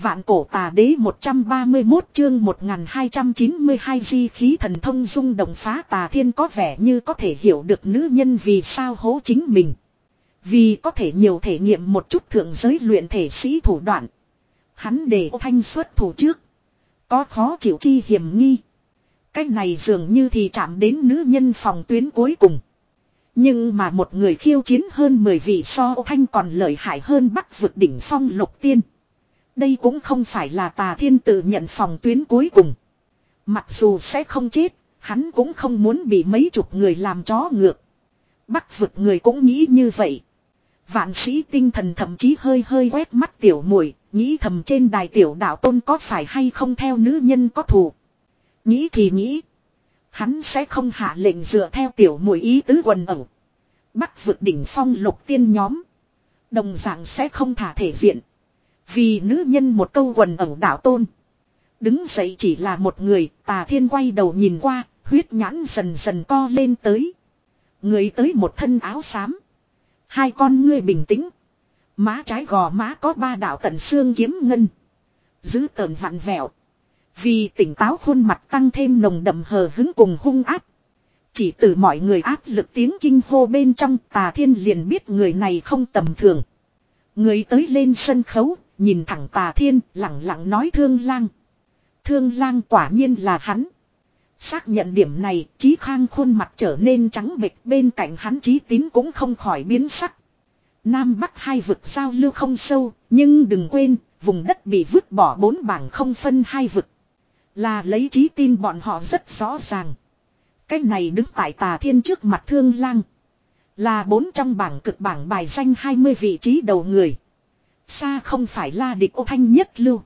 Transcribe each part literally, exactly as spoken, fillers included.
Vạn cổ tà đế một trăm ba mươi mốt chương một nghìn hai trăm chín mươi hai di khí thần thông rung động phá tà thiên có vẻ như có thể hiểu được nữ nhân vì sao hố chính mình. Vì có thể nhiều thể nghiệm một chút thượng giới luyện thể sĩ thủ đoạn. Hắn để Ô Thanh xuất thủ trước. Có khó chịu chi hiểm nghi. Cách này dường như thì chạm đến nữ nhân phòng tuyến cuối cùng. Nhưng mà một người khiêu chiến hơn mười vị so Ô Thanh còn lợi hại hơn Bắc vực đỉnh phong Lục Tiên. Đây cũng không phải là tà thiên tự nhận phòng tuyến cuối cùng. Mặc dù sẽ không chết, hắn cũng không muốn bị mấy chục người làm chó ngược. Bắc vực người cũng nghĩ như vậy. Vạn sĩ tinh thần thậm chí hơi hơi quét mắt tiểu muội, nghĩ thầm trên đài tiểu đạo tôn có phải hay không theo nữ nhân có thù. Nghĩ thì nghĩ. Hắn sẽ không hạ lệnh dựa theo tiểu muội ý tứ quần ẩu. Bắc vực đỉnh phong Lục Tiên nhóm. Đồng dạng sẽ không thả thể diện. Vì nữ nhân một câu quần ẩu đạo tôn. Đứng dậy chỉ là một người, tà thiên quay đầu nhìn qua, huyết nhãn dần dần co lên tới. Người tới một thân áo xám. Hai con ngươi bình tĩnh. Má trái gò má có ba đạo tận xương kiếm ngân. Giữ tợn vặn vẹo. Vì tỉnh táo khuôn mặt tăng thêm nồng đậm hờ hứng cùng hung áp. Chỉ từ mọi người áp lực tiếng kinh hô bên trong, tà thiên liền biết người này không tầm thường. Người tới lên sân khấu, nhìn thẳng tà thiên, lặng lặng nói Thương Lang. Thương Lang quả nhiên là hắn. Xác nhận điểm này, Chí Khang khuôn mặt trở nên trắng bệch, bên cạnh hắn Chí Tín cũng không khỏi biến sắc. Nam Bắc hai vực giao lưu không sâu, nhưng đừng quên, vùng đất bị vứt bỏ bốn bảng không phân hai vực. Là lấy trí tin bọn họ rất rõ ràng. Cái này đứng tại tà thiên trước mặt Thương Lang. Là bốn trong bảng cực bảng bài danh hai mươi vị trí đầu người. Xa không phải là địch Ô Thanh nhất lưu.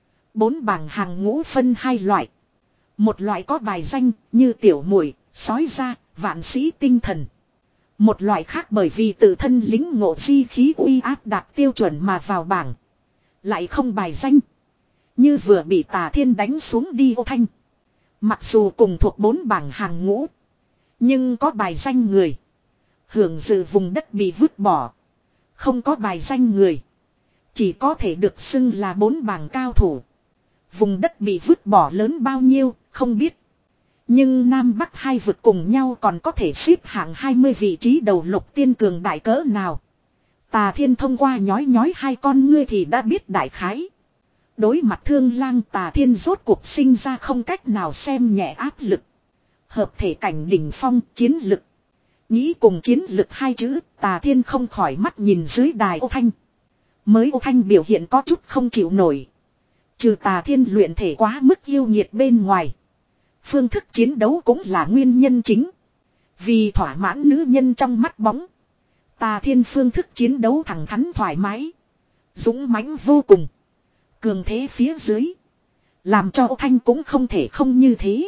Bốn bảng hàng ngũ phân hai loại. Một loại có bài danh như tiểu muội, sói da, vạn sĩ tinh thần. Một loại khác bởi vì tự thân lính ngộ di khí uy áp đạt tiêu chuẩn mà vào bảng. Lại không bài danh. Như vừa bị tà thiên đánh xuống đi Ô Thanh. Mặc dù cùng thuộc bốn bảng hàng ngũ. Nhưng có bài danh người. Hưởng dự vùng đất bị vứt bỏ. Không có bài danh người. Chỉ có thể được xưng là bốn bảng cao thủ. Vùng đất bị vứt bỏ lớn bao nhiêu, không biết. Nhưng Nam Bắc hai vực cùng nhau còn có thể xếp hạng hai mươi vị trí đầu Lục Tiên cường đại cỡ nào. Tà thiên thông qua nhói nhói hai con ngươi thì đã biết đại khái. Đối mặt Thương Lang tà thiên rốt cuộc sinh ra không cách nào xem nhẹ áp lực. Hợp thể cảnh đỉnh phong chiến lực. Nghĩ cùng chiến lực hai chữ, tà thiên không khỏi mắt nhìn dưới đài Ô Thanh. Mới Ô Thanh biểu hiện có chút không chịu nổi. Trừ tà thiên luyện thể quá mức yêu nhiệt bên ngoài. Phương thức chiến đấu cũng là nguyên nhân chính. Vì thỏa mãn nữ nhân trong mắt bóng. Tà thiên phương thức chiến đấu thẳng thắn thoải mái. Dũng mãnh vô cùng. Cường thế phía dưới. Làm cho Ô Thanh cũng không thể không như thế.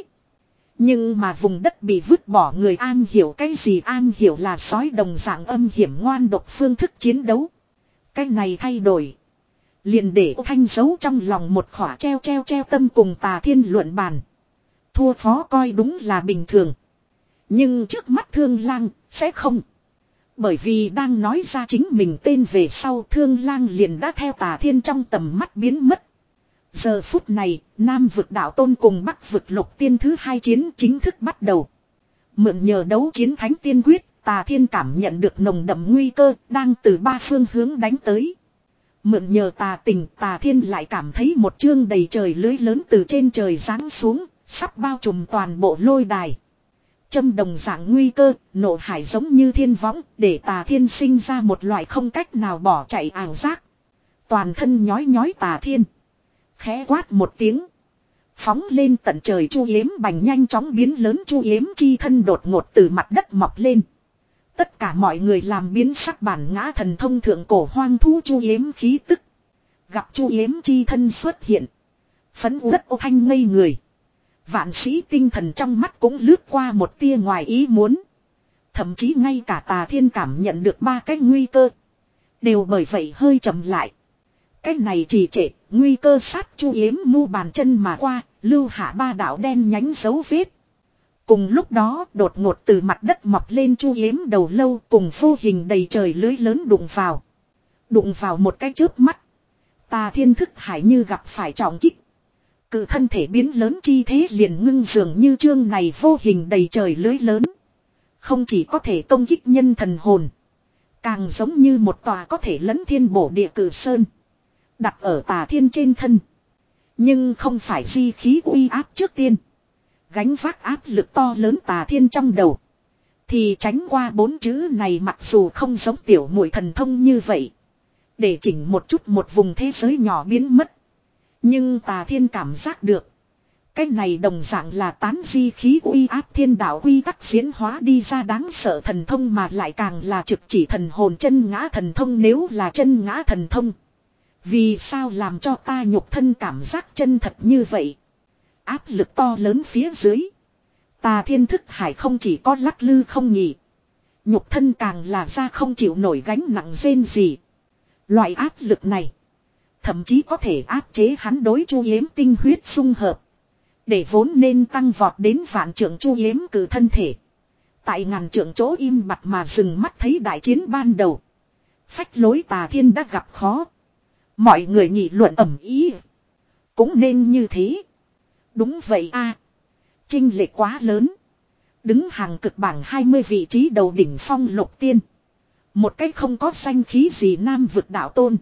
Nhưng mà vùng đất bị vứt bỏ người an hiểu cái gì an hiểu là sói đồng dạng âm hiểm ngoan độc phương thức chiến đấu. Cái này thay đổi. Liền để Ô Thanh giấu trong lòng một khỏa treo treo treo tâm cùng tà thiên luận bàn. Thua phó coi đúng là bình thường. Nhưng trước mắt Thương Lang sẽ không. Bởi vì đang nói ra chính mình tên về sau Thương Lang liền đã theo tà thiên trong tầm mắt biến mất. Giờ phút này, Nam vực đạo tôn cùng Bắc vực Lục Tiên thứ hai chiến chính thức bắt đầu. Mượn nhờ đấu chiến thánh tiên quyết, tà thiên cảm nhận được nồng đậm nguy cơ đang từ ba phương hướng đánh tới. Mượn nhờ tà tình tà thiên lại cảm thấy một chương đầy trời lưới lớn từ trên trời giáng xuống, sắp bao trùm toàn bộ lôi đài. Châm đồng dạng nguy cơ, nộ hải giống như thiên võng, để tà thiên sinh ra một loại không cách nào bỏ chạy ảo giác. Toàn thân nhói nhói tà thiên. Khẽ quát một tiếng. Phóng lên tận trời chu yếm bành nhanh chóng biến lớn chu yếm chi thân đột ngột từ mặt đất mọc lên. Tất cả mọi người làm biến sắc bản ngã thần thông thượng cổ hoang thú chu yếm khí tức. Gặp chu yếm chi thân xuất hiện. Phấn đất Ô Thanh ngây người. Vạn sĩ tinh thần trong mắt cũng lướt qua một tia ngoài ý muốn. Thậm chí ngay cả tà thiên cảm nhận được ba cái nguy cơ. Đều bởi vậy hơi chậm lại. Cái này trì trệ, nguy cơ sát chu yếm mu bàn chân mà qua, lưu hạ ba đạo đen nhánh dấu vết. Cùng lúc đó đột ngột từ mặt đất mọc lên chu yếm đầu lâu cùng vô hình đầy trời lưới lớn đụng vào. Đụng vào một cái chớp mắt. Tà thiên thức hải như gặp phải trọng kích. Cự thân thể biến lớn chi thế liền ngưng dường như chương này vô hình đầy trời lưới lớn. Không chỉ có thể công kích nhân thần hồn. Càng giống như một tòa có thể lấn thiên bổ địa cử sơn. Đặt ở tà thiên trên thân. Nhưng không phải di khí uy áp trước tiên. Gánh vác áp lực to lớn tà thiên trong đầu. Thì tránh qua bốn chữ này mặc dù không giống tiểu muội thần thông như vậy. Để chỉnh một chút một vùng thế giới nhỏ biến mất. Nhưng tà thiên cảm giác được. Cái này đồng dạng là tán di khí uy áp thiên đạo uy tắc diễn hóa đi ra đáng sợ thần thông mà lại càng là trực chỉ thần hồn chân ngã thần thông nếu là chân ngã thần thông. Vì sao làm cho ta nhục thân cảm giác chân thật như vậy? Áp lực to lớn phía dưới. Tà thiên thức hải không chỉ có lắc lư không nhỉ. Nhục thân càng là ra không chịu nổi gánh nặng rên gì. Loại áp lực này. Thậm chí có thể áp chế hắn đối chu yếm tinh huyết xung hợp. Để vốn nên tăng vọt đến vạn trượng chu yếm cử thân thể. Tại ngàn trượng chỗ im bặt mà dừng mắt thấy đại chiến ban đầu. Phách lối tà thiên đã gặp khó. Mọi người nghị luận ầm ý. Cũng nên như thế. Đúng vậy a, chênh lệch quá lớn. Đứng hàng cực bảng hai mươi vị trí đầu đỉnh phong lục tiên. Một cách không có danh khí gì nam vực đạo tôn.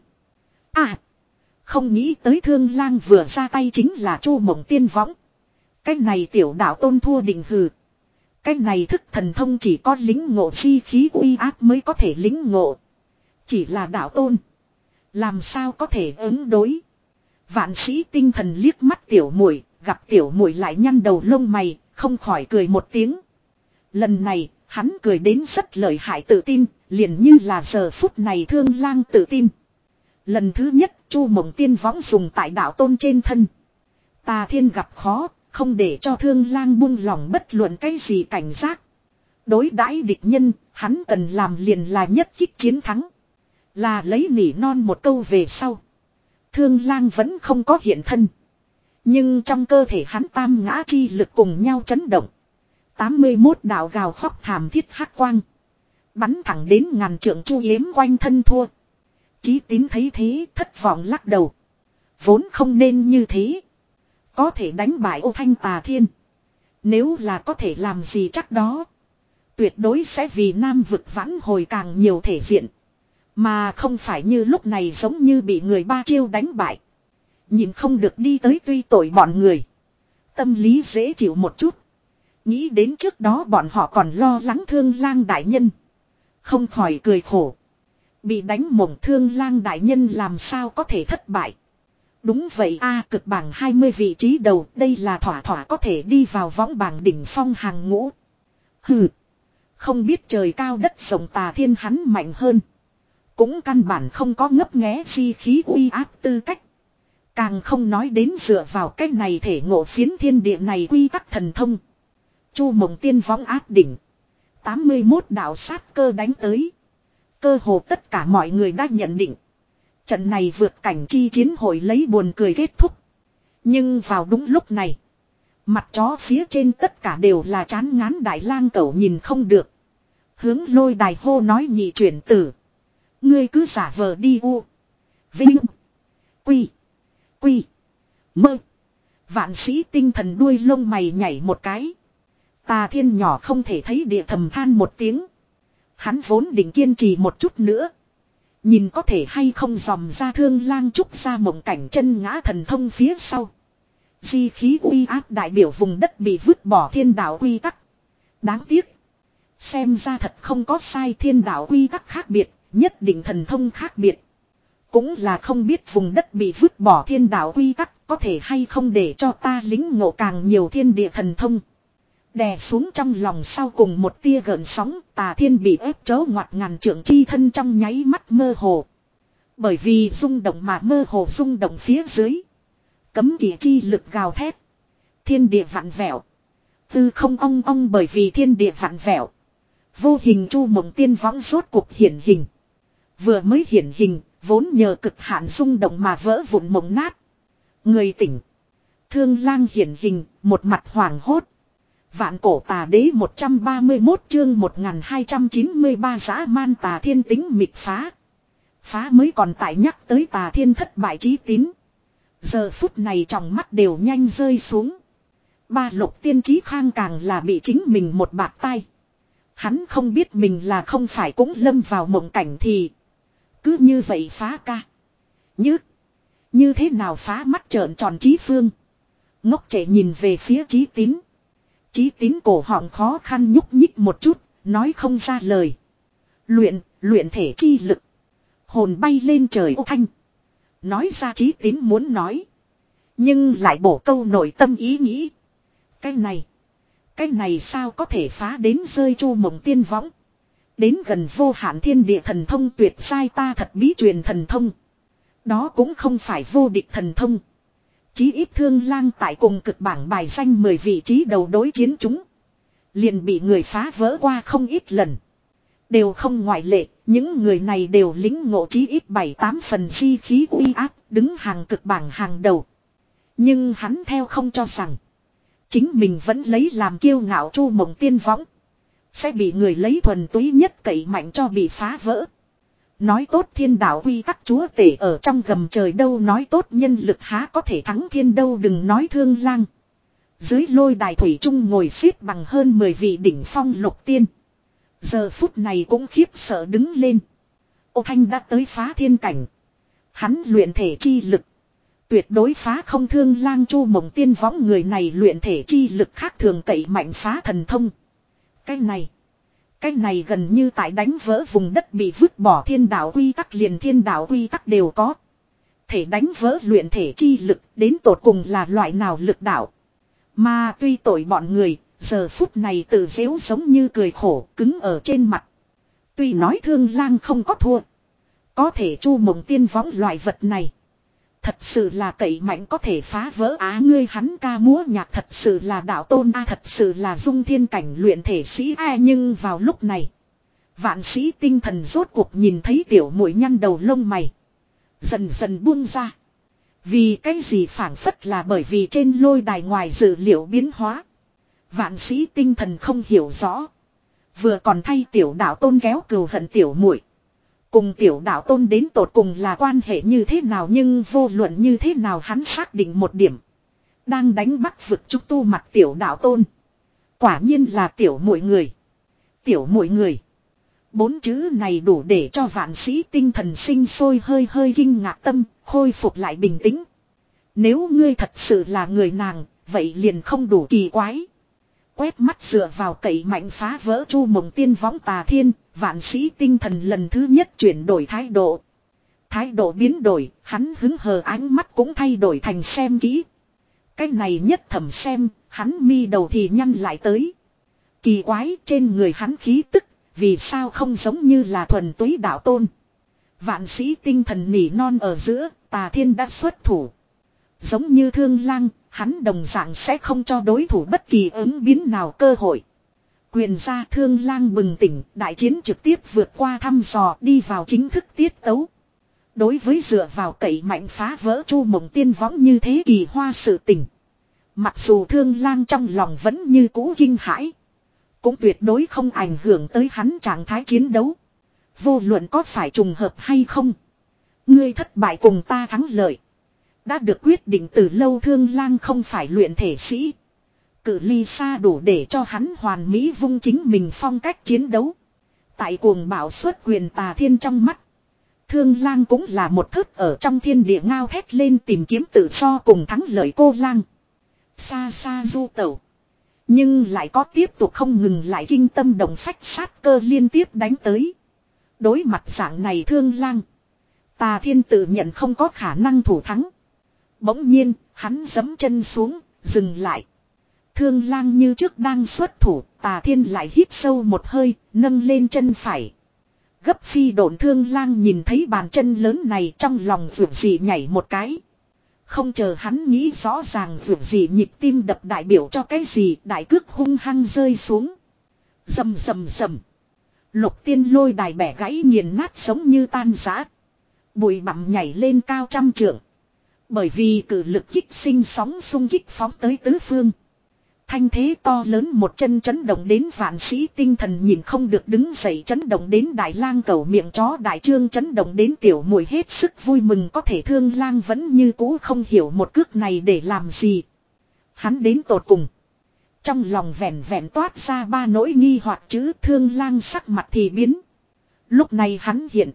À, không nghĩ tới Thương Lang vừa ra tay chính là Chu Mộng Tiên võng. Cái này tiểu đạo tôn thua định hừ. Cái này thức thần thông chỉ có lính ngộ chi khí uy áp mới có thể lính ngộ. Chỉ là đạo tôn. Làm sao có thể ứng đối. Vạn sĩ tinh thần liếc mắt tiểu muội, gặp tiểu muội lại nhăn đầu lông mày, không khỏi cười một tiếng. Lần này, hắn cười đến rất lợi hại tự tin, liền như là giờ phút này Thương Lang tự tin. Lần thứ nhất, Chu Mộng Tiên võng dùng tại đạo tôn trên thân. Tà thiên gặp khó, không để cho Thương Lang buông lỏng bất luận cái gì cảnh giác. Đối đãi địch nhân, hắn cần làm liền là nhất kích chiến thắng. Là lấy nỉ non một câu về sau. Thương Lang vẫn không có hiện thân. Nhưng trong cơ thể hắn tam ngã chi lực cùng nhau chấn động. tám mươi mốt đạo gào khóc thảm thiết hắc quang. Bắn thẳng đến ngàn trượng chu yếm quanh thân thua. Chí Tín thấy thế thất vọng lắc đầu. Vốn không nên như thế. Có thể đánh bại Ô Thanh Tà Thiên. Nếu là có thể làm gì chắc đó. Tuyệt đối sẽ vì nam vực vãn hồi càng nhiều thể diện. Mà không phải như lúc này giống như bị người ba chiêu đánh bại. Nhìn không được đi tới tuy tội bọn người. Tâm lý dễ chịu một chút. Nghĩ đến trước đó bọn họ còn lo lắng Thương Lang đại nhân. Không khỏi cười khổ. Bị đánh mộng Thương Lang đại nhân làm sao có thể thất bại. Đúng vậy a, cực bảng hai mươi vị trí đầu, đây là thỏa thỏa có thể đi vào võng bảng đỉnh phong hàng ngũ. Hừ. Không biết trời cao đất rộng Tà Thiên hắn mạnh hơn. Cũng căn bản không có ngấp nghé chi khí uy áp tư cách. Càng không nói đến dựa vào cách này thể ngộ phiến thiên địa này quy tắc thần thông. Chu Mộng Tiên võng áp đỉnh. tám mươi mốt đạo sát cơ đánh tới. Cơ hồ tất cả mọi người đã nhận định. Trận này vượt cảnh chi chiến hội lấy buồn cười kết thúc. Nhưng vào đúng lúc này. Mặt chó phía trên tất cả đều là chán ngán Đại Lang cẩu nhìn không được. Hướng Lôi Đài hô nói nhị chuyển tử. Ngươi cứ giả vờ đi u. Vinh. Quy. Quy. Mơ. Vạn sĩ tinh thần đuôi lông mày nhảy một cái. Tà Thiên nhỏ không thể thấy địa thầm than một tiếng. Hắn vốn định kiên trì một chút nữa. Nhìn có thể hay không dòm ra Thương Lang trúc ra mộng cảnh chân ngã thần thông phía sau. Di khí uy áp đại biểu vùng đất bị vứt bỏ thiên đạo quy tắc. Đáng tiếc. Xem ra thật không có sai, thiên đạo quy tắc khác biệt, nhất định thần thông khác biệt. Cũng là không biết vùng đất bị vứt bỏ thiên đạo quy tắc có thể hay không để cho ta lính ngộ càng nhiều thiên địa thần thông. Đè xuống trong lòng sau cùng một tia gợn sóng, Tà Thiên bị ép chớ ngoặt ngàn trượng chi thân trong nháy mắt mơ hồ. Bởi vì rung động mà mơ hồ rung động phía dưới. Cấm kỵ chi lực gào thét. Thiên địa vặn vẹo. Tư không ong ong bởi vì thiên địa vặn vẹo. Vô hình Chu Mộng Tiên võng rốt cuộc hiển hình. Vừa mới hiển hình, vốn nhờ cực hạn rung động mà vỡ vụn mộng nát. Người tỉnh. Thương Lang hiển hình, một mặt hoảng hốt. Vạn cổ tà đế một trăm ba mươi mốt chương một nghìn hai trăm chín mươi ba dã man Tà Thiên tính mịch phá. Phá mới còn tại nhắc tới Tà Thiên thất bại chí tín. Giờ phút này trong mắt đều nhanh rơi xuống. Ba Lục Tiên Chí Khang càng là bị chính mình một bạt tay. Hắn không biết mình là không phải cũng lâm vào mộng cảnh thì. Cứ như vậy phá ca. Như. Như thế nào phá mắt trợn tròn Chí Phương. Ngốc trệ nhìn về phía Chí Tín. Chí Tín cổ họng khó khăn nhúc nhích một chút. Nói không ra lời. Luyện, luyện thể chi lực. Hồn bay lên trời ô thanh. Nói ra Chí Tín muốn nói. Nhưng lại bổ câu nội tâm ý nghĩ. Cái này. Cái này sao có thể phá đến rơi Chu Mộng Tiên võng. Đến gần vô hạn thiên địa thần thông tuyệt sai ta thật bí truyền thần thông. Đó cũng không phải vô địch thần thông. Chí ít Thương Lang tại cùng cực bảng bài danh mười vị trí đầu đối chiến chúng. Liền bị người phá vỡ qua không ít lần. Đều không ngoại lệ, những người này đều lính ngộ chí ít bảy tám phần di khí uy áp, đứng hàng cực bảng hàng đầu. Nhưng hắn theo không cho rằng chính mình vẫn lấy làm kiêu ngạo Chu Mộng Tiên võng. Sẽ bị người lấy thuần túy nhất cậy mạnh cho bị phá vỡ. Nói tốt thiên đạo quy tắc chúa tể ở trong gầm trời đâu, nói tốt nhân lực há có thể thắng thiên đâu, đừng nói Thương Lang. Dưới lôi đài thủy trung ngồi xếp bằng hơn mười vị đỉnh phong lục tiên. Giờ phút này cũng khiếp sợ đứng lên. Ô Thanh đã tới phá thiên cảnh. Hắn luyện thể chi lực. Tuyệt đối phá không Thương Lang Chu Mộng Tiên võng, người này luyện thể chi lực khác thường cậy mạnh phá thần thông. Cái này. Cái này gần như tại đánh vỡ vùng đất bị vứt bỏ thiên đạo quy tắc, liền thiên đạo quy tắc đều có. Thể đánh vỡ luyện thể chi lực đến tột cùng là loại nào lực đạo. Mà tuy tội bọn người, giờ phút này tự dễu giống như cười khổ cứng ở trên mặt. Tuy nói Thương Lang không có thua. Có thể Chu Mộng Tiên võng loại vật này. Thật sự là cậy mạnh có thể phá vỡ á, ngươi hắn ca múa nhạc thật sự là đạo tôn a, thật sự là dung thiên cảnh luyện thể sĩ a. Nhưng vào lúc này, Vạn Sĩ Tinh Thần rốt cuộc nhìn thấy tiểu muội nhăn đầu lông mày. Dần dần buông ra. Vì cái gì? Phảng phất là bởi vì trên lôi đài ngoài dự liệu biến hóa. Vạn Sĩ Tinh Thần không hiểu rõ. Vừa còn thay tiểu đạo tôn kéo cừu hận tiểu muội. Cùng tiểu đạo tôn đến tột cùng là quan hệ như thế nào, nhưng vô luận như thế nào hắn xác định một điểm. Đang đánh Bắc vực trúc tu mặt tiểu đạo tôn. Quả nhiên là tiểu muội người. Tiểu muội người. Bốn chữ này đủ để cho Vạn Sĩ Tinh Thần sinh sôi hơi hơi kinh ngạc tâm, khôi phục lại bình tĩnh. Nếu ngươi thật sự là người nàng, vậy liền không đủ kỳ quái. Quét mắt dựa vào cậy mạnh phá vỡ Chu Mộng Tiên võng Tà Thiên, Vạn Sĩ Tinh Thần lần thứ nhất chuyển đổi thái độ. Thái độ biến đổi, hắn hứng hờ ánh mắt cũng thay đổi thành xem kỹ. Cái này nhất thẩm xem, hắn mi đầu thì nhăn lại tới. Kỳ quái, trên người hắn khí tức, vì sao không giống như là thuần túy đạo tôn. Vạn Sĩ Tinh Thần nỉ non ở giữa, Tà Thiên đã xuất thủ. Giống như Thương Lang, hắn đồng dạng sẽ không cho đối thủ bất kỳ ứng biến nào cơ hội. Quyền ra Thương Lang bừng tỉnh, đại chiến trực tiếp vượt qua thăm dò đi vào chính thức tiết tấu. Đối với dựa vào cậy mạnh phá vỡ Chu Mộng Tiên võng như thế kỳ hoa sự tình. Mặc dù Thương Lang trong lòng vẫn như cũ kinh hãi. Cũng tuyệt đối không ảnh hưởng tới hắn trạng thái chiến đấu. Vô luận có phải trùng hợp hay không. Ngươi thất bại cùng ta thắng lợi. Đã được quyết định từ lâu. Thương Lang không phải luyện thể sĩ. Cự ly xa đủ để cho hắn hoàn mỹ vung chính mình phong cách chiến đấu. Tại cuồng bạo xuất quyền Tà Thiên trong mắt. Thương Lang cũng là một thớt ở trong thiên địa ngao thét lên tìm kiếm tự do cùng thắng lợi cô lang. Xa xa du tẩu. Nhưng lại có tiếp tục không ngừng lại kinh tâm động phách sát cơ liên tiếp đánh tới. Đối mặt dạng này Thương Lang. Tà Thiên tự nhận không có khả năng thủ thắng. Bỗng nhiên, hắn giẫm chân xuống, dừng lại. Thương Lang như trước đang xuất thủ, Tà Thiên lại hít sâu một hơi, nâng lên chân phải. Gấp phi độn Thương Lang nhìn thấy bàn chân lớn này trong lòng vượt dị nhảy một cái. Không chờ hắn nghĩ rõ ràng vượt dị nhịp tim đập đại biểu cho cái gì, đại cước hung hăng rơi xuống. Rầm rầm rầm. Lục tiên lôi đài bẻ gãy nghiền nát giống như tan rã. Bụi bặm nhảy lên cao trăm trượng. Bởi vì cử lực kích sinh sóng xung kích phóng tới tứ phương. thanh thế to lớn một chân chấn động đến vạn sĩ tinh thần nhìn không được đứng dậy, chấn động đến đại lang cẩu miệng chó đại trương, chấn động đến tiểu muội hết sức vui mừng. Có thể Thương Lang vẫn như cũ không hiểu một cước này để làm gì. Hắn đến tột cùng trong lòng vẹn vẹn toát ra ba nỗi nghi hoặc chữ. Thương Lang sắc mặt thì biến. Lúc này hắn hiện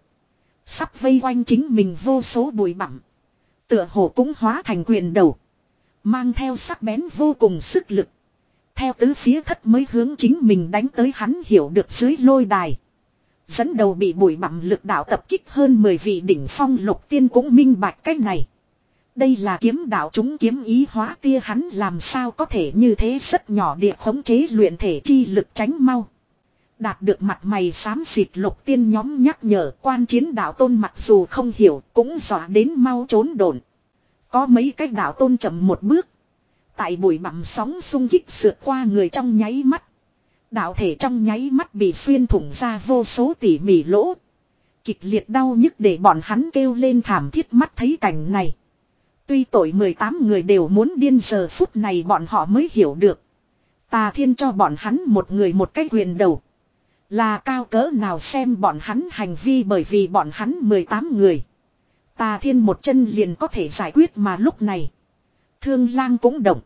sắp vây quanh chính mình vô số bụi bặm, tựa hồ cũng hóa thành quyền đầu, mang theo sắc bén vô cùng sức lực, theo tứ phía thất mới hướng chính mình đánh tới. Hắn hiểu được dưới lôi đài dẫn đầu bị bụi bặm lực đạo tập kích hơn mười vị đỉnh phong lục tiên cũng minh bạch cái này. Đây là kiếm đạo chúng kiếm ý hóa tia, hắn làm sao có thể như thế rất nhỏ địa khống chế luyện thể chi lực tránh mau. Đạt được mặt mày xám xịt lục tiên nhóm nhắc nhở, quan chiến đạo tôn mặc dù không hiểu cũng dọa đến mau trốn đồn. Có mấy cái đạo tôn chậm một bước, tại bụi bặm sóng xung kích sượt qua người trong nháy mắt, đạo thể trong nháy mắt bị xuyên thủng ra vô số tỉ mỉ lỗ. Kịch liệt đau nhức để bọn hắn kêu lên thảm thiết. Mắt thấy cảnh này, tuy tội mười tám người đều muốn điên, giờ phút này bọn họ mới hiểu được Tà Thiên cho bọn hắn một người một cái quyền đầu là cao cỡ nào, xem bọn hắn hành vi. Bởi vì bọn hắn mười tám người, Tà Thiên một chân liền có thể giải quyết. Mà lúc này Thương Lang cũng động.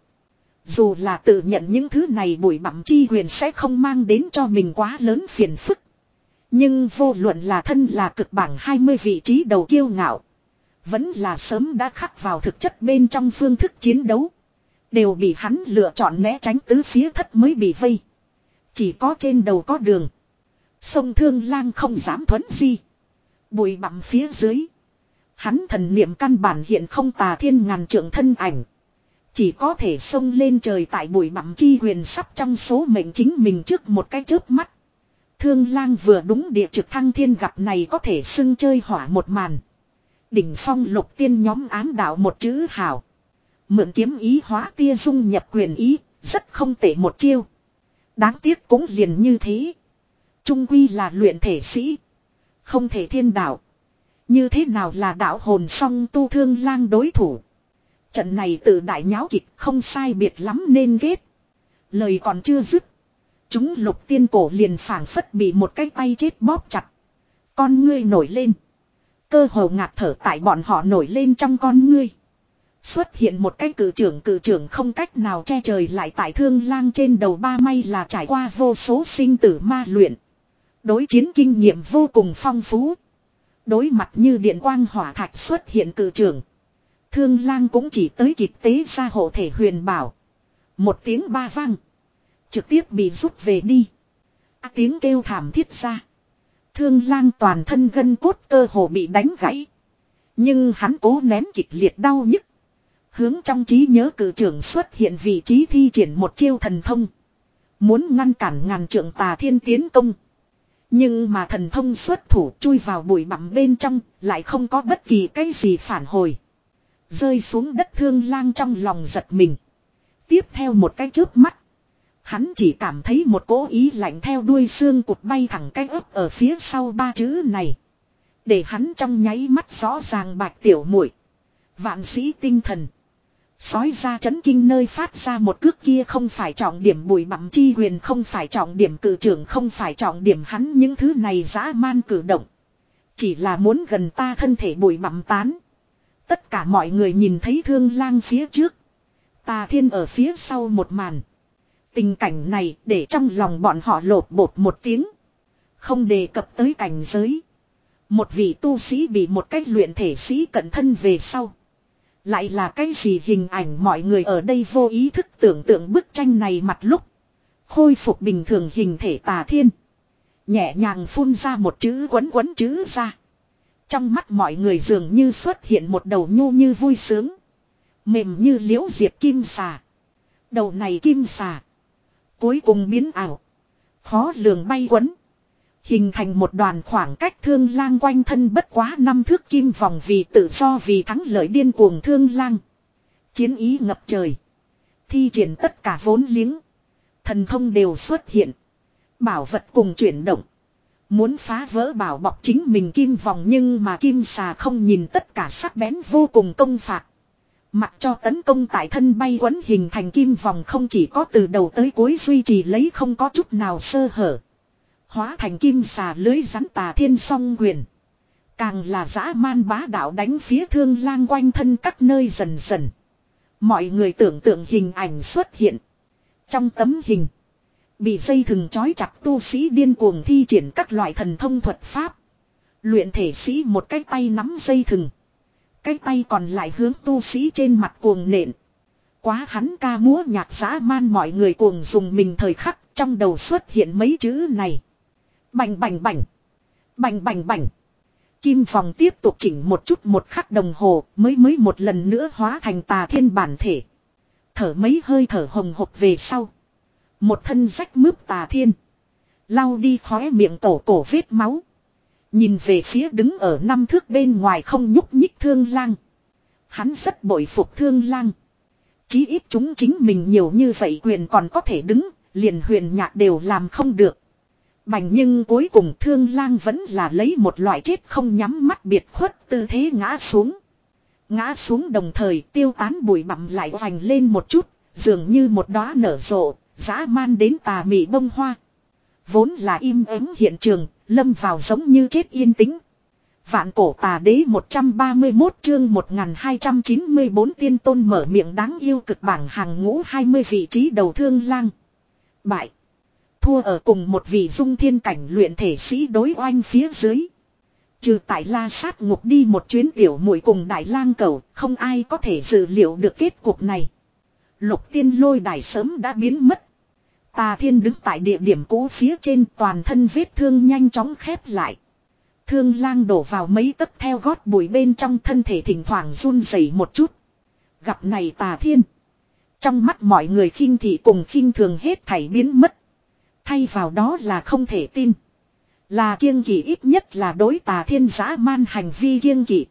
Dù là tự nhận những thứ này bụi bặm chi huyền sẽ không mang đến cho mình quá lớn phiền phức, nhưng vô luận là thân là cực bảng hai mươi vị trí đầu kiêu ngạo, vẫn là sớm đã khắc vào thực chất bên trong phương thức chiến đấu, đều bị hắn lựa chọn né tránh. Tứ phía thất mới bị vây, chỉ có trên đầu có đường. Sông Thương Lang không dám thuấn di, bụi bặm phía dưới hắn thần niệm căn bản hiện không Tà Thiên ngàn trượng thân ảnh, chỉ có thể xông lên trời. Tại bụi bặm chi huyền sắp trong số mệnh chính mình trước một cái chớp mắt, Thương Lang vừa đúng địa trực thăng thiên, gặp này có thể xưng chơi hỏa một màn. Đỉnh phong lục tiên nhóm ám đạo một chữ hảo, mượn kiếm ý hóa tia dung nhập quyền ý, rất không tệ một chiêu. Đáng tiếc cũng liền như thế, trung quy là luyện thể sĩ, không thể thiên đạo. Như thế nào là đạo hồn song tu Thương Lang đối thủ. Trận này tự đại nháo kịch không sai biệt lắm nên kết. Lời còn chưa dứt, chúng lục tiên cổ liền phảng phất bị một cái tay chết bóp chặt. Con ngươi nổi lên, cơ hồ ngạt thở tại bọn họ nổi lên trong con ngươi. Xuất hiện một cái cử trưởng, cử trưởng không cách nào che trời lại tại Thương Lang trên đầu. Ba may là trải qua vô số sinh tử ma luyện, đối chiến kinh nghiệm vô cùng phong phú. Đối mặt như điện quang hỏa thạch xuất hiện cử trưởng, Thương Lang cũng chỉ tới kịp tế ra hộ thể huyền bảo. Một tiếng ba vang, trực tiếp bị rút về đi. À, tiếng kêu thảm thiết ra, Thương Lang toàn thân gân cốt cơ hồ bị đánh gãy. Nhưng hắn cố nén kịch liệt đau nhức, hướng trong trí nhớ cử trưởng xuất hiện vị trí thi triển một chiêu thần thông, muốn ngăn cản ngàn trượng Tà Thiên tiến công. Nhưng mà thần thông xuất thủ chui vào bụi bặm bên trong, lại không có bất kỳ cái gì phản hồi. Rơi xuống đất Thương Lang trong lòng giật mình. Tiếp theo một cái chớp mắt, hắn chỉ cảm thấy một cỗ ý lạnh theo đuôi xương cụt bay thẳng cái ấp ở phía sau ba chữ này, để hắn trong nháy mắt rõ ràng Bạch tiểu muội, vạn sĩ tinh thần. Sói ra chấn kinh nơi phát ra một cước kia không phải trọng điểm, bụi bặm chi huyền không phải trọng điểm, cử trưởng không phải trọng điểm, hắn những thứ này dã man cử động chỉ là muốn gần ta thân thể bụi bặm tán. Tất cả mọi người nhìn thấy Thương Lang phía trước, Tà Thiên ở phía sau một màn. Tình cảnh này để trong lòng bọn họ lột bột một tiếng. Không đề cập tới cảnh giới, một vị tu sĩ bị một cách luyện thể sĩ cận thân về sau, lại là cái gì hình ảnh mọi người ở đây vô ý thức tưởng tượng bức tranh này mặt lúc. Khôi phục bình thường hình thể Tà Thiên, nhẹ nhàng phun ra một chữ quấn quấn chữ ra. Trong mắt mọi người dường như xuất hiện một đầu nhu như vui sướng, mềm như liễu diệp kim xà. Đầu này kim xà cuối cùng biến ảo, khó lường bay quấn, hình thành một đoàn khoảng cách Thương Lang quanh thân bất quá năm thước kim vòng. Vì tự do, vì thắng lợi điên cuồng Thương Lang, chiến ý ngập trời, thi triển tất cả vốn liếng, thần thông đều xuất hiện, bảo vật cùng chuyển động, muốn phá vỡ bảo bọc chính mình kim vòng. Nhưng mà kim xà không nhìn tất cả sắc bén vô cùng công phạt, Mặc cho tấn công tại thân bay quấn hình thành kim vòng không chỉ có từ đầu tới cuối duy trì lấy không có chút nào sơ hở. Hóa thành kim xà lưới rắn Tà Thiên song quyền. Càng là dã man bá đạo đánh phía Thương Lang quanh thân các nơi dần dần. Mọi người tưởng tượng hình ảnh xuất hiện. Trong tấm hình. Bị dây thừng trói chặt tu sĩ điên cuồng thi triển các loại thần thông thuật pháp. Luyện thể sĩ một cái tay nắm dây thừng. Cái tay còn lại hướng tu sĩ trên mặt cuồng nện. Quá hắn ca múa nhạc dã man mọi người cuồng dùng mình thời khắc trong đầu xuất hiện mấy chữ này. Bành bành bành. Bành bành bành. Kim vòng tiếp tục chỉnh một chút một khắc đồng hồ mới mới một lần nữa hóa thành Tà Thiên bản thể. Thở mấy hơi thở hồng hộc về sau. Một thân rách mướp Tà Thiên. Lau đi khóe miệng cổ cổ vết máu. Nhìn về phía đứng ở năm thước bên ngoài không nhúc nhích Thương Lang. Hắn rất bội phục Thương Lang. Chí ít chúng chính mình nhiều như vậy quyền còn có thể đứng, liền huyền nhạc đều làm không được. Bành nhưng cuối cùng Thương Lang vẫn là lấy một loại chết không nhắm mắt biệt khuất tư thế ngã xuống. Ngã xuống đồng thời tiêu tán bụi bặm lại vành lên một chút, dường như một đóa nở rộ, dã man đến tà mị bông hoa. Vốn là im ắng hiện trường, lâm vào giống như chết yên tĩnh. Vạn cổ tà đế một trăm ba mươi mốt chương một nghìn hai trăm chín mươi bốn tiên tôn mở miệng đáng yêu cực bảng hàng ngũ hai mươi vị trí đầu Thương Lang. Bại. Thua ở cùng một vị dung thiên cảnh luyện thể sĩ đối oanh phía dưới. Trừ tại La Sát ngục đi một chuyến tiểu muội cùng Đại Lang Cẩu, không ai có thể dự liệu được kết cục này. Lục tiên lôi đài sớm đã biến mất. Tà Thiên đứng tại địa điểm cũ phía trên, toàn thân vết thương nhanh chóng khép lại. Thương Lang đổ vào mấy tấc theo gót bụi bên trong, thân thể thỉnh thoảng run rẩy một chút. Gặp này Tà Thiên. Trong mắt mọi người khinh thị cùng khinh thường hết thảy biến mất. Thay vào đó là không thể tin. Là kiêng kỵ, ít nhất là đối Tà Thiên dã man hành vi kiêng kỵ.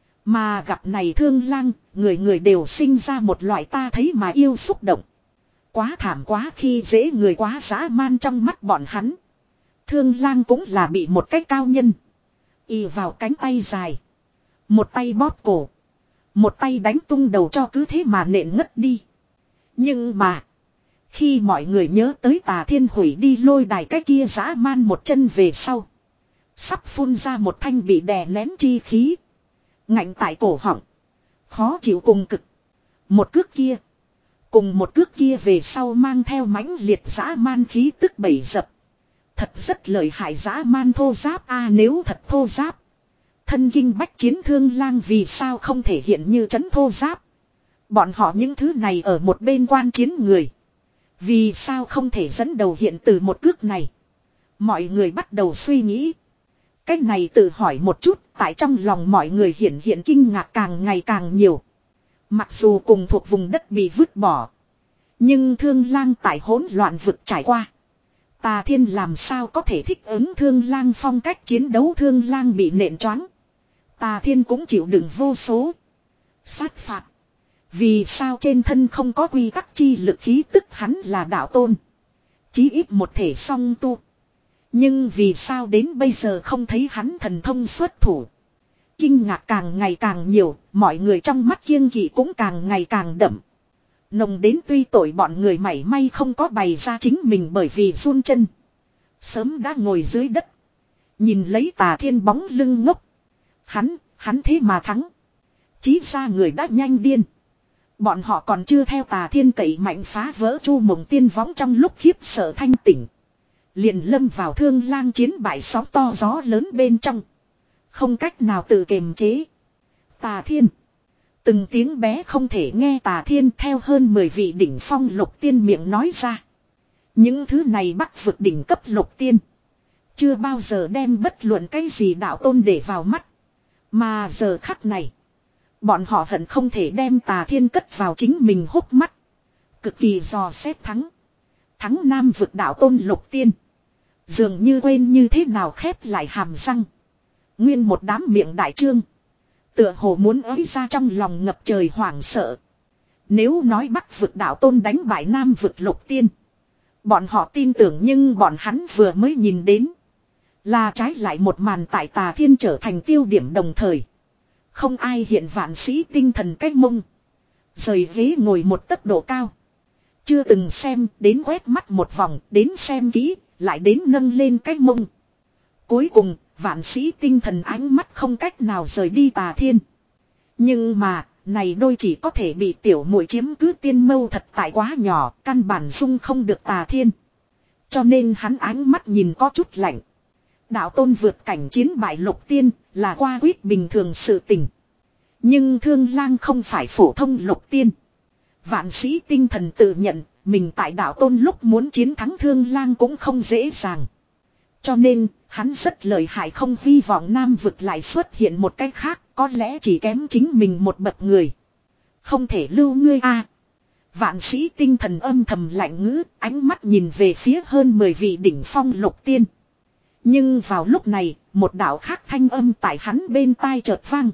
Mà gặp này Thương Lang, người người đều sinh ra một loại ta thấy mà yêu xúc động. Quá thảm quá khi dễ người, quá dã man trong mắt bọn hắn. Thương Lang cũng là bị một cái cao nhân ì vào cánh tay dài. Một tay bóp cổ. Một tay đánh tung đầu cho cứ thế mà nện ngất đi. Nhưng mà. Khi mọi người nhớ tới Tà Thiên hủy đi lôi đài cái kia dã man một chân về sau. Sắp phun ra một thanh bị đè nén chi khí. Ngạnh tại cổ họng. Khó chịu cùng cực. Một cước kia. Cùng một cước kia về sau mang theo mãnh liệt dã man khí tức bảy dập. Thật rất lợi hại dã man thô giáp a, nếu thật thô giáp. Thân kinh bách chiến Thương Lang vì sao không thể hiện như trấn thô giáp. Bọn họ những thứ này ở một bên quan chiến người. Vì sao không thể dẫn đầu hiện từ một cước này. Mọi người bắt đầu suy nghĩ. Cách này tự hỏi một chút, tại trong lòng mọi người hiện hiện kinh ngạc càng ngày càng nhiều. Mặc dù cùng thuộc vùng đất bị vứt bỏ. Nhưng Thương Lang tại hỗn loạn vực trải qua. Tà Thiên làm sao có thể thích ứng Thương Lang phong cách chiến đấu. Thương Lang bị nện choáng. Tà Thiên cũng chịu đựng vô số sát phạt. Vì sao trên thân không có quy tắc chi lực khí tức, hắn là đạo tôn. Chí ít một thể song tu. Nhưng vì sao đến bây giờ không thấy hắn thần thông xuất thủ. Kinh ngạc càng ngày càng nhiều, mọi người trong mắt kiêng kỵ cũng càng ngày càng đậm. Nồng đến tuy tội bọn người mảy may không có bày ra chính mình bởi vì run chân. Sớm đã ngồi dưới đất. Nhìn lấy Tà Thiên bóng lưng ngốc. Hắn, hắn thế mà thắng. Chí ra người đã nhanh điên. Bọn họ còn chưa theo Tà Thiên cậy mạnh phá vỡ chu mộng tiên võng trong lúc khiếp sợ thanh tỉnh. Liền lâm vào Thương Lang chiến bại sóng to gió lớn bên trong. Không cách nào tự kiềm chế. Tà Thiên. Từng tiếng bé không thể nghe Tà Thiên theo hơn mười vị đỉnh phong lục tiên miệng nói ra. Những thứ này bắc vực đỉnh cấp lục tiên. Chưa bao giờ đem bất luận cái gì đạo tôn để vào mắt. Mà giờ khắc này. Bọn họ hận không thể đem Tà Thiên cất vào chính mình hốc mắt. Cực kỳ dò xét thắng. Thắng nam vực đạo tôn lục tiên. Dường như quên như thế nào khép lại hàm răng. Nguyên một đám miệng đại trương. Tựa hồ muốn ới ra trong lòng ngập trời hoảng sợ. Nếu nói bắc vực đạo tôn đánh bại nam vực lục tiên. Bọn họ tin tưởng, nhưng bọn hắn vừa mới nhìn đến. Là trái lại một màn tại Tà Thiên trở thành tiêu điểm đồng thời. Không ai hiện vạn sĩ tinh thần cách mông. Rời ghế ngồi một tốc độ cao. Chưa từng xem, đến quét mắt một vòng, đến xem kỹ, lại đến nâng lên cái mông. Cuối cùng, vạn sĩ tinh thần ánh mắt không cách nào rời đi Tà Thiên. Nhưng mà, này đôi chỉ có thể bị tiểu muội chiếm cứ tiên mâu thật tại quá nhỏ, căn bản dung không được Tà Thiên. Cho nên hắn ánh mắt nhìn có chút lạnh. Đạo tôn vượt cảnh chiến bại lục tiên, là qua quyết bình thường sự tình. Nhưng Thương Lang không phải phổ thông lục tiên. Vạn sĩ tinh thần tự nhận, mình tại đạo tôn lúc muốn chiến thắng Thương Lang cũng không dễ dàng. Cho nên, hắn rất lợi hại, không hy vọng Nam vực lại xuất hiện một cách khác, có lẽ chỉ kém chính mình một bậc người. Không thể lưu ngươi a. Vạn sĩ tinh thần âm thầm lạnh ngữ, ánh mắt nhìn về phía hơn mười vị đỉnh phong lục tiên. Nhưng vào lúc này, một đạo khác thanh âm tại hắn bên tai chợt vang.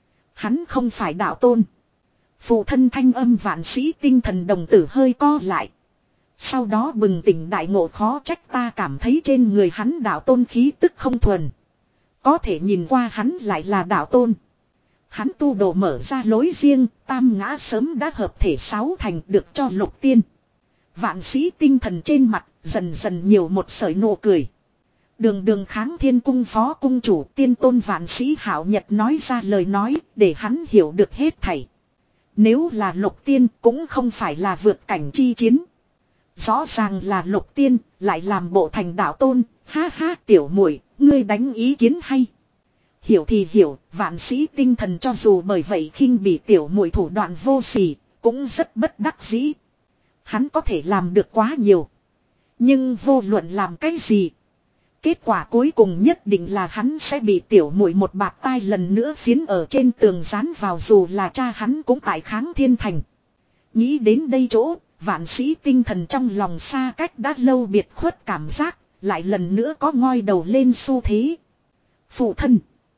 Hắn không phải đạo tôn. Phụ thân thanh âm vạn sĩ tinh thần đồng tử hơi co lại. Sau đó bừng tỉnh đại ngộ, khó trách ta cảm thấy trên người hắn đạo tôn khí tức không thuần. Có thể nhìn qua hắn lại là đạo tôn. Hắn tu đồ mở ra lối riêng, tam ngã sớm đã hợp thể sáu thành được cho lục tiên. Vạn sĩ tinh thần trên mặt dần dần nhiều một sợi nụ cười. Đường đường Kháng Thiên cung phó cung chủ tiên tôn vạn sĩ Hạo Nhật nói ra lời nói để hắn hiểu được hết thảy. Nếu là lục tiên cũng không phải là vượt cảnh chi chiến. Rõ ràng là lục tiên lại làm bộ thành đạo tôn. Ha ha, tiểu muội, ngươi đánh ý kiến hay. Hiểu thì hiểu, vạn sĩ tinh thần cho dù bởi vậy khinh bị tiểu muội thủ đoạn vô sỉ, cũng rất bất đắc dĩ. Hắn có thể làm được quá nhiều. Nhưng vô luận làm cái gì, kết quả cuối cùng nhất định là hắn sẽ bị tiểu muội một bạt tai lần nữa phiến ở trên tường dán vào, dù là cha hắn cũng tại Kháng Thiên thành. Nghĩ đến đây chỗ, vạn sĩ tinh thần trong lòng xa cách đã lâu biệt khuất cảm giác, lại lần nữa có ngoi đầu lên xu thế. Phụ thân,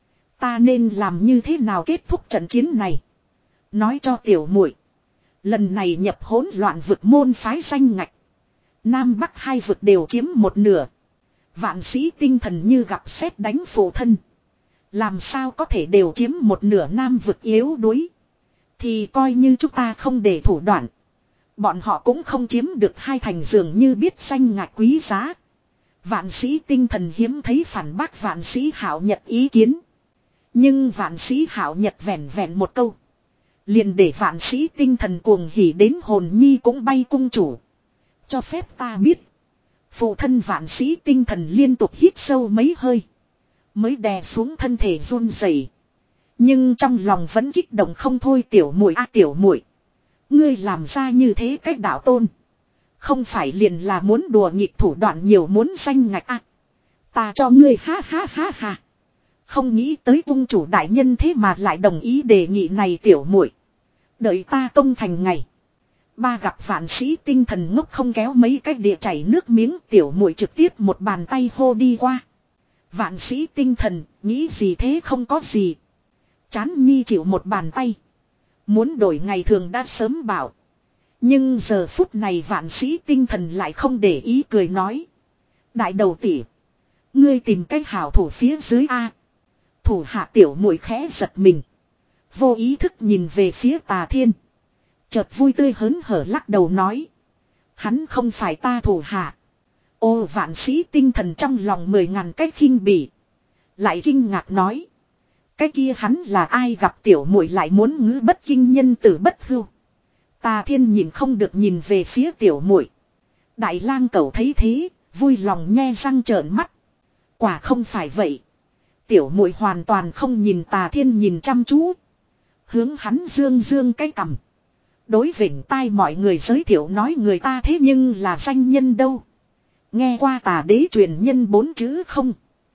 ta nên làm như thế nào kết thúc trận chiến này? Nói cho tiểu muội, lần này nhập hỗn loạn vực môn phái danh ngạch, Nam Bắc hai vực đều chiếm một nửa. Vạn sĩ tinh thần như gặp sét đánh phụ thân. Làm sao có thể đều chiếm một nửa Nam vực yếu đuối? Thì coi như chúng ta không để thủ đoạn, bọn họ cũng không chiếm được hai thành, dường như biết danh ngạch quý giá. Vạn sĩ tinh thần hiếm thấy phản bác vạn sĩ Hạo Nhật ý kiến. Nhưng vạn sĩ Hạo Nhật vẻn vẹn một câu, liền để vạn sĩ tinh thần cuồng hỉ đến hồn nhi cũng bay. Cung chủ, cho phép ta biết. Phụ thân vạn sĩ tinh thần liên tục hít sâu mấy hơi, mới đè xuống thân thể run rẩy. Nhưng trong lòng vẫn kích động không thôi. Tiểu muội a, tiểu muội, ngươi làm ra như thế cách đạo tôn, không phải liền là muốn đùa nghịch thủ đoạn nhiều muốn danh ngạch a? Ta cho ngươi ha ha ha ha. Không nghĩ tới cung chủ đại nhân thế mà lại đồng ý đề nghị này. Tiểu muội, đợi ta công thành ngày. Ba gặp vạn sĩ tinh thần ngốc không kéo mấy cách địa chảy nước miếng, tiểu muội trực tiếp một bàn tay hô đi qua. Vạn sĩ tinh thần nghĩ gì thế? Không có gì. Chán nhi chịu một bàn tay. Muốn đổi ngày thường đã sớm bảo. Nhưng giờ phút này vạn sĩ tinh thần lại không để ý, cười nói: đại đầu tỷ, ngươi tìm cách hảo thủ phía dưới a. Thủ hạ tiểu muội khẽ giật mình, vô ý thức nhìn về phía Tà Thiên. Chợt vui tươi hớn hở lắc đầu nói: hắn không phải ta thủ hạ. Ô, vạn sĩ tinh thần trong lòng mười ngàn cách khinh bỉ, lại kinh ngạc nói: cái kia hắn là ai? Gặp tiểu muội lại muốn ngữ bất kinh nhân tử bất hưu. Tà Thiên nhìn không được nhìn về phía tiểu muội. Đại lang cẩu thấy thế, vui lòng nhe răng trợn mắt. Quả không phải vậy. Tiểu muội hoàn toàn không nhìn Tà Thiên nhìn chăm chú, hướng hắn dương dương cái cằm, đối vểnh tai mọi người giới thiệu nói: người ta thế nhưng là danh nhân đâu. Nghe qua Tà đế truyền nhân bốn chữ không?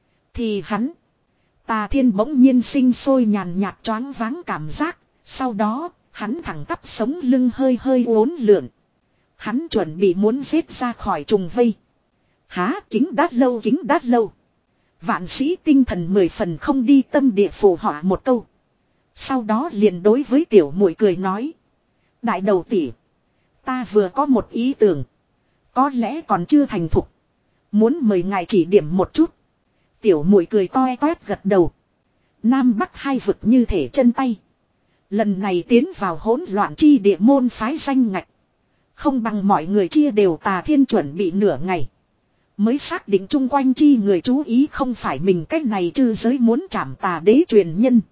Thì hắn. Tà Thiên bỗng nhiên sinh sôi nhàn nhạt choáng váng cảm giác. Sau đó hắn thẳng tắp sống lưng hơi hơi uốn lượn. Hắn chuẩn bị muốn giết ra khỏi trùng vây. Há, kính đát lâu, kính đát lâu. Vạn sĩ tinh thần mười phần không đi tâm địa phù họa một câu. Sau đó liền đối với tiểu muội cười nói: đại đầu tỷ, ta vừa có một ý tưởng, có lẽ còn chưa thành thục, muốn mời ngài chỉ điểm một chút. Tiểu muội cười toe toét gật đầu. Nam Bắc hai vực như thể chân tay, Lần này tiến vào hỗn loạn chi địa môn phái danh ngạch. Không bằng mọi người chia đều Tà Thiên chuẩn bị nửa ngày. Mới xác định chung quanh chi người chú ý không phải mình cách này chư giới muốn trảm tà đế truyền nhân.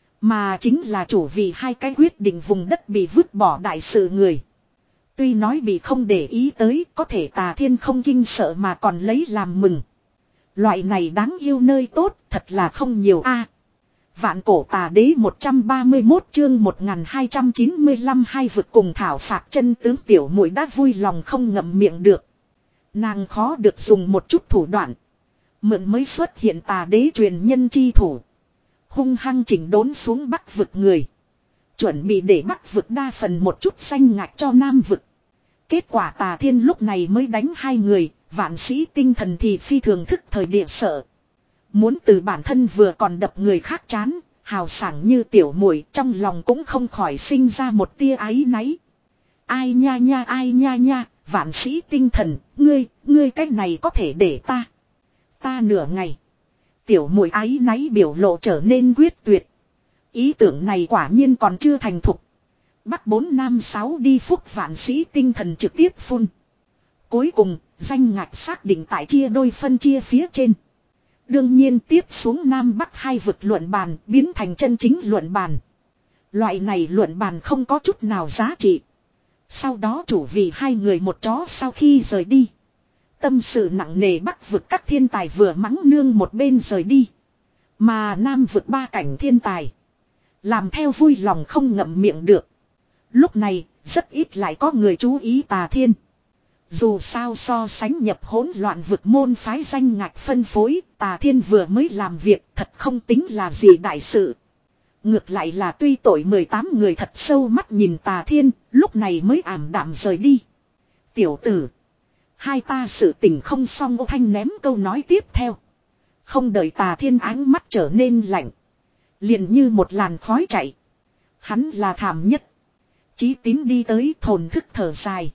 Mà chính là chủ vì hai cái quyết định vùng đất bị vứt bỏ đại sự người. Tuy nói bị không để ý tới có thể Tà Thiên không kinh sợ mà còn lấy làm mừng. Loại này đáng yêu nơi tốt thật là không nhiều a. Vạn cổ tà đế một trăm ba mươi mốt chương một nghìn hai trăm chín mươi lăm hai vực cùng thảo phạt chân tướng tiểu muội đã vui lòng không ngậm miệng được. Nàng khó được dùng một chút thủ đoạn. Mượn mới xuất hiện tà đế truyền nhân chi thủ. Hung hăng chỉnh đốn xuống bắc vực người. Chuẩn bị để bắc vực đa phần một chút xanh ngạch cho nam vực. Kết quả Tà Thiên lúc này mới đánh hai người, vạn sĩ tinh thần thì phi thường thức thời địa sợ. Muốn từ bản thân vừa còn đập người khác chán, hào sảng như tiểu muội trong lòng cũng không khỏi sinh ra một tia áy náy. Ai nha nha ai nha nha, vạn sĩ tinh thần, ngươi, ngươi cái này có thể để ta. Ta nửa ngày. Tiểu muội áy náy biểu lộ trở nên quyết tuyệt. Ý tưởng này quả nhiên còn chưa thành thục. Bắc bốn nam sáu đi phúc vạn sĩ tinh thần trực tiếp phun. Cuối cùng, danh ngạch xác định tại chia đôi phân chia phía trên. Đương nhiên tiếp xuống nam bắc hai vực luận bàn biến thành chân chính luận bàn. Loại này luận bàn không có chút nào giá trị. Sau đó chủ vì hai người một chó sau khi rời đi. Tâm sự nặng nề bắc vực các thiên tài vừa mắng nương một bên rời đi. Mà nam vực ba cảnh thiên tài. Làm theo vui lòng không ngậm miệng được. Lúc này, rất ít lại có người chú ý Tà Thiên. Dù sao so sánh nhập hỗn loạn vực môn phái danh ngạch phân phối, Tà Thiên vừa mới làm việc thật không tính là gì đại sự. Ngược lại là tuy tội mười tám người thật sâu mắt nhìn Tà Thiên, lúc này mới ảm đạm rời đi. Tiểu tử, hai ta sự tình không xong. Ô Thanh ném câu nói tiếp theo. Không đợi Tà Thiên ánh mắt trở nên lạnh. Liền như một làn khói chạy. Hắn là thảm nhất. Chí Tín đi tới thổn thức thở dài.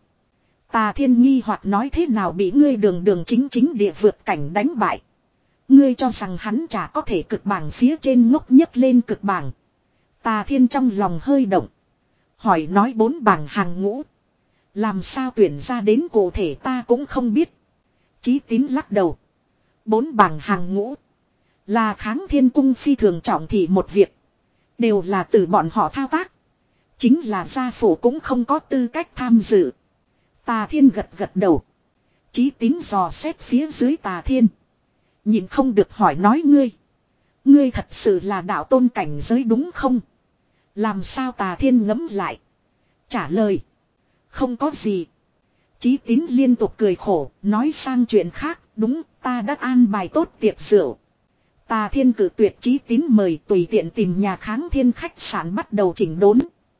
Tà Thiên nghi hoặc nói thế nào bị ngươi đường đường chính chính địa vượt cảnh đánh bại. Ngươi cho rằng hắn chả có thể cực bảng phía trên ngốc nhấc lên cực bảng. Tà Thiên trong lòng hơi động. Hỏi nói bốn bảng hàng ngũ. Làm sao tuyển ra đến cụ thể ta cũng không biết. Chí Tín lắc đầu. Bốn bảng hàng ngũ. Là Kháng Thiên Cung phi thường trọng thị một việc. Đều là từ bọn họ thao tác. Chính là gia phủ cũng không có tư cách tham dự. Tà Thiên gật gật đầu. Chí Tín dò xét phía dưới Tà Thiên. Nhìn không được hỏi nói ngươi. Ngươi thật sự là đạo tôn cảnh giới đúng không? Làm sao Tà Thiên ngẫm lại. Trả lời. Không có gì. Chí Tín liên tục cười khổ. Nói sang chuyện khác. Đúng ta đã an bài tốt tiệc rượu. Tà Thiên cử tuyệt Chí Tín mời tùy tiện tìm nhà Kháng Thiên khách sạn bắt đầu chỉnh đốn.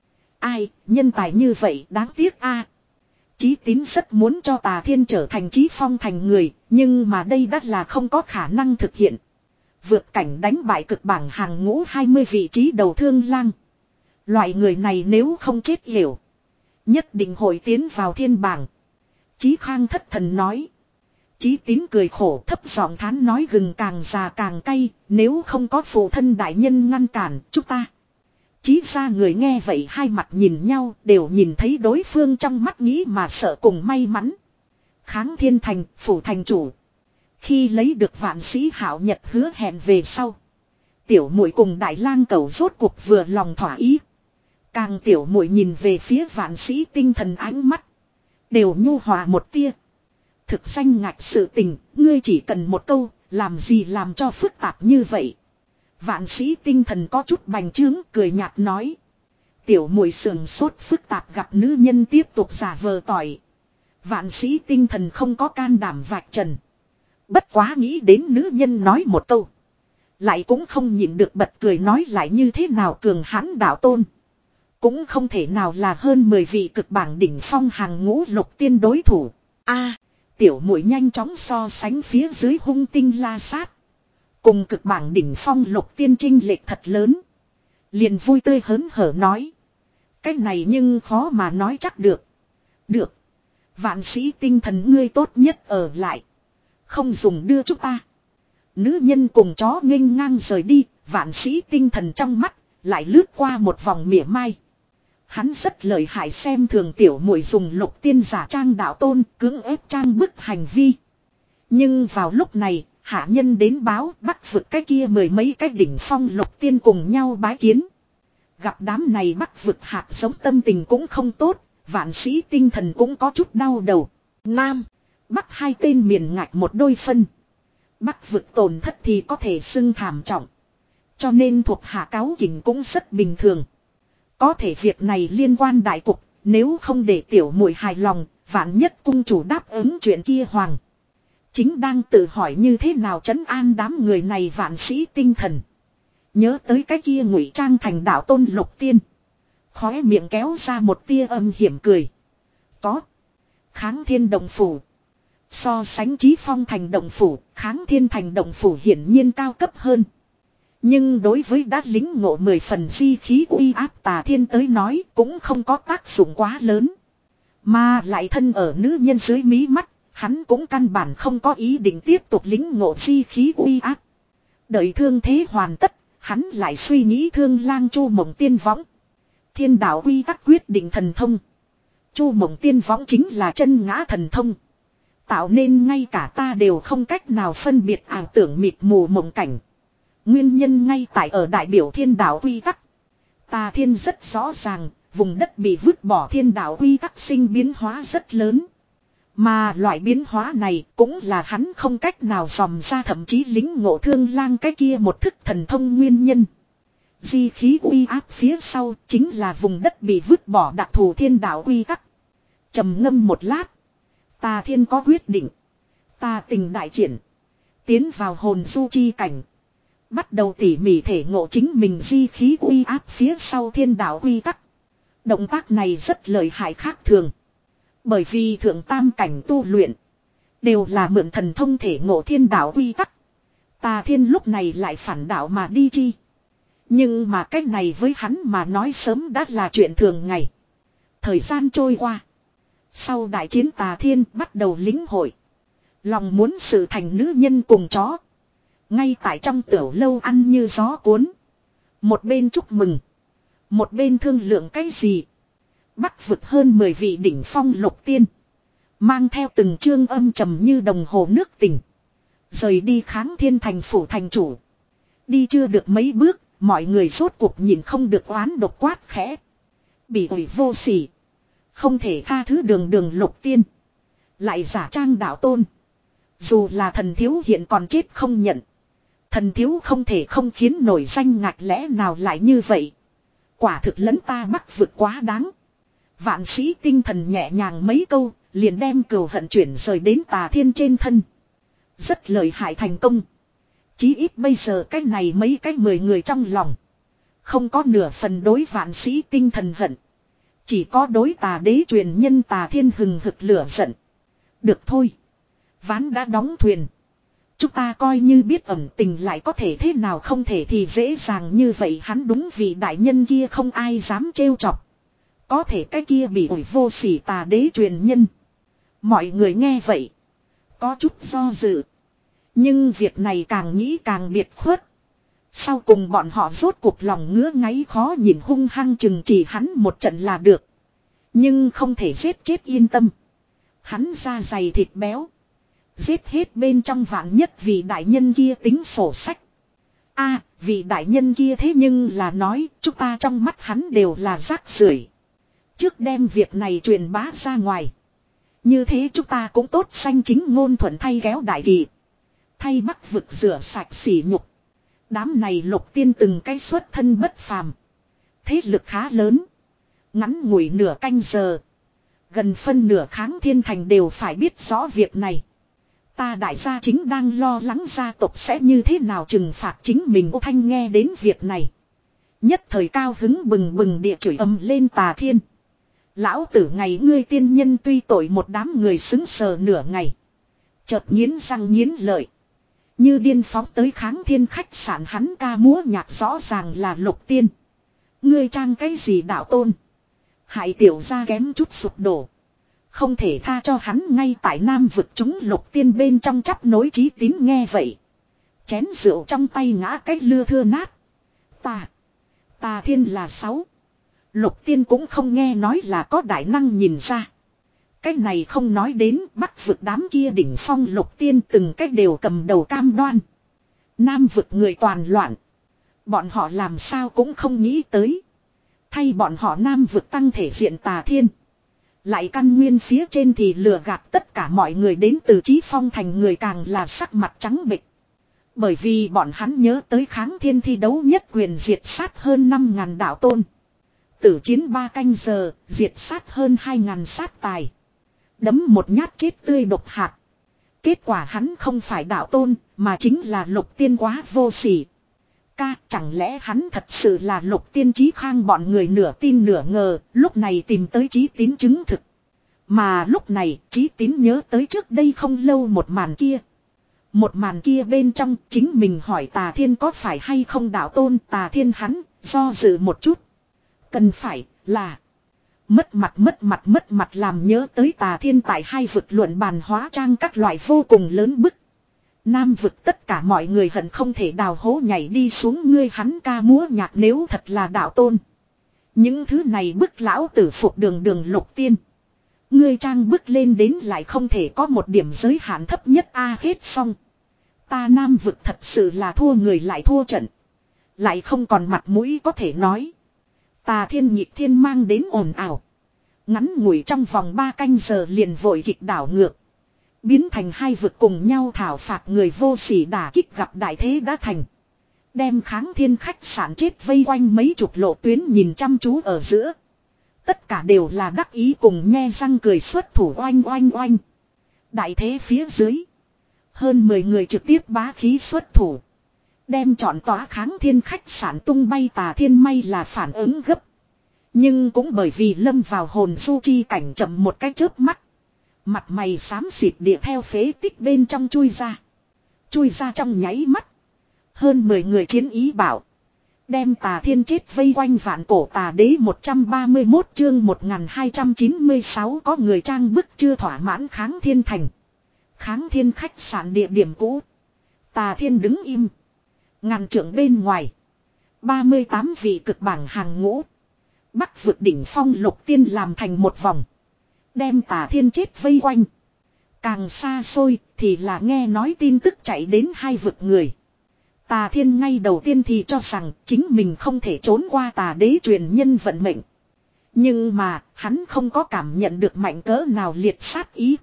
Ai, nhân tài như vậy đáng tiếc a. Chí Tín rất muốn cho Tà Thiên trở thành Chí Phong thành người, nhưng mà đây đã là không có khả năng thực hiện. Vượt cảnh đánh bại cực bảng hàng ngũ hai mươi vị trí đầu thương lang. Loại người này nếu không chết hiểu, nhất định hội tiến vào thiên bảng. Chí Khang thất thần nói. Chí Tín cười khổ thấp giọng thán nói gừng càng già càng cay, nếu không có phụ thân đại nhân ngăn cản chúng ta. Chí ra người nghe vậy hai mặt nhìn nhau đều nhìn thấy đối phương trong mắt nghĩ mà sợ cùng may mắn. Kháng Thiên Thành, phủ thành chủ. Khi lấy được vạn sĩ hảo nhật hứa hẹn về sau. Tiểu muội cùng đại lang cầu rốt cuộc vừa lòng thỏa ý. Càng tiểu muội nhìn về phía vạn sĩ tinh thần ánh mắt. Đều nhu hòa một tia. Thực danh ngạch sự tình, ngươi chỉ cần một câu, làm gì làm cho phức tạp như vậy. Vạn sĩ tinh thần có chút bành trướng cười nhạt nói. Tiểu muội sườn sốt phức tạp gặp nữ nhân tiếp tục giả vờ tỏi. Vạn sĩ tinh thần không có can đảm vạch trần. Bất quá nghĩ đến nữ nhân nói một câu. Lại cũng không nhịn được bật cười nói lại như thế nào cường hãn đạo tôn. Cũng không thể nào là hơn mười vị cực bảng đỉnh phong hàng ngũ lục tiên đối thủ. A, tiểu muội nhanh chóng so sánh phía dưới hung tinh la sát. Cùng cực bảng đỉnh phong lục tiên trinh lệch thật lớn. Liền vui tươi hớn hở nói. Cái này nhưng khó mà nói chắc được. Được. Vạn sĩ tinh thần ngươi tốt nhất ở lại. Không dùng đưa chúng ta. Nữ nhân cùng chó nghênh ngang rời đi. Vạn sĩ tinh thần trong mắt lại lướt qua một vòng mỉa mai. Hắn rất lợi hại xem thường tiểu muội dùng lục tiên giả trang đạo tôn cưỡng ép trang bức hành vi. Nhưng vào lúc này, hạ nhân đến báo Bắc vực cái kia mười mấy cái đỉnh phong lục tiên cùng nhau bái kiến. Gặp đám này Bắc vực hạt giống tâm tình cũng không tốt, vạn sĩ tinh thần cũng có chút đau đầu. Nam, Bắc hai tên miền ngạch một đôi phân. Bắc vực tổn thất thì có thể xưng thảm trọng. Cho nên thuộc hạ cáo kỉnh cũng rất bình thường. Có thể việc này liên quan đại cục, nếu không để tiểu muội hài lòng, vạn nhất cung chủ đáp ứng chuyện kia hoàng. Chính đang tự hỏi như thế nào trấn an đám người này vạn sĩ tinh thần. Nhớ tới cái kia ngụy trang thành đạo tôn lục tiên. Khóe miệng kéo ra một tia âm hiểm cười. Có. Kháng thiên động phủ. So sánh Chí Phong thành động phủ, Kháng thiên thành động phủ hiển nhiên cao cấp hơn. Nhưng đối với đát lính ngộ mười phần di khí uy áp Tà Thiên tới nói cũng không có tác dụng quá lớn. Mà lại thân ở nữ nhân dưới mí mắt, hắn cũng căn bản không có ý định tiếp tục lính ngộ di khí uy áp. Đợi thương thế hoàn tất, hắn lại suy nghĩ Thương Lang Chu Mộng Tiên Võng. Thiên đạo quy tắc quyết định thần thông. Chu Mộng Tiên Võng chính là chân ngã thần thông. Tạo nên ngay cả ta đều không cách nào phân biệt ảo tưởng mịt mù mộng cảnh. Nguyên nhân ngay tại ở đại biểu thiên đạo quy tắc. Tà Thiên rất rõ ràng, vùng đất bị vứt bỏ thiên đạo quy tắc sinh biến hóa rất lớn. Mà loại biến hóa này cũng là hắn không cách nào dòm ra, thậm chí lính ngộ Thương Lang cái kia một thức thần thông nguyên nhân. Di khí uy áp phía sau chính là vùng đất bị vứt bỏ đặc thù thiên đạo quy tắc. Trầm ngâm một lát, Tà Thiên có quyết định. Tà tình đại triển, tiến vào hồn du chi cảnh. Bắt đầu tỉ mỉ thể ngộ chính mình di khí uy áp phía sau thiên đạo quy tắc. Động tác này rất lợi hại khác thường. Bởi vì thượng tam cảnh tu luyện đều là mượn thần thông thể ngộ thiên đạo quy tắc. Tà Thiên lúc này lại phản đạo mà đi chi. Nhưng mà cách này với hắn mà nói sớm đã là chuyện thường ngày. Thời gian trôi qua. Sau đại chiến Tà Thiên bắt đầu lĩnh hội. Lòng muốn sự thành nữ nhân cùng chó. Ngay tại trong tiểu lâu ăn như gió cuốn. Một bên chúc mừng. Một bên thương lượng cái gì. Bắc vực hơn mười vị đỉnh phong lục tiên. Mang theo từng chương âm trầm như đồng hồ nước tình. Rời đi Kháng thiên thành phủ thành chủ. Đi chưa được mấy bước. Mọi người rốt cuộc nhìn không được oán độc quát khẽ. Bị ủi vô sỉ. Không thể tha thứ đường đường lục tiên. Lại giả trang đạo tôn. Dù là thần thiếu hiện còn chết không nhận. Thần thiếu không thể không khiến nổi danh ngạch lẽ nào lại như vậy. Quả thực lẫn ta Bắc vực quá đáng. Vạn sĩ tinh thần nhẹ nhàng mấy câu. Liền đem cừu hận chuyển rời đến Tà Thiên trên thân. Rất lợi hại thành công. Chí ít bây giờ cái này mấy cái mười người trong lòng. Không có nửa phần đối vạn sĩ tinh thần hận. Chỉ có đối Tà đế truyền nhân Tà Thiên hừng hực lửa giận. Được thôi. Ván đã đóng thuyền. Chúng ta coi như biết ẩn tình lại có thể thế nào không thể thì dễ dàng như vậy, hắn đúng vì đại nhân kia không ai dám trêu chọc. Có thể cái kia bị ủi vô sỉ Tà đế truyền nhân. Mọi người nghe vậy. Có chút do dự. Nhưng việc này càng nghĩ càng biệt khuất. Sau cùng bọn họ rốt cuộc lòng ngứa ngáy khó nhìn hung hăng chừng chỉ hắn một trận là được. Nhưng không thể giết chết yên tâm. Hắn da dày thịt béo. Giết hết bên trong vạn nhất vị đại nhân kia tính sổ sách. A, à, vị đại nhân kia thế nhưng là nói chúng ta trong mắt hắn đều là rác rưởi. Trước đem việc này truyền bá ra ngoài. Như thế chúng ta cũng tốt sanh chính ngôn thuận thay kéo đại kỳ. Thay Bắc vực rửa sạch sỉ nhục. Đám này lục tiên từng cái xuất thân bất phàm. Thế lực khá lớn. Ngắn ngủi nửa canh giờ. Gần phân nửa Kháng thiên thành đều phải biết rõ việc này. Ta đại gia chính đang lo lắng gia tộc sẽ như thế nào trừng phạt chính mình. Ô Thanh nghe đến việc này. Nhất thời cao hứng bừng bừng địa chửi ầm lên Tà Thiên. Lão tử ngày ngươi tiên nhân tuy tội một đám người xứng sờ nửa ngày. Chợt nghiến răng nghiến lợi. Như điên phóng tới Kháng thiên khách sạn hắn ca múa nhạc rõ ràng là lục tiên. Ngươi trang cái gì đạo tôn. Hại tiểu gia kém chút sụp đổ. Không thể tha cho hắn ngay tại Nam vực chúng lục tiên bên trong chắp nối chí tín nghe vậy. Chén rượu trong tay ngã cách lưa thưa nát. Ta. Tà thiên là sáu. Lục tiên cũng không nghe nói là có đại năng nhìn ra. Cái này không nói đến bắc vực đám kia đỉnh phong lục tiên từng cách đều cầm đầu cam đoan. Nam vực người toàn loạn. Bọn họ làm sao cũng không nghĩ tới. Thay bọn họ nam vực tăng thể diện tà thiên. Lại căn nguyên phía trên thì lừa gạt tất cả mọi người đến từ Chí Phong thành người càng là sắc mặt trắng bệch. Bởi vì bọn hắn nhớ tới kháng thiên thi đấu nhất quyền diệt sát hơn năm ngàn đạo tôn. Tử chiến ba canh giờ, diệt sát hơn hai ngàn sát tài. Đấm một nhát chết tươi độc hạt. Kết quả hắn không phải đạo tôn, mà chính là lục tiên quá vô sỉ. Ca, chẳng lẽ hắn thật sự là lục tiên Chí Khang bọn người nửa tin nửa ngờ, lúc này tìm tới Chí Tín chứng thực. Mà lúc này, Chí Tín nhớ tới trước đây không lâu một màn kia. Một màn kia bên trong, chính mình hỏi Tà Thiên có phải hay không đạo tôn, Tà Thiên hắn, do dự một chút. Cần phải, là... Mất mặt mất mặt mất mặt làm nhớ tới Tà Thiên tại hai vực luận bàn hóa trang các loại vô cùng lớn bức. Nam vực tất cả mọi người hận không thể đào hố nhảy đi xuống ngươi hắn ca múa nhạc nếu thật là đạo tôn. Những thứ này bức lão tử phục đường đường lục tiên. Ngươi trang bức lên đến lại không thể có một điểm giới hạn thấp nhất a hết xong. Ta Nam vực thật sự là thua người lại thua trận. Lại không còn mặt mũi có thể nói. Tà Thiên nhịp thiên mang đến ồn ào. Ngắn ngủi trong vòng ba canh giờ liền vội kịch đảo ngược. Biến thành hai vực cùng nhau thảo phạt người vô sỉ đả kích gặp đại thế đã thành. Đem kháng thiên khách sạn chết vây quanh mấy chục lộ tuyến nhìn chăm chú ở giữa. Tất cả đều là đắc ý cùng nhe răng cười xuất thủ oanh oanh oanh. Đại thế phía dưới. Hơn mười người trực tiếp bá khí xuất thủ. Đem trọn tỏa kháng thiên khách sạn tung bay Tà Thiên may là phản ứng gấp. Nhưng cũng bởi vì lâm vào hồn du chi cảnh chậm một cái chớp mắt. Mặt mày xám xịt địa theo phế tích bên trong chui ra. Chui ra trong nháy mắt. Hơn mười người chiến ý bảo. Đem Tà Thiên chết vây quanh vạn cổ tà đế một trăm ba mươi mốt chương một nghìn hai trăm chín mươi sáu có người trang bức chưa thỏa mãn kháng thiên thành. Kháng thiên khách sạn địa điểm cũ. Tà Thiên đứng im. Ngàn trượng bên ngoài. ba mươi tám vị cực bảng hàng ngũ. Bắc vực đỉnh phong lục tiên làm thành một vòng. Đem Tà Thiên chết vây quanh. Càng xa xôi thì là nghe nói tin tức chạy đến hai vực người. Tà Thiên ngay đầu tiên thì cho rằng chính mình không thể trốn qua tà đế truyền nhân vận mệnh. Nhưng mà hắn không có cảm nhận được mạnh cỡ nào liệt sát ý.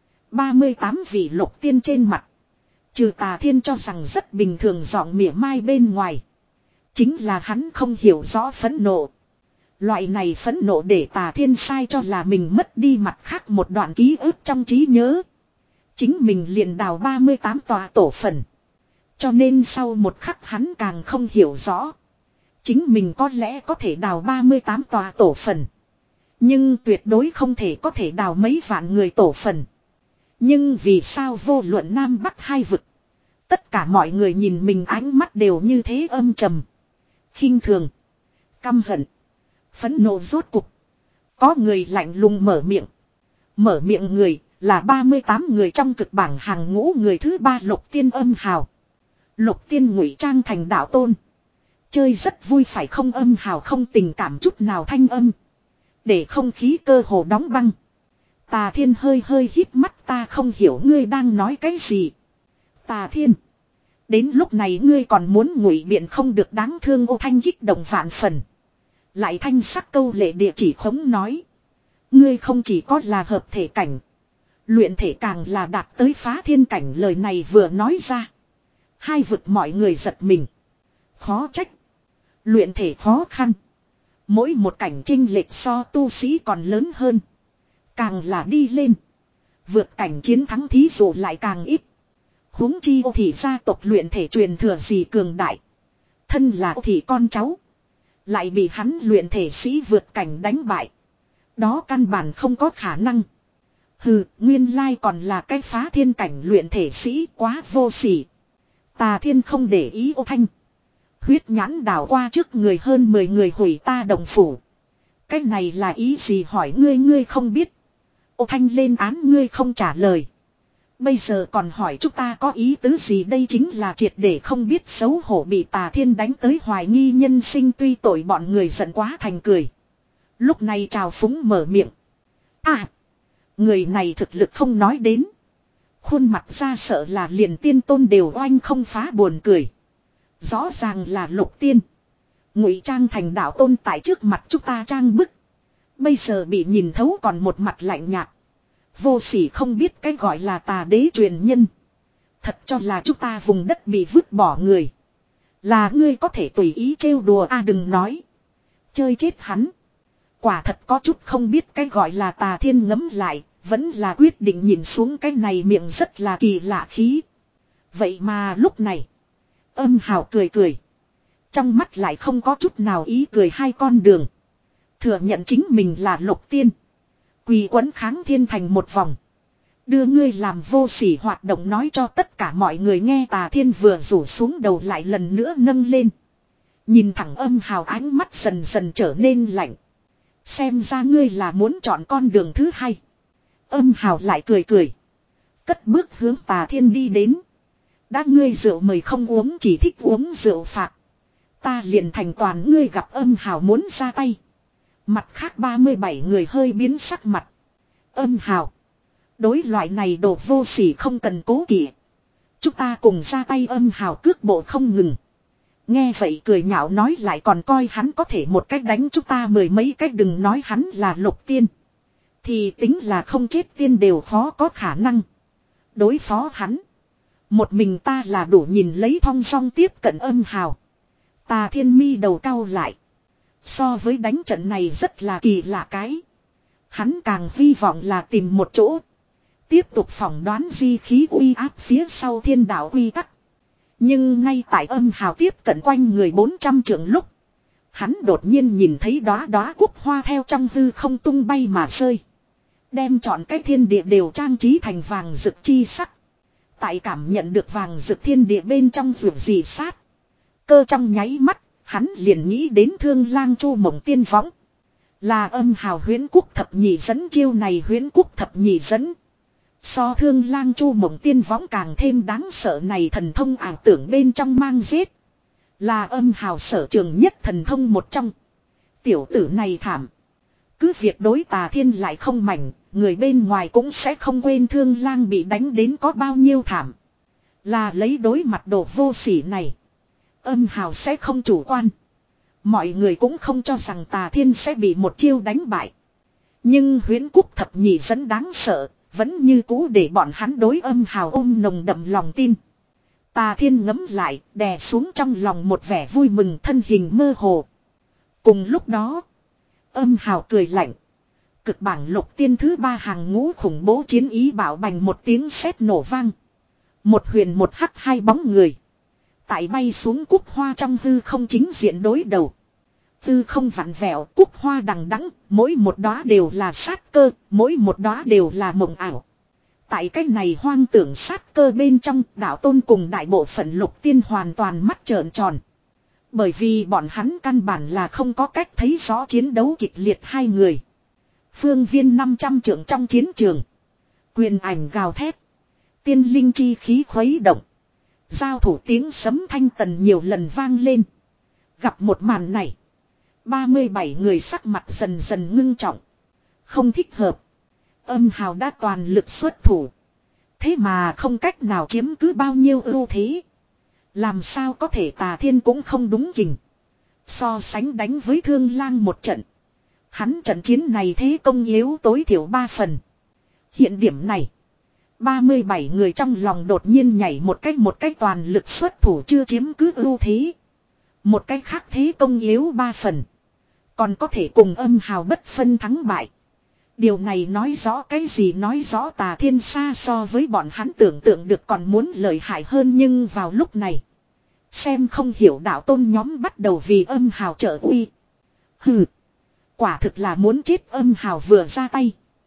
ba mươi tám vị lục tiên trên mặt. Trừ Tà Thiên cho rằng rất bình thường giọng mỉa mai bên ngoài. Chính là hắn không hiểu rõ phẫn nộ. Loại này phẫn nộ để Tà Thiên sai cho là mình mất đi mặt khác một đoạn ký ức trong trí nhớ. Chính mình liền đào ba mươi tám tòa tổ phần. Cho nên sau một khắc hắn càng không hiểu rõ. Chính mình có lẽ có thể đào ba mươi tám tòa tổ phần. Nhưng tuyệt đối không thể có thể đào mấy vạn người tổ phần. Nhưng vì sao vô luận Nam Bắc hai vực. Tất cả mọi người nhìn mình ánh mắt đều như thế âm trầm. Khinh thường. Căm hận. Phẫn nộ rốt cục. Có người lạnh lùng mở miệng. Mở miệng người là ba mươi tám người trong cực bảng hàng ngũ người thứ ba lục tiên âm hào. Lục tiên ngụy trang thành đạo tôn. Chơi rất vui phải không âm hào không tình cảm chút nào thanh âm. Để không khí cơ hồ đóng băng. Tà Thiên hơi hơi hít mắt ta không hiểu ngươi đang nói cái gì. Tà Thiên. Đến lúc này ngươi còn muốn ngụy biện không được đáng thương ô thanh kích động vạn phần. Lại thanh sắc câu lệ địa chỉ khống nói. Ngươi không chỉ có là hợp thể cảnh. Luyện thể càng là đạt tới phá thiên cảnh lời này vừa nói ra. Hai vực mọi người giật mình. Khó trách. Luyện thể khó khăn. Mỗi một cảnh chênh lệch so tu sĩ còn lớn hơn. Càng là đi lên. Vượt cảnh chiến thắng thí dụ lại càng ít. Huống chi ô thị gia tộc luyện thể truyền thừa gì cường đại. Thân là ô thị con cháu. Lại bị hắn luyện thể sĩ vượt cảnh đánh bại. Đó căn bản không có khả năng. Hừ, nguyên lai còn là cái phá thiên cảnh luyện thể sĩ quá vô sỉ. Tà Thiên không để ý ô thanh. Huyết nhãn đảo qua trước người hơn mười người hủy ta đồng phủ. Cái này là ý gì hỏi ngươi ngươi không biết. Ô thanh lên án ngươi không trả lời. Bây giờ còn hỏi chúng ta có ý tứ gì, đây chính là triệt để không biết xấu hổ, bị Tà Thiên đánh tới hoài nghi nhân sinh, tuy tội bọn người giận quá thành cười. Lúc này trào phúng mở miệng. À, người này thực lực không nói đến. Khuôn mặt ra sợ là liền tiên tôn đều oanh không phá, buồn cười. Rõ ràng là Lục Tiên. Ngụy trang thành đạo tôn tại trước mặt chúng ta trang bức. Bây giờ bị nhìn thấu còn một mặt lạnh nhạt. Vô sỉ không biết cái gọi là tà đế truyền nhân. Thật cho là chúng ta vùng đất bị vứt bỏ người. Là ngươi có thể tùy ý trêu đùa a, à, đừng nói. Chơi chết hắn. Quả thật có chút không biết cái gọi là Tà Thiên ngấm lại. Vẫn là quyết định nhìn xuống cái này miệng rất là kỳ lạ khí. Vậy mà lúc này. Âm Hào cười cười. Trong mắt lại không có chút nào ý cười, hai con đường. Thừa nhận chính mình là Lục Tiên. Quỳ quấn kháng thiên thành một vòng. Đưa ngươi làm vô sỉ hoạt động nói cho tất cả mọi người nghe. Tà Thiên vừa rủ xuống đầu lại lần nữa nâng lên. Nhìn thẳng Âm Hào, ánh mắt dần dần trở nên lạnh. Xem ra ngươi là muốn chọn con đường thứ hai. Âm Hào lại cười cười. Cất bước hướng Tà Thiên đi đến. Đã ngươi rượu mời không uống, chỉ thích uống rượu phạt. Ta liền thành toàn ngươi. Gặp Âm Hào muốn ra tay. Mặt khác ba mươi bảy người hơi biến sắc mặt. Âm Hào, đối loại này đồ vô sỉ không cần cố kỵ. Chúng ta cùng ra tay. Âm Hào cước bộ không ngừng. Nghe vậy cười nhạo nói, lại còn coi hắn có thể một cách đánh chúng ta mười mấy cách. Đừng nói hắn là Lục Tiên. Thì tính là không chết tiên đều khó có khả năng. Đối phó hắn. Một mình ta là đủ. Nhìn lấy thong dong tiếp cận Âm Hào. Tà Thiên mi đầu cau lại. So với đánh trận này rất là kỳ lạ cái. Hắn càng hy vọng là tìm một chỗ. Tiếp tục phỏng đoán di khí uy áp phía sau thiên đạo quy tắc. Nhưng ngay tại Âm Hào tiếp cận quanh người bốn trăm trượng lúc. Hắn đột nhiên nhìn thấy đóa đóa cúc hoa theo trong hư không tung bay mà rơi. Đem trọn cái thiên địa đều trang trí thành vàng rực chi sắc. Tại cảm nhận được vàng rực thiên địa bên trong vượt dị sát. Cơ trong nháy mắt. Hắn liền nghĩ đến Thương Lang Chu Mộng Tiên Võng. Là Âm Hào Huyễn Quốc thập nhị dẫn. Chiêu này Huyễn Quốc thập nhị dẫn. So Thương Lang Chu Mộng Tiên Võng càng thêm đáng sợ, này thần thông ảo tưởng bên trong mang giết. Là Âm Hào sở trường nhất thần thông một trong. Tiểu tử này thảm. Cứ việc đối Tà Thiên lại không mảnh. Người bên ngoài cũng sẽ không quên Thương Lang bị đánh đến có bao nhiêu thảm. Là lấy đối mặt đồ vô sỉ này. Âm Hào sẽ không chủ quan. Mọi người cũng không cho rằng Tà Thiên sẽ bị một chiêu đánh bại. Nhưng Huyễn Quốc thập nhị dẫn đáng sợ. Vẫn như cũ để bọn hắn đối Âm Hào ôm nồng đậm lòng tin. Tà Thiên ngấm lại, đè xuống trong lòng một vẻ vui mừng, thân hình mơ hồ. Cùng lúc đó, Âm Hào cười lạnh. Cực bảng Lục Tiên thứ ba hàng ngũ khủng bố chiến ý bảo bành một tiếng sét nổ vang. Một huyền một hắc hai bóng người. Tại bay xuống cúc hoa trong hư không chính diện đối đầu. Hư không vặn vẹo, cúc hoa đằng đẵng, mỗi một đóa đều là sát cơ, mỗi một đóa đều là mộng ảo. Tại cách này hoang tưởng sát cơ bên trong, đạo tôn cùng đại bộ phận Lục Tiên hoàn toàn mắt trợn tròn. Bởi vì bọn hắn căn bản là không có cách thấy rõ chiến đấu kịch liệt hai người. Phương viên năm trăm trượng trong chiến trường. Quyền ảnh gào thét. Tiên linh chi khí khuấy động. Giao thủ tiếng sấm thanh tần nhiều lần vang lên. Gặp một màn này. ba mươi bảy người sắc mặt dần dần ngưng trọng. Không thích hợp. Âm Hào đã toàn lực xuất thủ. Thế mà không cách nào chiếm cứ bao nhiêu ưu thế. Làm sao có thể Tà Thiên cũng không đúng kình. So sánh đánh với Thương Lang một trận. Hắn trận chiến này thế công yếu tối thiểu ba phần. Hiện điểm này. ba mươi bảy người trong lòng đột nhiên nhảy một cách một cách toàn lực xuất thủ chưa chiếm cứ ưu thế. Một cách khác thế công yếu ba phần. Còn có thể cùng Âm Hào bất phân thắng bại. Điều này nói rõ cái gì, nói rõ Tà Thiên xa so với bọn hắn tưởng tượng được còn muốn lợi hại hơn. Nhưng vào lúc này. Xem không hiểu đạo tôn nhóm bắt đầu vì Âm Hào trợ uy. Hừ. Quả thực là muốn chết. Âm Hào vừa ra tay.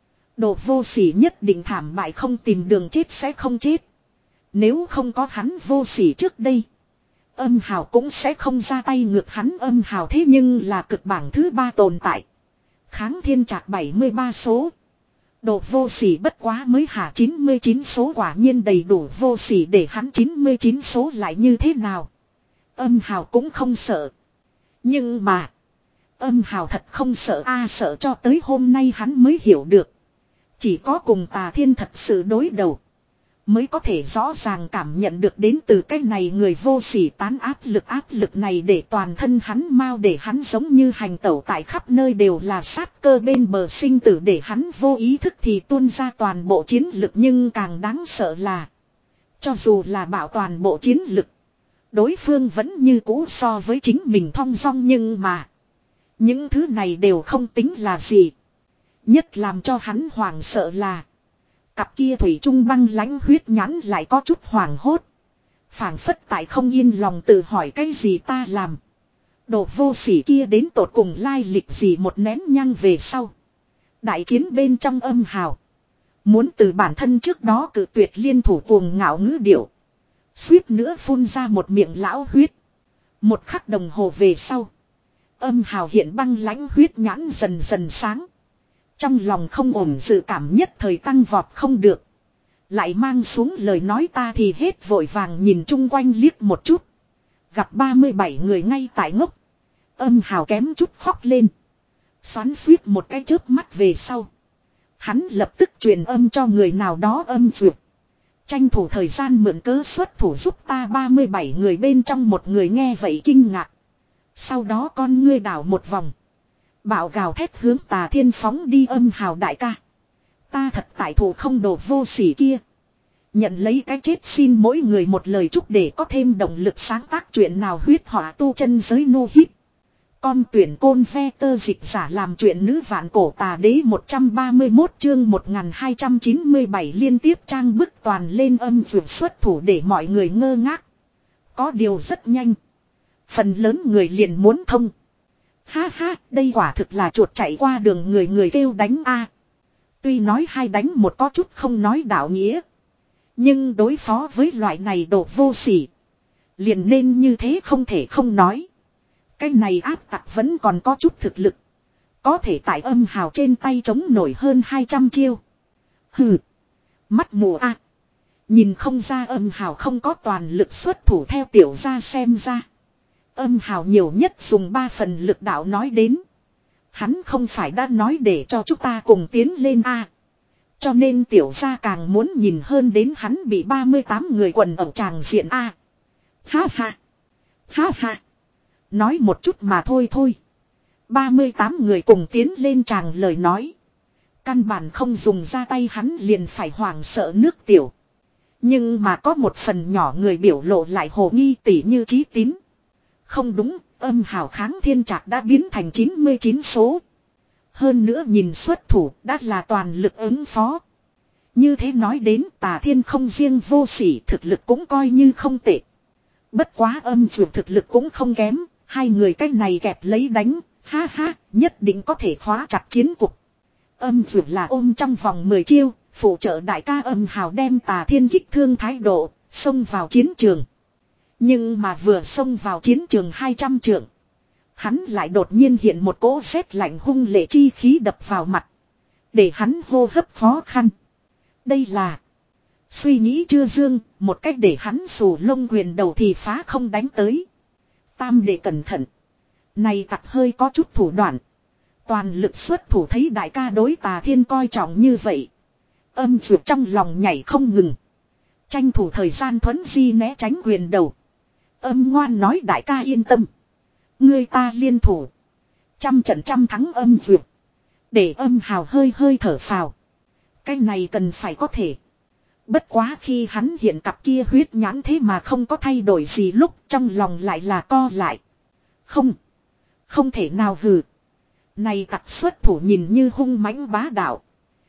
Đồ vô sỉ nhất định thảm bại, không tìm đường chết sẽ không chết. Nếu không có hắn vô sỉ trước đây. Âm Hào cũng sẽ không ra tay ngược hắn. Âm Hào thế nhưng là cực bảng thứ ba tồn tại. Kháng thiên trạc bảy mươi ba số. Đồ vô sỉ bất quá mới hả chín mươi chín số quả nhiên đầy đủ vô sỉ để hắn chín mươi chín số lại như thế nào. Âm hào cũng không sợ. Nhưng mà. Âm hào thật không sợ a sợ cho tới hôm nay hắn mới hiểu được. Chỉ có cùng Tà Thiên thật sự đối đầu. Mới có thể rõ ràng cảm nhận được đến từ cái này người vô sỉ tán áp lực áp lực này để toàn thân hắn mau để hắn giống như hành tẩu tại khắp nơi đều là sát cơ bên bờ sinh tử để hắn vô ý thức thì tuôn ra toàn bộ chiến lực nhưng càng đáng sợ là. Cho dù là bảo toàn bộ chiến lực. Đối phương vẫn như cũ so với chính mình thong dong nhưng mà. Những thứ này đều không tính là gì. Nhất làm cho hắn hoảng sợ là. Cặp kia thủy trung băng lãnh huyết nhãn lại có chút hoảng hốt. Phảng phất tại không yên lòng tự hỏi cái gì ta làm. Đồ vô sỉ kia đến tột cùng lai lịch gì một nén nhang về sau. Đại chiến bên trong âm hào. Muốn từ bản thân trước đó cự tuyệt liên thủ cuồng ngạo ngữ điệu. Suýt nữa phun ra một miệng lão huyết. Một khắc đồng hồ về sau. Âm hào hiện băng lãnh huyết nhãn dần dần sáng. Trong lòng không ổn dự cảm nhất thời tăng vọt không được. Lại mang xuống lời nói ta thì hết vội vàng nhìn chung quanh liếc một chút. Gặp ba mươi bảy người ngay tại ngốc. Âm hào kém chút khóc lên. Xoắn suýt một cái chớp mắt về sau. Hắn lập tức truyền âm cho người nào đó âm duyệt. Tranh thủ thời gian mượn cớ xuất thủ giúp ta ba mươi bảy người bên trong một người nghe vậy kinh ngạc. Sau đó con ngươi đảo một vòng. Bạo gào thét hướng Tà Thiên phóng đi âm hào đại ca. Ta thật tại thủ không đồ vô sỉ kia. Nhận lấy cái chết xin mỗi người một lời chúc để có thêm động lực sáng tác chuyện nào huyết họa tu chân giới nu hít. Con tuyển côn ve tơ dịch giả làm chuyện nữ vạn cổ tà đế một trăm ba mươi mốt chương một nghìn hai trăm chín mươi bảy liên tiếp trang bức toàn lên âm vượt xuất thủ để mọi người ngơ ngác. Có điều rất nhanh. Phần lớn người liền muốn thông. Ha ha, đây quả thực là chuột chạy qua đường người người kêu đánh a. Tuy nói hai đánh một có chút không nói đạo nghĩa. Nhưng đối phó với loại này đồ vô sỉ. Liền nên như thế không thể không nói. Cái này áp tặc vẫn còn có chút thực lực. Có thể tại âm hào trên tay chống nổi hơn hai trăm chiêu. Hừ. Mắt mù a. Nhìn không ra âm hào không có toàn lực xuất thủ theo tiểu gia xem ra. Âm hào nhiều nhất dùng ba phần lực đạo nói đến. Hắn không phải đã nói để cho chúng ta cùng tiến lên a. Cho nên tiểu gia càng muốn nhìn hơn đến hắn bị ba mươi tám người quần ở tràng diện a. Ha ha. Ha ha. Nói một chút mà thôi thôi. ba mươi tám người cùng tiến lên tràng lời nói. Căn bản không dùng ra tay hắn liền phải hoảng sợ nước tiểu. Nhưng mà có một phần nhỏ người biểu lộ lại hồ nghi tỉ như trí tín. Không đúng, âm hào kháng thiên trạc đã biến thành chín mươi chín số. Hơn nữa nhìn xuất thủ đã là toàn lực ứng phó. Như thế nói đến Tà Thiên không riêng vô sỉ thực lực cũng coi như không tệ. Bất quá âm dược thực lực cũng không kém. Hai người cách này kẹp lấy đánh, ha ha, nhất định có thể khóa chặt chiến cục. Âm dược là ôm trong vòng mười chiêu, phụ trợ đại ca âm hào đem Tà Thiên kích thương thái độ, xông vào chiến trường. Nhưng mà vừa xông vào chiến trường hai trăm trượng. Hắn lại đột nhiên hiện một cỗ sét lạnh hung lệ chi khí đập vào mặt. Để hắn hô hấp khó khăn. Đây là suy nghĩ chưa dương, một cách để hắn xù lông quyền đầu thì phá không đánh tới. Tam đệ cẩn thận. Này tặc hơi có chút thủ đoạn. Toàn lực xuất thủ thấy đại ca đối Tà Thiên coi trọng như vậy. Âm dược trong lòng nhảy không ngừng. Tranh thủ thời gian thuấn di né tránh quyền đầu. Âm ngoan nói đại ca yên tâm. Ngươi ta liên thủ. Trăm trận trăm thắng âm dược. Để âm hào hơi hơi thở phào. Cái này cần phải có thể. Bất quá khi hắn hiện cặp kia huyết nhãn thế mà không có thay đổi gì lúc trong lòng lại là co lại. Không. Không thể nào hừ. Này tặc xuất thủ nhìn như hung mãnh bá đạo.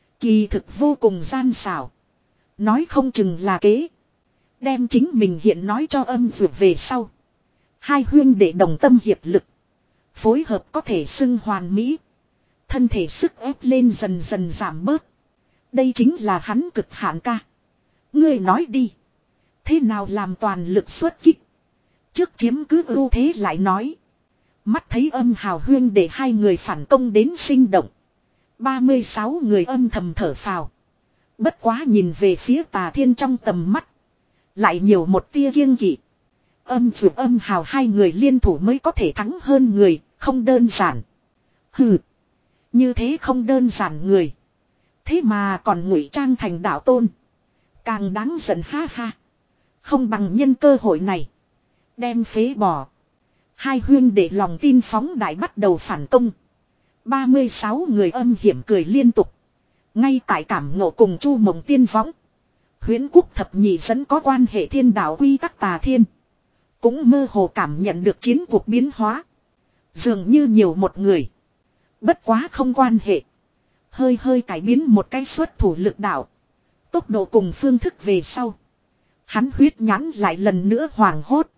Kỳ thực vô cùng gian xảo. Nói không chừng là kế. Đem chính mình hiện nói cho âm dược về sau. Hai huyên để đồng tâm hiệp lực. Phối hợp có thể xưng hoàn mỹ. Thân thể sức ép lên dần dần giảm bớt. Đây chính là hắn cực hạn ca. Ngươi nói đi. Thế nào làm toàn lực xuất kích. Trước chiếm cứ ưu thế lại nói. Mắt thấy âm hào huyên để hai người phản công đến sinh động. ba mươi sáu người âm thầm thở phào. Bất quá nhìn về phía Tà Thiên trong tầm mắt. Lại nhiều một tia kiêng kỵ. Âm Dược Âm Hào hai người liên thủ mới có thể thắng hơn người, không đơn giản. Hừ. Như thế không đơn giản người. Thế mà còn ngụy trang thành đạo tôn. Càng đáng giận ha ha. Không bằng nhân cơ hội này. Đem phế bỏ. Hai huyên để lòng tin phóng đại bắt đầu phản công. ba mươi sáu người âm hiểm cười liên tục. Ngay tại cảm ngộ cùng Chu Mộng Tiên võng. Huyễn Quốc thập nhị dẫn có quan hệ thiên đạo quy tắc Tà Thiên. Cũng mơ hồ cảm nhận được chiến cuộc biến hóa. Dường như nhiều một người. Bất quá không quan hệ. Hơi hơi cải biến một cái xuất thủ lực đạo. Tốc độ cùng phương thức về sau. Hắn huyết nhãn lại lần nữa hoảng hốt.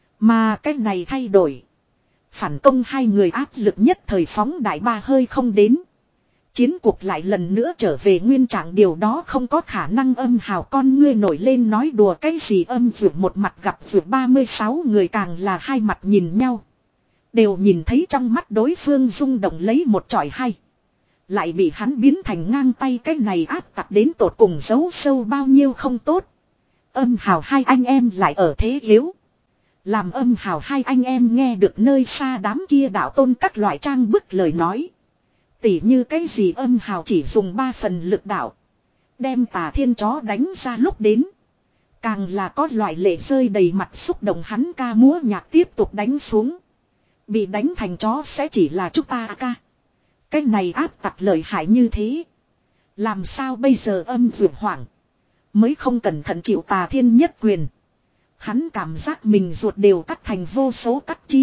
Mà cái này thay đổi. Phản công hai người áp lực nhất thời phóng đại ba hơi không đến. Chiến cuộc lại lần nữa trở về nguyên trạng, điều đó không có khả năng. Âm Hào con ngươi nổi lên nói đùa cái gì. Âm Dược một mặt gặp Dược ba mươi sáu người càng là hai mặt nhìn nhau. Đều nhìn thấy trong mắt đối phương rung động lấy một chọi hay. Lại bị hắn biến thành ngang tay, cái này áp tặc đến tột cùng giấu sâu bao nhiêu không tốt. Âm Hào hai anh em lại ở thế yếu. Làm Âm Hào hai anh em nghe được nơi xa đám kia đạo tôn các loại trang bức lời nói. Tỉ như cái gì Âm Hào chỉ dùng ba phần lực đạo. Đem Tà Thiên chó đánh ra lúc đến. Càng là có loại lệ rơi đầy mặt xúc động, hắn ca múa nhạc tiếp tục đánh xuống. Bị đánh thành chó sẽ chỉ là chúng ta ca. Cái này áp tặc lợi hại như thế. Làm sao bây giờ Âm Dược hoảng. Mới không cẩn thận chịu Tà Thiên nhất quyền. Hắn cảm giác mình ruột đều cắt thành vô số cắt chi.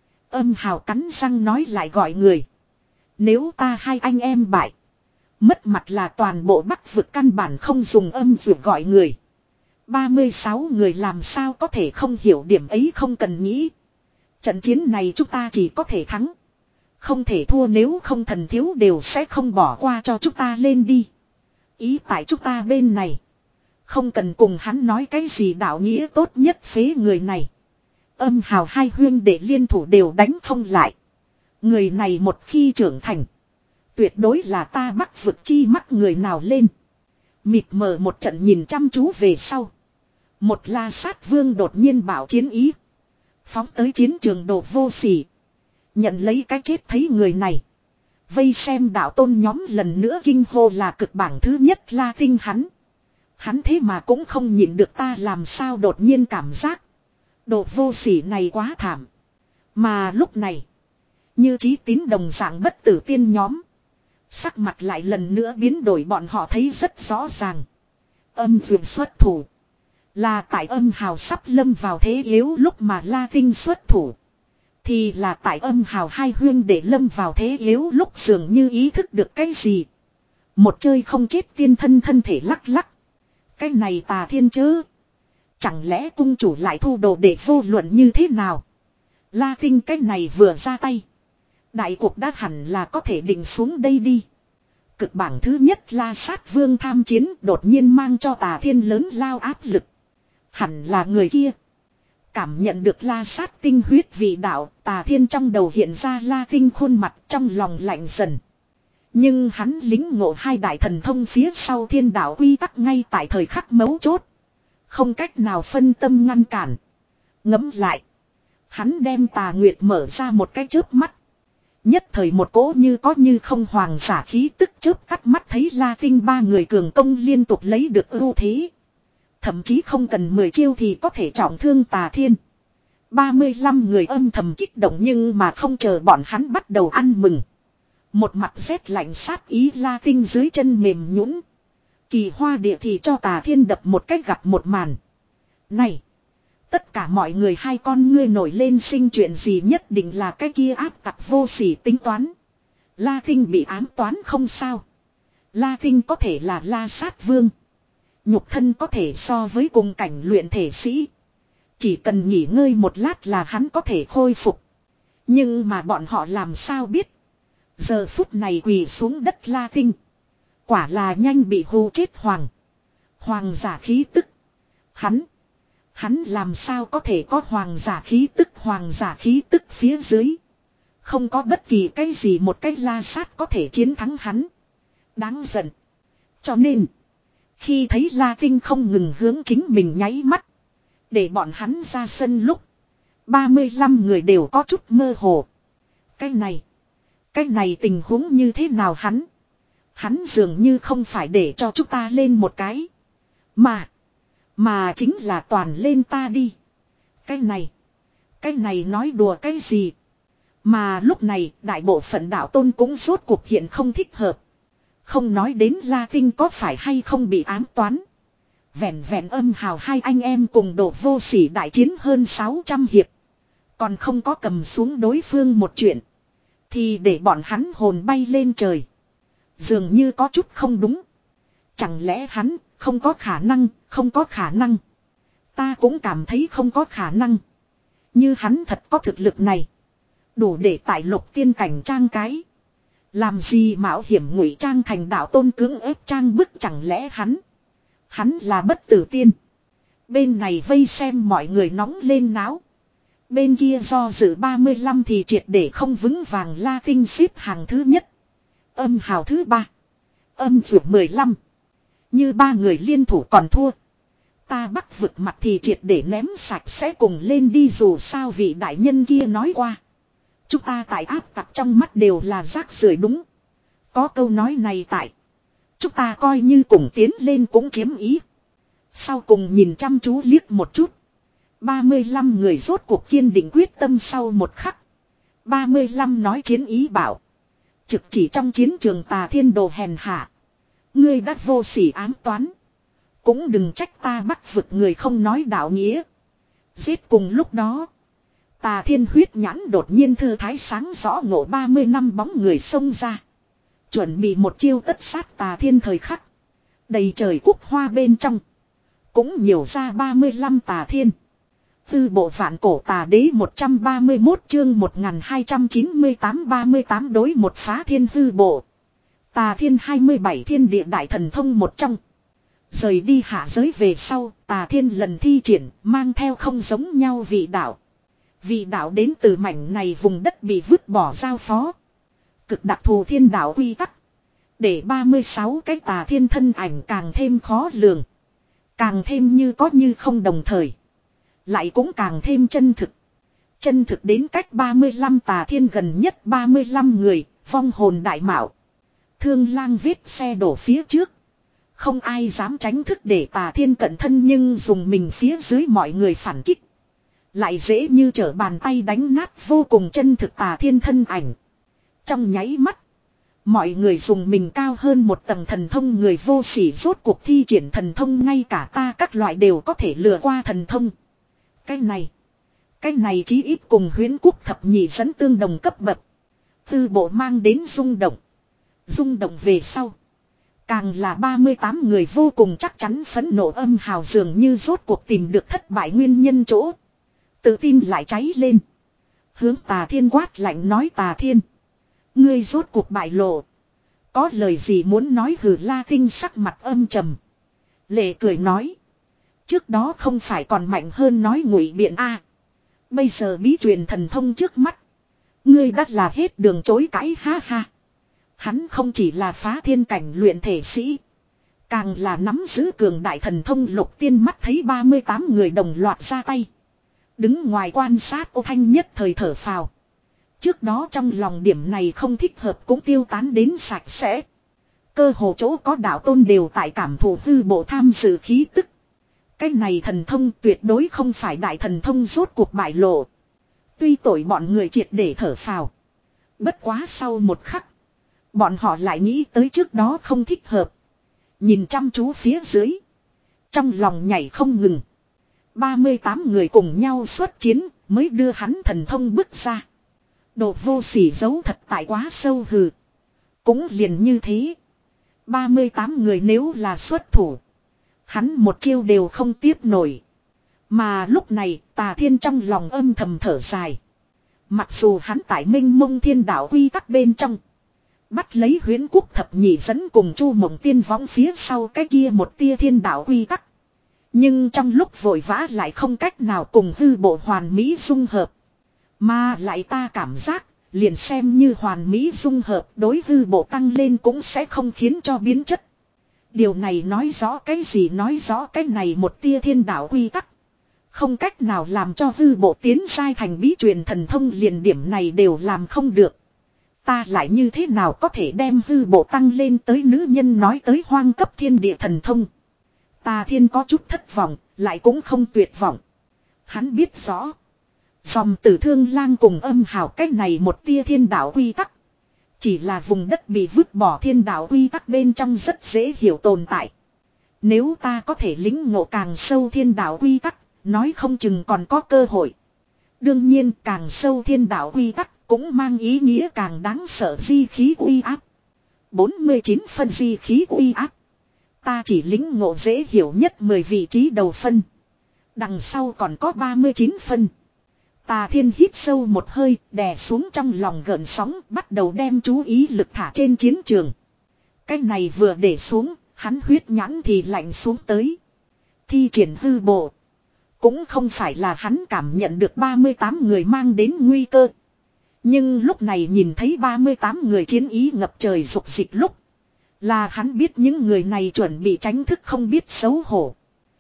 Âm Hào cắn răng nói lại gọi người. Nếu ta hai anh em bại. Mất mặt là toàn bộ Bắc vực, căn bản không dùng Âm Dược gọi người. ba mươi sáu người làm sao có thể không hiểu điểm ấy, không cần nghĩ. Trận chiến này chúng ta chỉ có thể thắng. Không thể thua, nếu không thần thiếu đều sẽ không bỏ qua cho chúng ta lên đi. Ý tại chúng ta bên này. Không cần cùng hắn nói cái gì đạo nghĩa, tốt nhất phế người này. Âm Hào hai huyên đệ liên thủ đều đánh không lại. Người này một khi trưởng thành. Tuyệt đối là ta Bắc vực chi mắc người nào lên. Mịt mờ một trận nhìn chăm chú về sau. Một La Sát Vương đột nhiên bảo chiến ý. Phóng tới chiến trường Đồ Vô Sỉ. Nhận lấy cái chết thấy người này. Vây xem đạo tôn nhóm lần nữa kinh hô là cực bảng thứ nhất La Tinh hắn. Hắn thế mà cũng không nhịn được, ta làm sao đột nhiên cảm giác. Đồ Vô Sỉ này quá thảm. Mà lúc này. Như Chí Tín đồng dạng bất tử tiên nhóm. Sắc mặt lại lần nữa biến đổi, bọn họ thấy rất rõ ràng. Âm Dược xuất thủ. Là tại Âm Hào sắp lâm vào thế yếu lúc mà La Tinh xuất thủ. Thì là tại Âm Hào hai huyên để lâm vào thế yếu lúc dường như ý thức được cái gì. Một chơi không chết tiên thân thân thể lắc lắc. Cái này Tà Thiên chứ. Chẳng lẽ cung chủ lại thu đồ để vô luận như thế nào. La Tinh cái này vừa ra tay. Đại cuộc đã hẳn là có thể định xuống đây đi. Cực bảng thứ nhất La Sát Vương tham chiến đột nhiên mang cho Tà Thiên lớn lao áp lực. Hẳn là người kia. Cảm nhận được La Sát tinh huyết vị đạo, Tà Thiên trong đầu hiện ra La Tinh khuôn mặt, trong lòng lạnh dần. Nhưng hắn lính ngộ hai đại thần thông phía sau thiên đạo quy tắc ngay tại thời khắc mấu chốt. Không cách nào phân tâm ngăn cản. Ngẫm lại. Hắn đem Tà Nguyệt mở ra một cái chớp mắt. Nhất thời một cỗ như có như không hoàng giả khí tức chớp tắt mắt, thấy La Tinh ba người cường công liên tục lấy được ưu thế. Thậm chí không cần mười chiêu thì có thể trọng thương Tà Thiên. ba mươi lăm người âm thầm kích động, nhưng mà không chờ bọn hắn bắt đầu ăn mừng. Một mặt rét lạnh sát ý, La Tinh dưới chân mềm nhũn. Kỳ hoa địa thì cho Tà Thiên đập một cách gặp một màn. Này! Tất cả mọi người hai con ngươi nổi lên, sinh chuyện gì nhất định là cái kia áp tặc vô sỉ tính toán. La Tinh bị ám toán không sao. La Tinh có thể là La Sát Vương. Nhục thân có thể so với cùng cảnh luyện thể sĩ. Chỉ cần nghỉ ngơi một lát là hắn có thể khôi phục. Nhưng mà bọn họ làm sao biết. Giờ phút này quỳ xuống đất La Tinh. Quả là nhanh bị hù chết hoàng. Hoàng giả khí tức. Hắn. Hắn làm sao có thể có hoàng giả khí tức, hoàng giả khí tức phía dưới. Không có bất kỳ cái gì một cái La Sát có thể chiến thắng hắn. Đáng giận. Cho nên. Khi thấy La Tinh không ngừng hướng chính mình nháy mắt. Để bọn hắn ra sân lúc. ba mươi lăm người đều có chút mơ hồ. Cái này. Cái này tình huống như thế nào hắn. Hắn dường như không phải để cho chúng ta lên một cái. Mà. Mà chính là toàn lên ta đi. Cái này. Cái này nói đùa cái gì. Mà lúc này đại bộ phận đạo tôn cũng rốt cuộc hiện không thích hợp. Không nói đến La Tinh có phải hay không bị ám toán. Vẹn vẹn âm hào hai anh em cùng độ vô sỉ đại chiến hơn sáu trăm hiệp. Còn không có cầm xuống đối phương một chuyện. Thì để bọn hắn hồn bay lên trời. Dường như có chút không đúng. Chẳng lẽ hắn không có khả năng, không có khả năng. Ta cũng cảm thấy không có khả năng. Như hắn thật có thực lực này. Đủ để tại lục tiên cảnh trang cái. Làm gì mạo hiểm ngụy trang thành đạo tôn cưỡng ép trang bức chẳng lẽ hắn. Hắn là bất tử tiên. Bên này vây xem mọi người nóng lên náo. Bên kia do dự ba mươi lăm thì triệt để không vững vàng La Tinh xếp hàng thứ nhất. Âm hào thứ ba. Âm dụ mười lăm. Như ba người liên thủ còn thua. Ta bắt vực mặt thì triệt để ném sạch sẽ cùng lên đi dù sao vị đại nhân kia nói qua. Chúng ta tại áp tặc trong mắt đều là rác rưởi đúng. Có câu nói này tại. Chúng ta coi như cùng tiến lên cũng chiếm ý. Sau cùng nhìn chăm chú liếc một chút. ba mươi lăm người rốt cuộc kiên định quyết tâm sau một khắc. ba mươi lăm nói chiến ý bảo. Trực chỉ trong chiến trường tà thiên đồ hèn hạ. Ngươi đã vô sỉ ám toán. Cũng đừng trách ta bắt vực người không nói đạo nghĩa. Giết cùng lúc đó. Tà thiên huyết nhãn đột nhiên thư thái sáng rõ ngộ ba mươi năm bóng người xông ra. Chuẩn bị một chiêu tất sát tà thiên thời khắc. Đầy trời cúc hoa bên trong. Cũng nhiều ra ba mươi lăm tà thiên. Tư bộ vạn cổ tà đế một trăm ba mươi mốt chương một nghìn hai trăm chín mươi tám ba mươi tám đối một phá thiên hư bộ. Tà thiên hai mươi bảy thiên địa đại thần thông một trong. Rời đi hạ giới về sau, tà thiên lần thi triển, mang theo không giống nhau vị đạo. Vị đạo đến từ mảnh này vùng đất bị vứt bỏ giao phó. Cực đặc thù thiên đạo quy tắc. Để ba mươi sáu cái tà thiên thân ảnh càng thêm khó lường. Càng thêm như có như không đồng thời. Lại cũng càng thêm chân thực. Chân thực đến cách ba mươi lăm tà thiên gần nhất ba mươi lăm người, vong hồn đại mạo. Thương lang vết xe đổ phía trước. Không ai dám tránh thức để tà thiên cận thân nhưng dùng mình phía dưới mọi người phản kích. Lại dễ như trở bàn tay đánh nát vô cùng chân thực tà thiên thân ảnh. Trong nháy mắt. Mọi người dùng mình cao hơn một tầng thần thông người vô sỉ rốt cuộc thi triển thần thông ngay cả ta các loại đều có thể lừa qua thần thông. Cái này. Cái này chí ít cùng huyễn quốc thập nhị dẫn tương đồng cấp bậc. Tư bộ mang đến rung động. Rung động về sau. Càng là ba mươi tám người vô cùng chắc chắn phẫn nộ âm hào dường như rốt cuộc tìm được thất bại nguyên nhân chỗ. Tự tin lại cháy lên. Hướng tà thiên quát lạnh nói tà thiên. Ngươi rốt cuộc bại lộ. Có lời gì muốn nói hừ La Tinh sắc mặt âm trầm. Lệ cười nói. Trước đó không phải còn mạnh hơn nói ngụy biện a. À, bây giờ bí truyền thần thông trước mắt. Ngươi đắt là hết đường chối cãi ha ha. Hắn không chỉ là phá thiên cảnh luyện thể sĩ. Càng là nắm giữ cường đại thần thông lục tiên mắt thấy ba mươi tám người đồng loạt ra tay. Đứng ngoài quan sát Ô Thanh nhất thời thở phào. Trước đó trong lòng điểm này không thích hợp cũng tiêu tán đến sạch sẽ. Cơ hồ chỗ có đạo tôn đều tại cảm thụ hư bộ tham dự khí tức. Cái này thần thông tuyệt đối không phải đại thần thông rốt cuộc bại lộ. Tuy tội bọn người triệt để thở phào. Bất quá sau một khắc. Bọn họ lại nghĩ tới trước đó không thích hợp. Nhìn chăm chú phía dưới. Trong lòng nhảy không ngừng. ba mươi tám người cùng nhau xuất chiến mới đưa hắn thần thông bứt ra. Đồ vô sỉ giấu thật tại quá sâu hừ. Cũng liền như thế. ba mươi tám người nếu là xuất thủ. Hắn một chiêu đều không tiếp nổi. Mà lúc này tà thiên trong lòng âm thầm thở dài. Mặc dù hắn tại minh mông thiên đạo quy tắc bên trong. Bắt lấy huyễn quốc thập nhị dẫn cùng chu mộng tiên võng phía sau cái kia một tia thiên đạo quy tắc. Nhưng trong lúc vội vã lại không cách nào cùng hư bộ hoàn mỹ dung hợp. Mà lại ta cảm giác liền xem như hoàn mỹ dung hợp đối hư bộ tăng lên cũng sẽ không khiến cho biến chất. Điều này nói rõ cái gì? Nói rõ cái này một tia thiên đạo quy tắc. Không cách nào làm cho hư bộ tiến giai thành bí truyền thần thông, liền điểm này đều làm không được. Ta lại như thế nào có thể đem hư bộ tăng lên tới nữ nhân nói tới hoang cấp thiên địa thần thông. Tà Thiên có chút thất vọng, lại cũng không tuyệt vọng. Hắn biết rõ. Dòng tử Thương Lang cùng Âm Hào cách này một tia thiên đạo quy tắc. Chỉ là vùng đất bị vứt bỏ thiên đạo quy tắc bên trong rất dễ hiểu tồn tại. Nếu ta có thể lĩnh ngộ càng sâu thiên đạo quy tắc, nói không chừng còn có cơ hội. Đương nhiên càng sâu thiên đạo quy tắc cũng mang ý nghĩa càng đáng sợ di khí uy áp. bốn mươi chín phân di khí uy áp. Ta chỉ lĩnh ngộ dễ hiểu nhất mười vị trí đầu phân. Đằng sau còn có ba mươi chín phân. Tà Thiên hít sâu một hơi, đè xuống trong lòng gợn sóng, bắt đầu đem chú ý lực thả trên chiến trường. Cái này vừa để xuống, hắn huyết nhãn thì lạnh xuống tới. Thi triển hư bộ. Cũng không phải là hắn cảm nhận được ba mươi tám người mang đến nguy cơ. Nhưng lúc này nhìn thấy ba mươi tám người chiến ý ngập trời dục dịch lúc. Là hắn biết những người này chuẩn bị tránh thức không biết xấu hổ.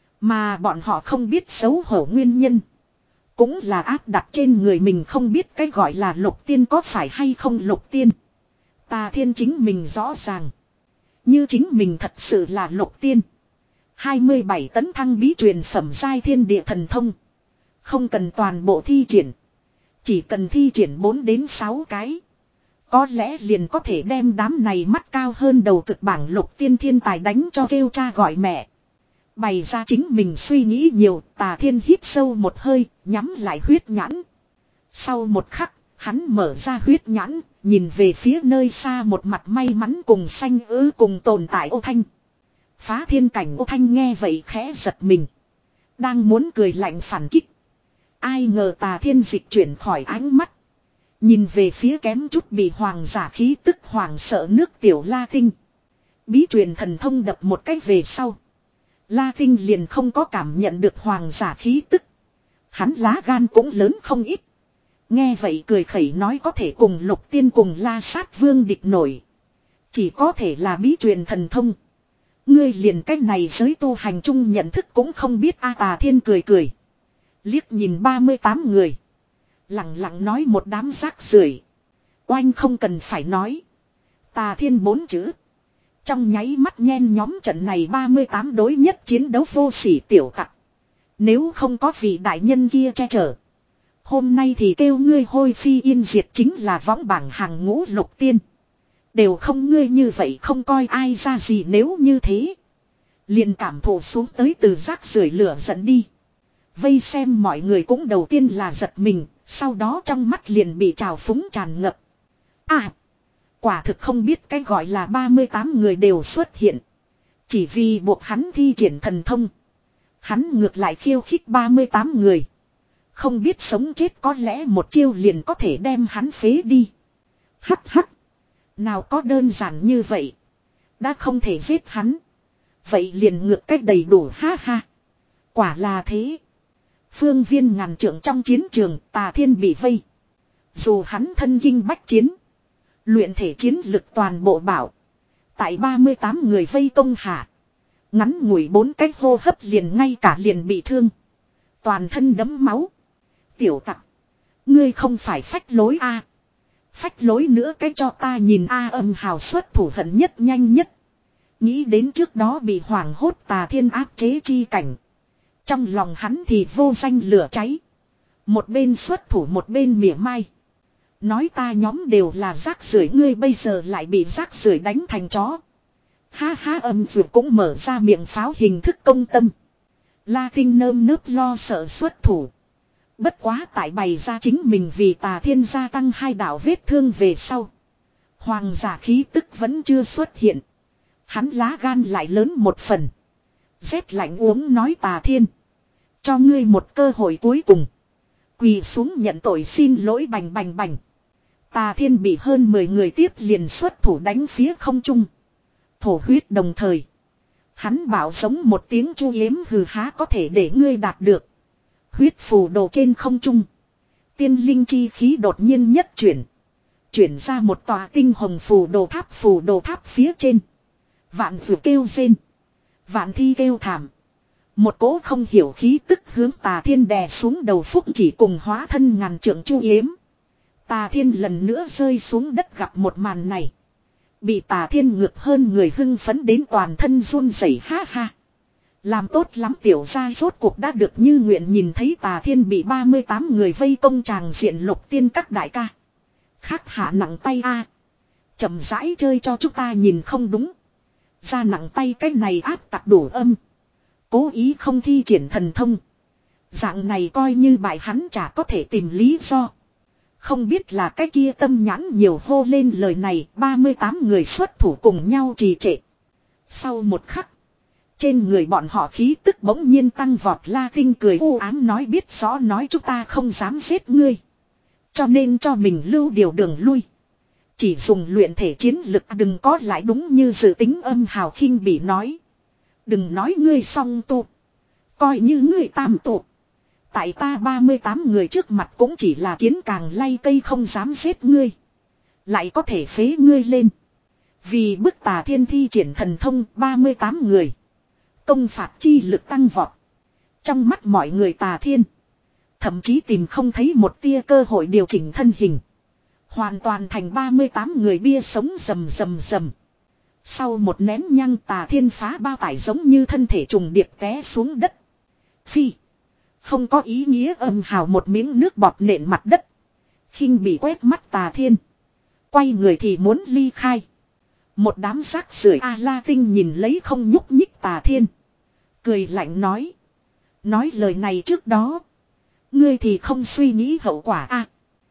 Mà bọn họ không biết xấu hổ nguyên nhân. Cũng là áp đặt trên người mình không biết cái gọi là lục tiên có phải hay không lục tiên. Tà Thiên chính mình rõ ràng. Như chính mình thật sự là lục tiên. hai mươi bảy tấn thăng bí truyền phẩm giai thiên địa thần thông. Không cần toàn bộ thi triển. Chỉ cần thi triển bốn đến sáu cái. Có lẽ liền có thể đem đám này mắt cao hơn đầu cực bảng lục tiên thiên tài đánh cho kêu cha gọi mẹ. Bày ra chính mình suy nghĩ nhiều, Tà Thiên hít sâu một hơi, nhắm lại huyết nhãn. Sau một khắc, hắn mở ra huyết nhãn, nhìn về phía nơi xa một mặt may mắn cùng xanh ứ cùng tồn tại Ô Thanh. Phá thiên cảnh Ô Thanh nghe vậy khẽ giật mình. Đang muốn cười lạnh phản kích. Ai ngờ Tà Thiên dịch chuyển khỏi ánh mắt. Nhìn về phía kém chút bị hoàng giả khí tức hoàng sợ nước tiểu La Tinh. Bí truyền thần thông đập một cách về sau. La Tinh liền không có cảm nhận được hoàng giả khí tức. Hắn lá gan cũng lớn không ít. Nghe vậy cười khẩy nói có thể cùng lục tiên cùng La Sát Vương địch nổi. Chỉ có thể là bí truyền thần thông. Ngươi liền cách này giới tu hành chung nhận thức cũng không biết. A Tà Thiên cười cười. Liếc nhìn ba mươi tám người. Lặng lặng nói một đám rác rưởi. Oanh không cần phải nói. Tà Thiên bốn chữ. Trong nháy mắt nhen nhóm trận này ba mươi tám đối nhất chiến đấu vô sỉ tiểu tặc. Nếu không có vị đại nhân kia che chở. Hôm nay thì kêu ngươi hôi phi yên diệt chính là võng bảng hàng ngũ lục tiên. Đều không ngươi như vậy không coi ai ra gì nếu như thế. Liền cảm thụ xuống tới từ rác rưởi lửa giận đi. Vây xem mọi người cũng đầu tiên là giật mình. Sau đó trong mắt liền bị trào phúng tràn ngập. À! Quả thực không biết cái gọi là ba mươi tám người đều xuất hiện. Chỉ vì buộc hắn thi triển thần thông. Hắn ngược lại khiêu khích ba mươi tám người. Không biết sống chết có lẽ một chiêu liền có thể đem hắn phế đi. Hắc hắc. Nào có đơn giản như vậy. Đã không thể giết hắn. Vậy liền ngược cách đầy đủ ha ha. Quả là thế. Phương viên ngàn trượng trong chiến trường Tà Thiên bị vây. Dù hắn thân kinh bách chiến. Luyện thể chiến lực toàn bộ bảo. Tại ba mươi tám người vây công hạ. Ngắn ngủi bốn cách hô hấp liền ngay cả liền bị thương. Toàn thân đẫm máu. Tiểu tặc. Ngươi không phải phách lối a? Phách lối nữa cái cho ta nhìn a. Âm Hào xuất thủ hận nhất nhanh nhất. Nghĩ đến trước đó bị hoảng hốt Tà Thiên áp chế chi cảnh. Trong lòng hắn thì vô danh lửa cháy. Một bên xuất thủ một bên mỉa mai. Nói ta nhóm đều là rác rưởi ngươi bây giờ lại bị rác rưởi đánh thành chó. Ha ha âm dược cũng mở ra miệng pháo hình thức công tâm. La Tinh nơm nớp lo sợ xuất thủ. Bất quá tại bày ra chính mình vì Tà Thiên gia tăng hai đạo vết thương về sau. Hoàng giả khí tức vẫn chưa xuất hiện. Hắn lá gan lại lớn một phần. Rét lạnh uống nói Tà Thiên. Cho ngươi một cơ hội cuối cùng. Quỳ xuống nhận tội xin lỗi bành bành bành. Tà Thiên bị hơn mười người tiếp liền xuất thủ đánh phía không trung. Thổ huyết đồng thời. Hắn bảo giống một tiếng chu yếm hừ há có thể để ngươi đạt được. Huyết phù đồ trên không trung. Tiên linh chi khí đột nhiên nhất chuyển. chuyển ra một tòa tinh hồng phù đồ tháp, phù đồ tháp phía trên. Vạn vừa kêu rên. Vạn thi kêu thảm. Một cỗ không hiểu khí tức hướng Tà Thiên đè xuống đầu, Phúc Chỉ cùng hóa thân ngàn trượng Chu Yếm. Tà Thiên lần nữa rơi xuống đất gặp một màn này. Bị Tà Thiên ngược hơn người hưng phấn đến toàn thân run rẩy, ha ha. Làm tốt lắm tiểu gia, rốt cuộc đã được như nguyện nhìn thấy Tà Thiên bị ba mươi tám người vây công tràng diện, Lục Tiên các đại ca. Khắc hạ nặng tay a, chậm rãi chơi cho chúng ta nhìn không đúng. Ra nặng tay cái này áp tặc đủ âm. Cố ý không thi triển thần thông. Dạng này coi như bại hắn chả có thể tìm lý do. Không biết là cái kia tâm nhãn nhiều hô lên lời này, ba mươi tám người xuất thủ cùng nhau trì trệ. Sau một khắc, trên người bọn họ khí tức bỗng nhiên tăng vọt. La Tinh cười u ám nói, biết rõ nói chúng ta không dám giết ngươi, cho nên cho mình lưu điều đường lui. Chỉ dùng luyện thể chiến lực, đừng có lại đúng như dự tính. Âm Hào khinh bỉ nói. Đừng nói ngươi song tu, coi như ngươi tam tu, tại ta ba mươi tám người trước mặt cũng chỉ là kiến càng lay cây, không dám giết ngươi, lại có thể phế ngươi lên. Vì bức Tà Thiên thi triển thần thông, ba mươi tám người công phạt chi lực tăng vọt. Trong mắt mọi người Tà Thiên thậm chí tìm không thấy một tia cơ hội điều chỉnh thân hình. Hoàn toàn thành ba mươi tám người bia sống rầm rầm rầm. Sau một nén nhang, Tà Thiên phá bao tải giống như thân thể trùng điệp té xuống đất. Phi. Không có ý nghĩa. Âm Hào một miếng nước bọt nện mặt đất. Khinh bị quét mắt Tà Thiên. Quay người thì muốn ly khai. Một đám rác rưởi. A La Tinh nhìn lấy không nhúc nhích Tà Thiên, cười lạnh nói. Nói lời này trước đó, ngươi thì không suy nghĩ hậu quả a? À,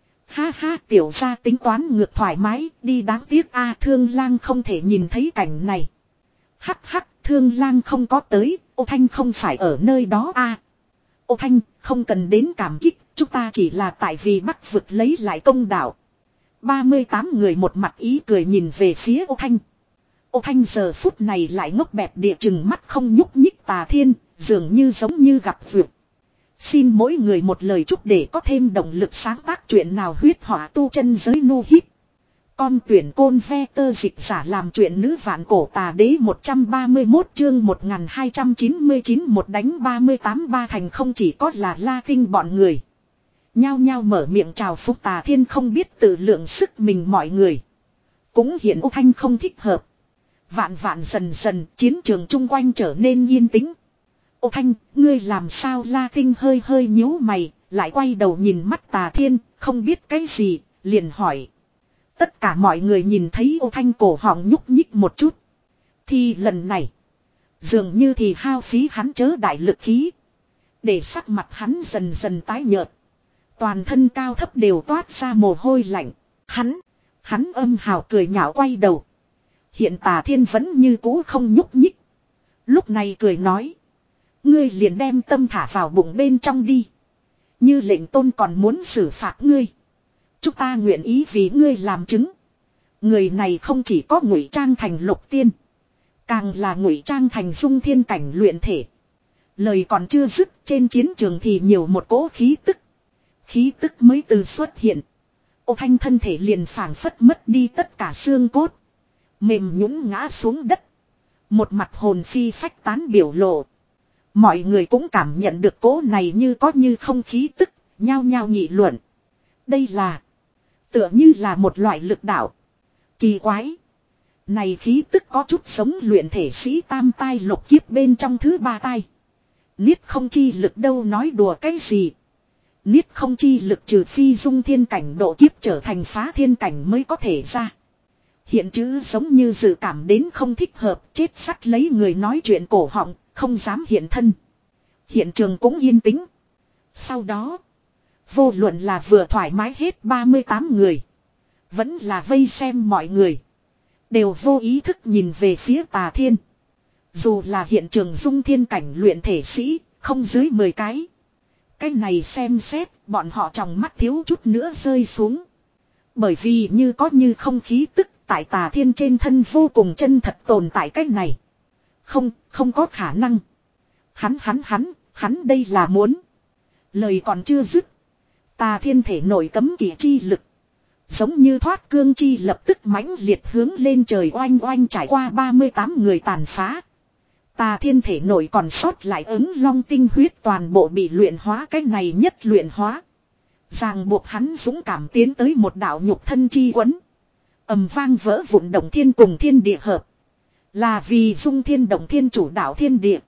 ha ha, tiểu gia tính toán ngược thoải mái đi, đáng tiếc a. À, Thương Lang không thể nhìn thấy cảnh này. Hắc hắc, Thương Lang không có tới, Ô Thanh không phải ở nơi đó a. À, Ô Thanh, không cần đến cảm kích, chúng ta chỉ là tại vì Bắc vực lấy lại công đạo. ba mươi tám người một mặt ý cười nhìn về phía Ô Thanh. Ô Thanh giờ phút này lại ngốc bẹp địa chừng mắt không nhúc nhích Tà Thiên, dường như giống như gặp vượt. Xin mỗi người một lời chúc để có thêm động lực sáng tác chuyện nào huyết họa tu chân giới nu hít. Con tuyển côn ve tơ dịch giả làm chuyện nữ vạn cổ tà đế một trăm ba mươi mốt chương một nghìn hai trăm chín mươi chín một đánh ba mươi tám. Ba thành không chỉ có là La Tinh bọn người nhao nhao mở miệng chào phúc Tà Thiên, không biết tự lượng sức mình. Mọi người cũng hiện Ô Thanh không thích hợp. Vạn vạn dần dần chiến trường chung quanh trở nên yên tĩnh. Ô Thanh, ngươi làm sao? La Tinh hơi hơi nhíu mày, lại quay đầu nhìn mắt Tà Thiên, không biết cái gì, liền hỏi. Tất cả mọi người nhìn thấy Ô Thanh cổ họng nhúc nhích một chút. Thì lần này, dường như thì hao phí hắn chớ đại lực khí, để sắc mặt hắn dần dần tái nhợt. Toàn thân cao thấp đều toát ra mồ hôi lạnh. Hắn, hắn Âm Hào cười nhạo quay đầu. Hiện Tà Thiên vẫn như cũ không nhúc nhích. Lúc này cười nói. Ngươi liền đem tâm thả vào bụng bên trong đi. Như lệnh tôn còn muốn xử phạt ngươi, chúng ta nguyện ý vì ngươi làm chứng. Người này không chỉ có ngụy trang thành Lục Tiên, càng là ngụy trang thành Dung Thiên cảnh luyện thể. Lời còn chưa dứt, trên chiến trường thì nhiều một cỗ khí tức. Khí tức mới từ xuất hiện, Ô Thanh thân thể liền phảng phất mất đi tất cả xương cốt, mềm nhũn ngã xuống đất. Một mặt hồn phi phách tán biểu lộ. Mọi người cũng cảm nhận được cỗ này như có như không khí tức, nhao nhao nghị luận. Đây là, tựa như là một loại lực đạo kỳ quái. Này khí tức có chút giống luyện thể sĩ tam tai lục kiếp bên trong thứ ba tai. Niết không chi lực đâu, nói đùa cái gì. Niết không chi lực trừ phi Dung Thiên cảnh độ kiếp trở thành phá thiên cảnh mới có thể ra. Hiện chữ giống như dự cảm đến không thích hợp, chết sắt lấy người nói chuyện cổ họng, không dám hiện thân. Hiện trường cũng yên tĩnh. Sau đó, vô luận là vừa thoải mái hết ba mươi tám người, vẫn là vây xem mọi người, đều vô ý thức nhìn về phía Tà Thiên. Dù là hiện trường Dung Thiên cảnh luyện thể sĩ, không dưới mười cái. Cái này xem xét, bọn họ trong mắt thiếu chút nữa rơi xuống. Bởi vì như có như không khí tức tại Tà Thiên trên thân vô cùng chân thật tồn tại cái này. Không, không có khả năng. Hắn hắn hắn, hắn đây là muốn. Lời còn chưa dứt, Tà Thiên thể nổi cấm kỵ chi lực Giống như thoát cương chi lập tức mãnh liệt hướng lên trời oanh oanh trải qua ba mươi tám người tàn phá. Tà thiên thể nội còn sót lại ứng long tinh huyết toàn bộ bị luyện hóa, cái này nhất luyện hóa. Ràng buộc hắn dũng cảm tiến tới một đạo nhục thân chi quấn. Ầm vang vỡ vụn động thiên cùng thiên địa hợp. Là vì dung thiên động thiên chủ đạo thiên địa.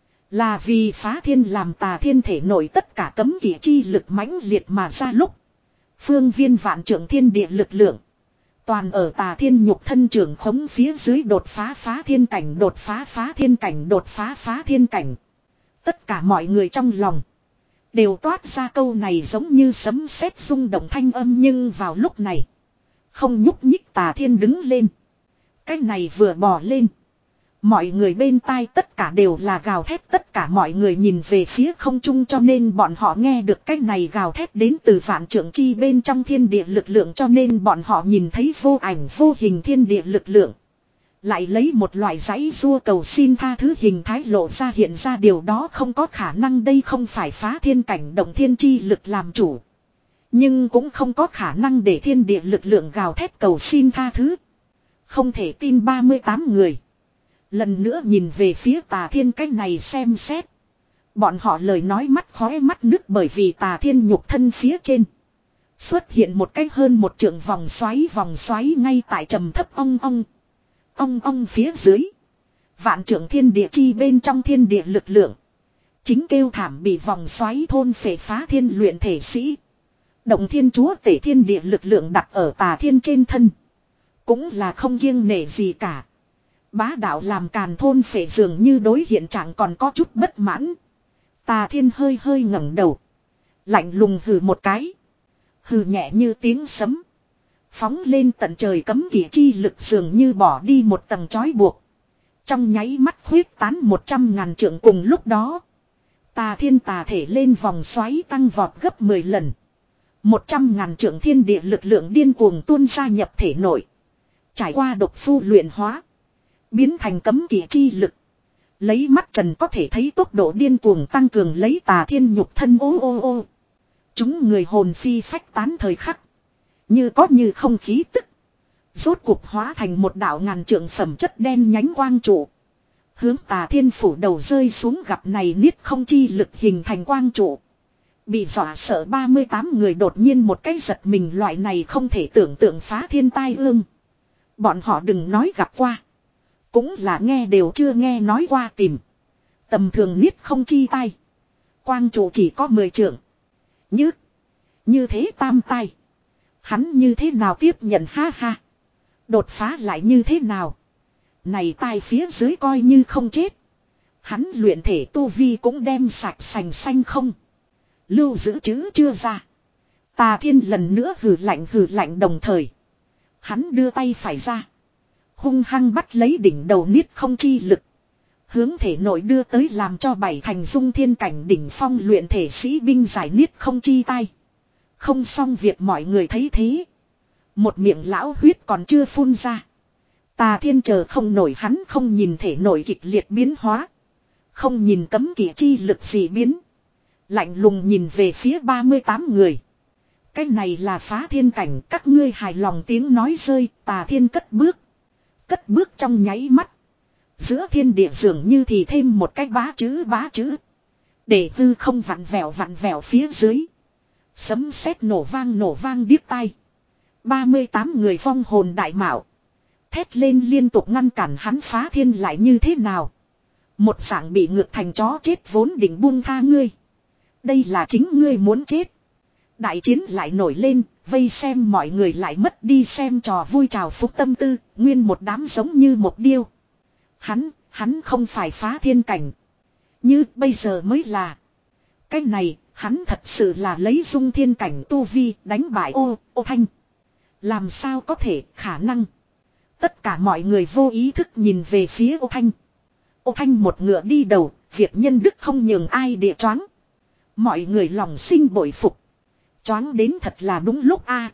Là vì phá thiên làm tà thiên thể nội tất cả cấm kỵ chi lực mãnh liệt mà ra lúc. Phương viên vạn trưởng thiên địa lực lượng. Toàn ở tà thiên nhục thân trưởng khống phía dưới đột phá phá thiên cảnh, đột phá phá thiên cảnh, đột phá phá thiên cảnh. Tất cả mọi người trong lòng đều toát ra câu này giống như sấm sét rung động thanh âm, nhưng vào lúc này không nhúc nhích tà thiên đứng lên. Cái này vừa bò lên, mọi người bên tai tất cả đều là gào thét, tất cả mọi người nhìn về phía không trung, cho nên bọn họ nghe được cái này gào thét đến từ vạn trượng chi bên trong thiên địa lực lượng, cho nên bọn họ nhìn thấy vô ảnh vô hình thiên địa lực lượng. Lại lấy một loại giãy giụa cầu xin tha thứ hình thái lộ ra hiện ra, điều đó không có khả năng, đây không phải phá thiên cảnh động thiên chi lực làm chủ. Nhưng cũng không có khả năng để thiên địa lực lượng gào thét cầu xin tha thứ. Không thể tin ba mươi tám người lần nữa nhìn về phía tà thiên cái này xem xét. Bọn họ lời nói mắt khóe mắt nước, bởi vì tà thiên nhục thân phía trên xuất hiện một cái hơn một trượng vòng xoáy, vòng xoáy ngay tại trầm thấp ong ong. Ong ong phía dưới. Vạn trượng thiên địa chi bên trong thiên địa lực lượng. Chính kêu thảm bị vòng xoáy thôn phệ phá thiên luyện thể sĩ. Động thiên chúa tể thiên địa lực lượng đặt ở tà thiên trên thân. Cũng là không kiêng nể gì cả. Bá đạo làm càn thôn phệ, dường như đối hiện trạng còn có chút bất mãn. Tà thiên hơi hơi ngẩng đầu. Lạnh lùng hừ một cái. Hừ nhẹ như tiếng sấm. Phóng lên tận trời cấm kỵ chi lực dường như bỏ đi một tầng trói buộc. Trong nháy mắt khuyết tán một trăm ngàn trượng, cùng lúc đó. Tà thiên tà thể lên vòng xoáy tăng vọt gấp mười lần. Một trăm ngàn trượng thiên địa lực lượng điên cuồng tuôn ra nhập thể nội. Trải qua độc phu luyện hóa. Biến thành cấm kỵ chi lực. Lấy mắt trần có thể thấy tốc độ điên cuồng tăng cường lấy tà thiên nhục thân ô ô ô. Chúng người hồn phi phách tán thời khắc. Như có như không khí tức. Rốt cuộc hóa thành một đạo ngàn trượng phẩm chất đen nhánh quang trụ. Hướng tà thiên phủ đầu rơi xuống, gặp này niết không chi lực hình thành quang trụ. Bị dọa sợ ba mươi tám người đột nhiên một cái giật mình, loại này không thể tưởng tượng phá thiên tai ương. Bọn họ đừng nói gặp qua. Cũng là nghe đều chưa nghe nói qua tìm. Tầm thường niết không chi tai. Quang trụ chỉ có mười trượng. Như. Như thế tam tai. Hắn như thế nào tiếp nhận, ha ha. Đột phá lại như thế nào. Này tai phía dưới coi như không chết. Hắn luyện thể tu vi cũng đem sạch sành xanh không. Lưu giữ chữ chưa ra. Tà thiên lần nữa hừ lạnh hừ lạnh, đồng thời hắn đưa tay phải ra. Hung hăng bắt lấy đỉnh đầu niết không chi lực. Hướng thể nội đưa tới, làm cho bảy thành dung thiên cảnh đỉnh phong luyện thể sĩ binh giải niết không chi tay. Không xong việc, mọi người thấy thế. Một miệng lão huyết còn chưa phun ra. Tà thiên chờ không nổi, hắn không nhìn thể nội kịch liệt biến hóa. Không nhìn cấm kỵ chi lực gì biến. Lạnh lùng nhìn về phía ba mươi tám người. Cái này là phá thiên cảnh, các ngươi hài lòng tiếng nói rơi, tà thiên cất bước. Cất bước trong nháy mắt. Giữa thiên địa dường như thì thêm một cái bá chữ bá chữ. Để hư không vặn vẹo vặn vẹo phía dưới. Sấm sét nổ vang nổ vang điếc tai. ba mươi tám người vong hồn đại mạo. Thét lên liên tục ngăn cản hắn phá thiên lại như thế nào. Một dạng bị ngược thành chó chết vốn định buông tha ngươi. Đây là chính ngươi muốn chết. Đại chiến lại nổi lên, vây xem mọi người lại mất đi xem trò vui trào phúc tâm tư, nguyên một đám giống như một điêu. Hắn, hắn không phải phá thiên cảnh. Như bây giờ mới là. Cái này, hắn thật sự là lấy dung thiên cảnh tu vi đánh bại ô, ô thanh. Làm sao có thể, khả năng. Tất cả mọi người vô ý thức nhìn về phía ô thanh. Ô thanh một ngựa đi đầu, việc nhân đức không nhường ai địa choáng. Mọi người lòng sinh bội phục. Choáng đến thật là đúng lúc a.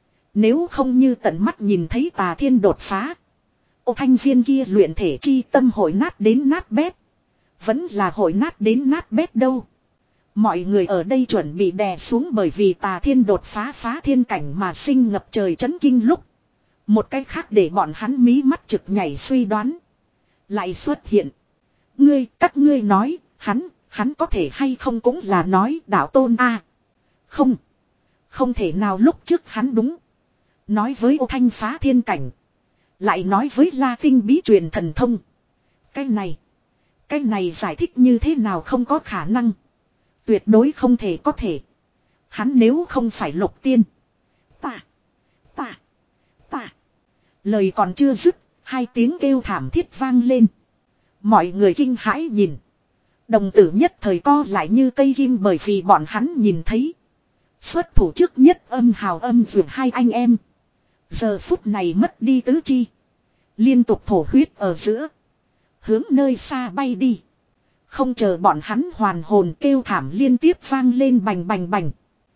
Nếu không như tận mắt nhìn thấy tà thiên đột phá. Ô thanh viên kia luyện thể chi tâm hội nát đến nát bét. Vẫn là hội nát đến nát bét đâu. Mọi người ở đây chuẩn bị đè xuống bởi vì Tà Thiên đột phá phá thiên cảnh mà sinh ngập trời chấn kinh lúc. Một cách khác để bọn hắn mí mắt trực nhảy suy đoán. Lại xuất hiện. Ngươi, các ngươi nói, hắn, hắn có thể hay không cũng là nói đạo tôn a. Không. Không thể nào lúc trước hắn đúng. Nói với Ô Thanh phá thiên cảnh. Lại nói với La Tinh bí truyền thần thông. Cái này. Cái này giải thích như thế nào không có khả năng. Tuyệt đối không thể có thể. Hắn nếu không phải lục tiên. Ta. Ta. Ta. Lời còn chưa dứt. Hai tiếng kêu thảm thiết vang lên. Mọi người kinh hãi nhìn. Đồng tử nhất thời co lại như cây kim bởi vì bọn hắn nhìn thấy. Xuất thủ trước nhất âm hào âm vượt hai anh em. Giờ phút này mất đi tứ chi. Liên tục thổ huyết ở giữa. Hướng nơi xa bay đi. Không chờ bọn hắn hoàn hồn kêu thảm liên tiếp vang lên bành bành bành.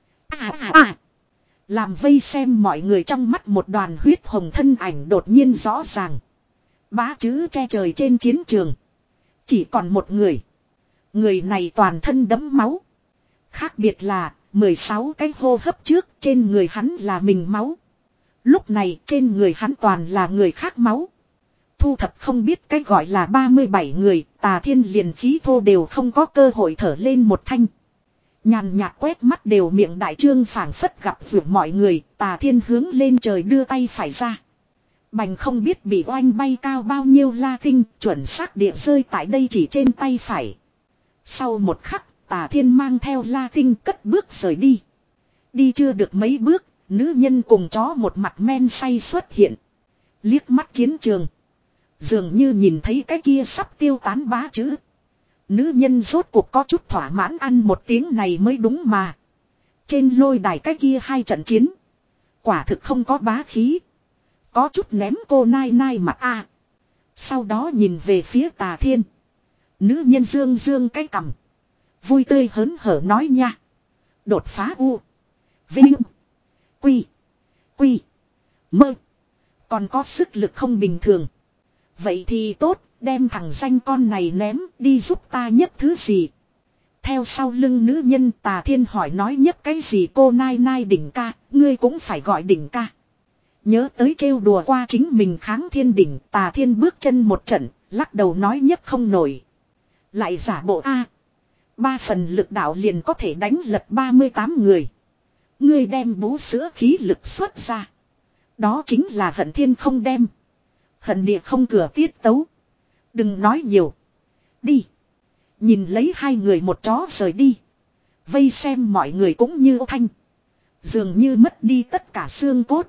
À à à. Làm vây xem mọi người trong mắt một đoàn huyết hồng thân ảnh đột nhiên rõ ràng. Bá chữ che trời trên chiến trường. Chỉ còn một người. Người này toàn thân đẫm máu. Khác biệt là mười sáu cái hô hấp trước trên người hắn là mình máu. Lúc này trên người hắn toàn là người khác máu. Thu thập không biết cái gọi là ba mươi bảy người, Tà Thiên liền khí thô đều không có cơ hội thở lên một thanh. Nhàn nhạt quét mắt đều miệng đại trương phảng phất gặp vượt mọi người, Tà Thiên hướng lên trời đưa tay phải ra. Bành không biết bị oanh bay cao bao nhiêu La Tinh, chuẩn xác địa rơi tại đây chỉ trên tay phải. Sau một khắc, Tà Thiên mang theo La Tinh cất bước rời đi. Đi chưa được mấy bước, nữ nhân cùng chó một mặt men say xuất hiện. Liếc mắt chiến trường. Dường như nhìn thấy cái kia sắp tiêu tán bá chữ. Nữ nhân rốt cuộc có chút thỏa mãn ăn một tiếng này mới đúng mà. Trên lôi đài cái kia hai trận chiến. Quả thực không có bá khí. Có chút ném cô nai nai mặt a. Sau đó nhìn về phía Tà Thiên. Nữ nhân dương dương cái cằm. Vui tươi hớn hở nói nha. Đột phá u. Vinh. Quy. Quy. Mơ. Còn có sức lực không bình thường. Vậy thì tốt, đem thằng danh con này ném đi giúp ta nhất thứ gì. Theo sau lưng nữ nhân Tà Thiên hỏi nói nhất cái gì cô nai nai đỉnh ca, ngươi cũng phải gọi đỉnh ca. Nhớ tới trêu đùa qua chính mình kháng thiên đỉnh, Tà Thiên bước chân một trận, lắc đầu nói nhất không nổi. Lại giả bộ A. Ba phần lực đạo liền có thể đánh lật ba mươi tám người. Ngươi đem bú sữa khí lực xuất ra. Đó chính là hận thiên không đem. Hận địa không cửa tiết tấu. Đừng nói nhiều. Đi. Nhìn lấy hai người một chó rời đi. Vây xem mọi người cũng như Ô Thanh. Dường như mất đi tất cả xương cốt.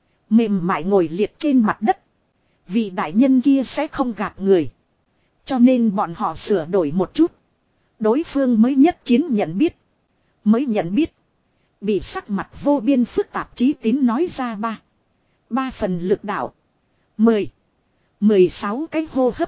Mềm mại ngồi liệt trên mặt đất. Vì đại nhân kia sẽ không gạt người. Cho nên bọn họ sửa đổi một chút. Đối phương mới nhất chiến nhận biết. Mới nhận biết. Bị sắc mặt vô biên phức tạp chí tín nói ra ba. Ba phần lực đạo. Mười. Mười sáu cái hô hấp.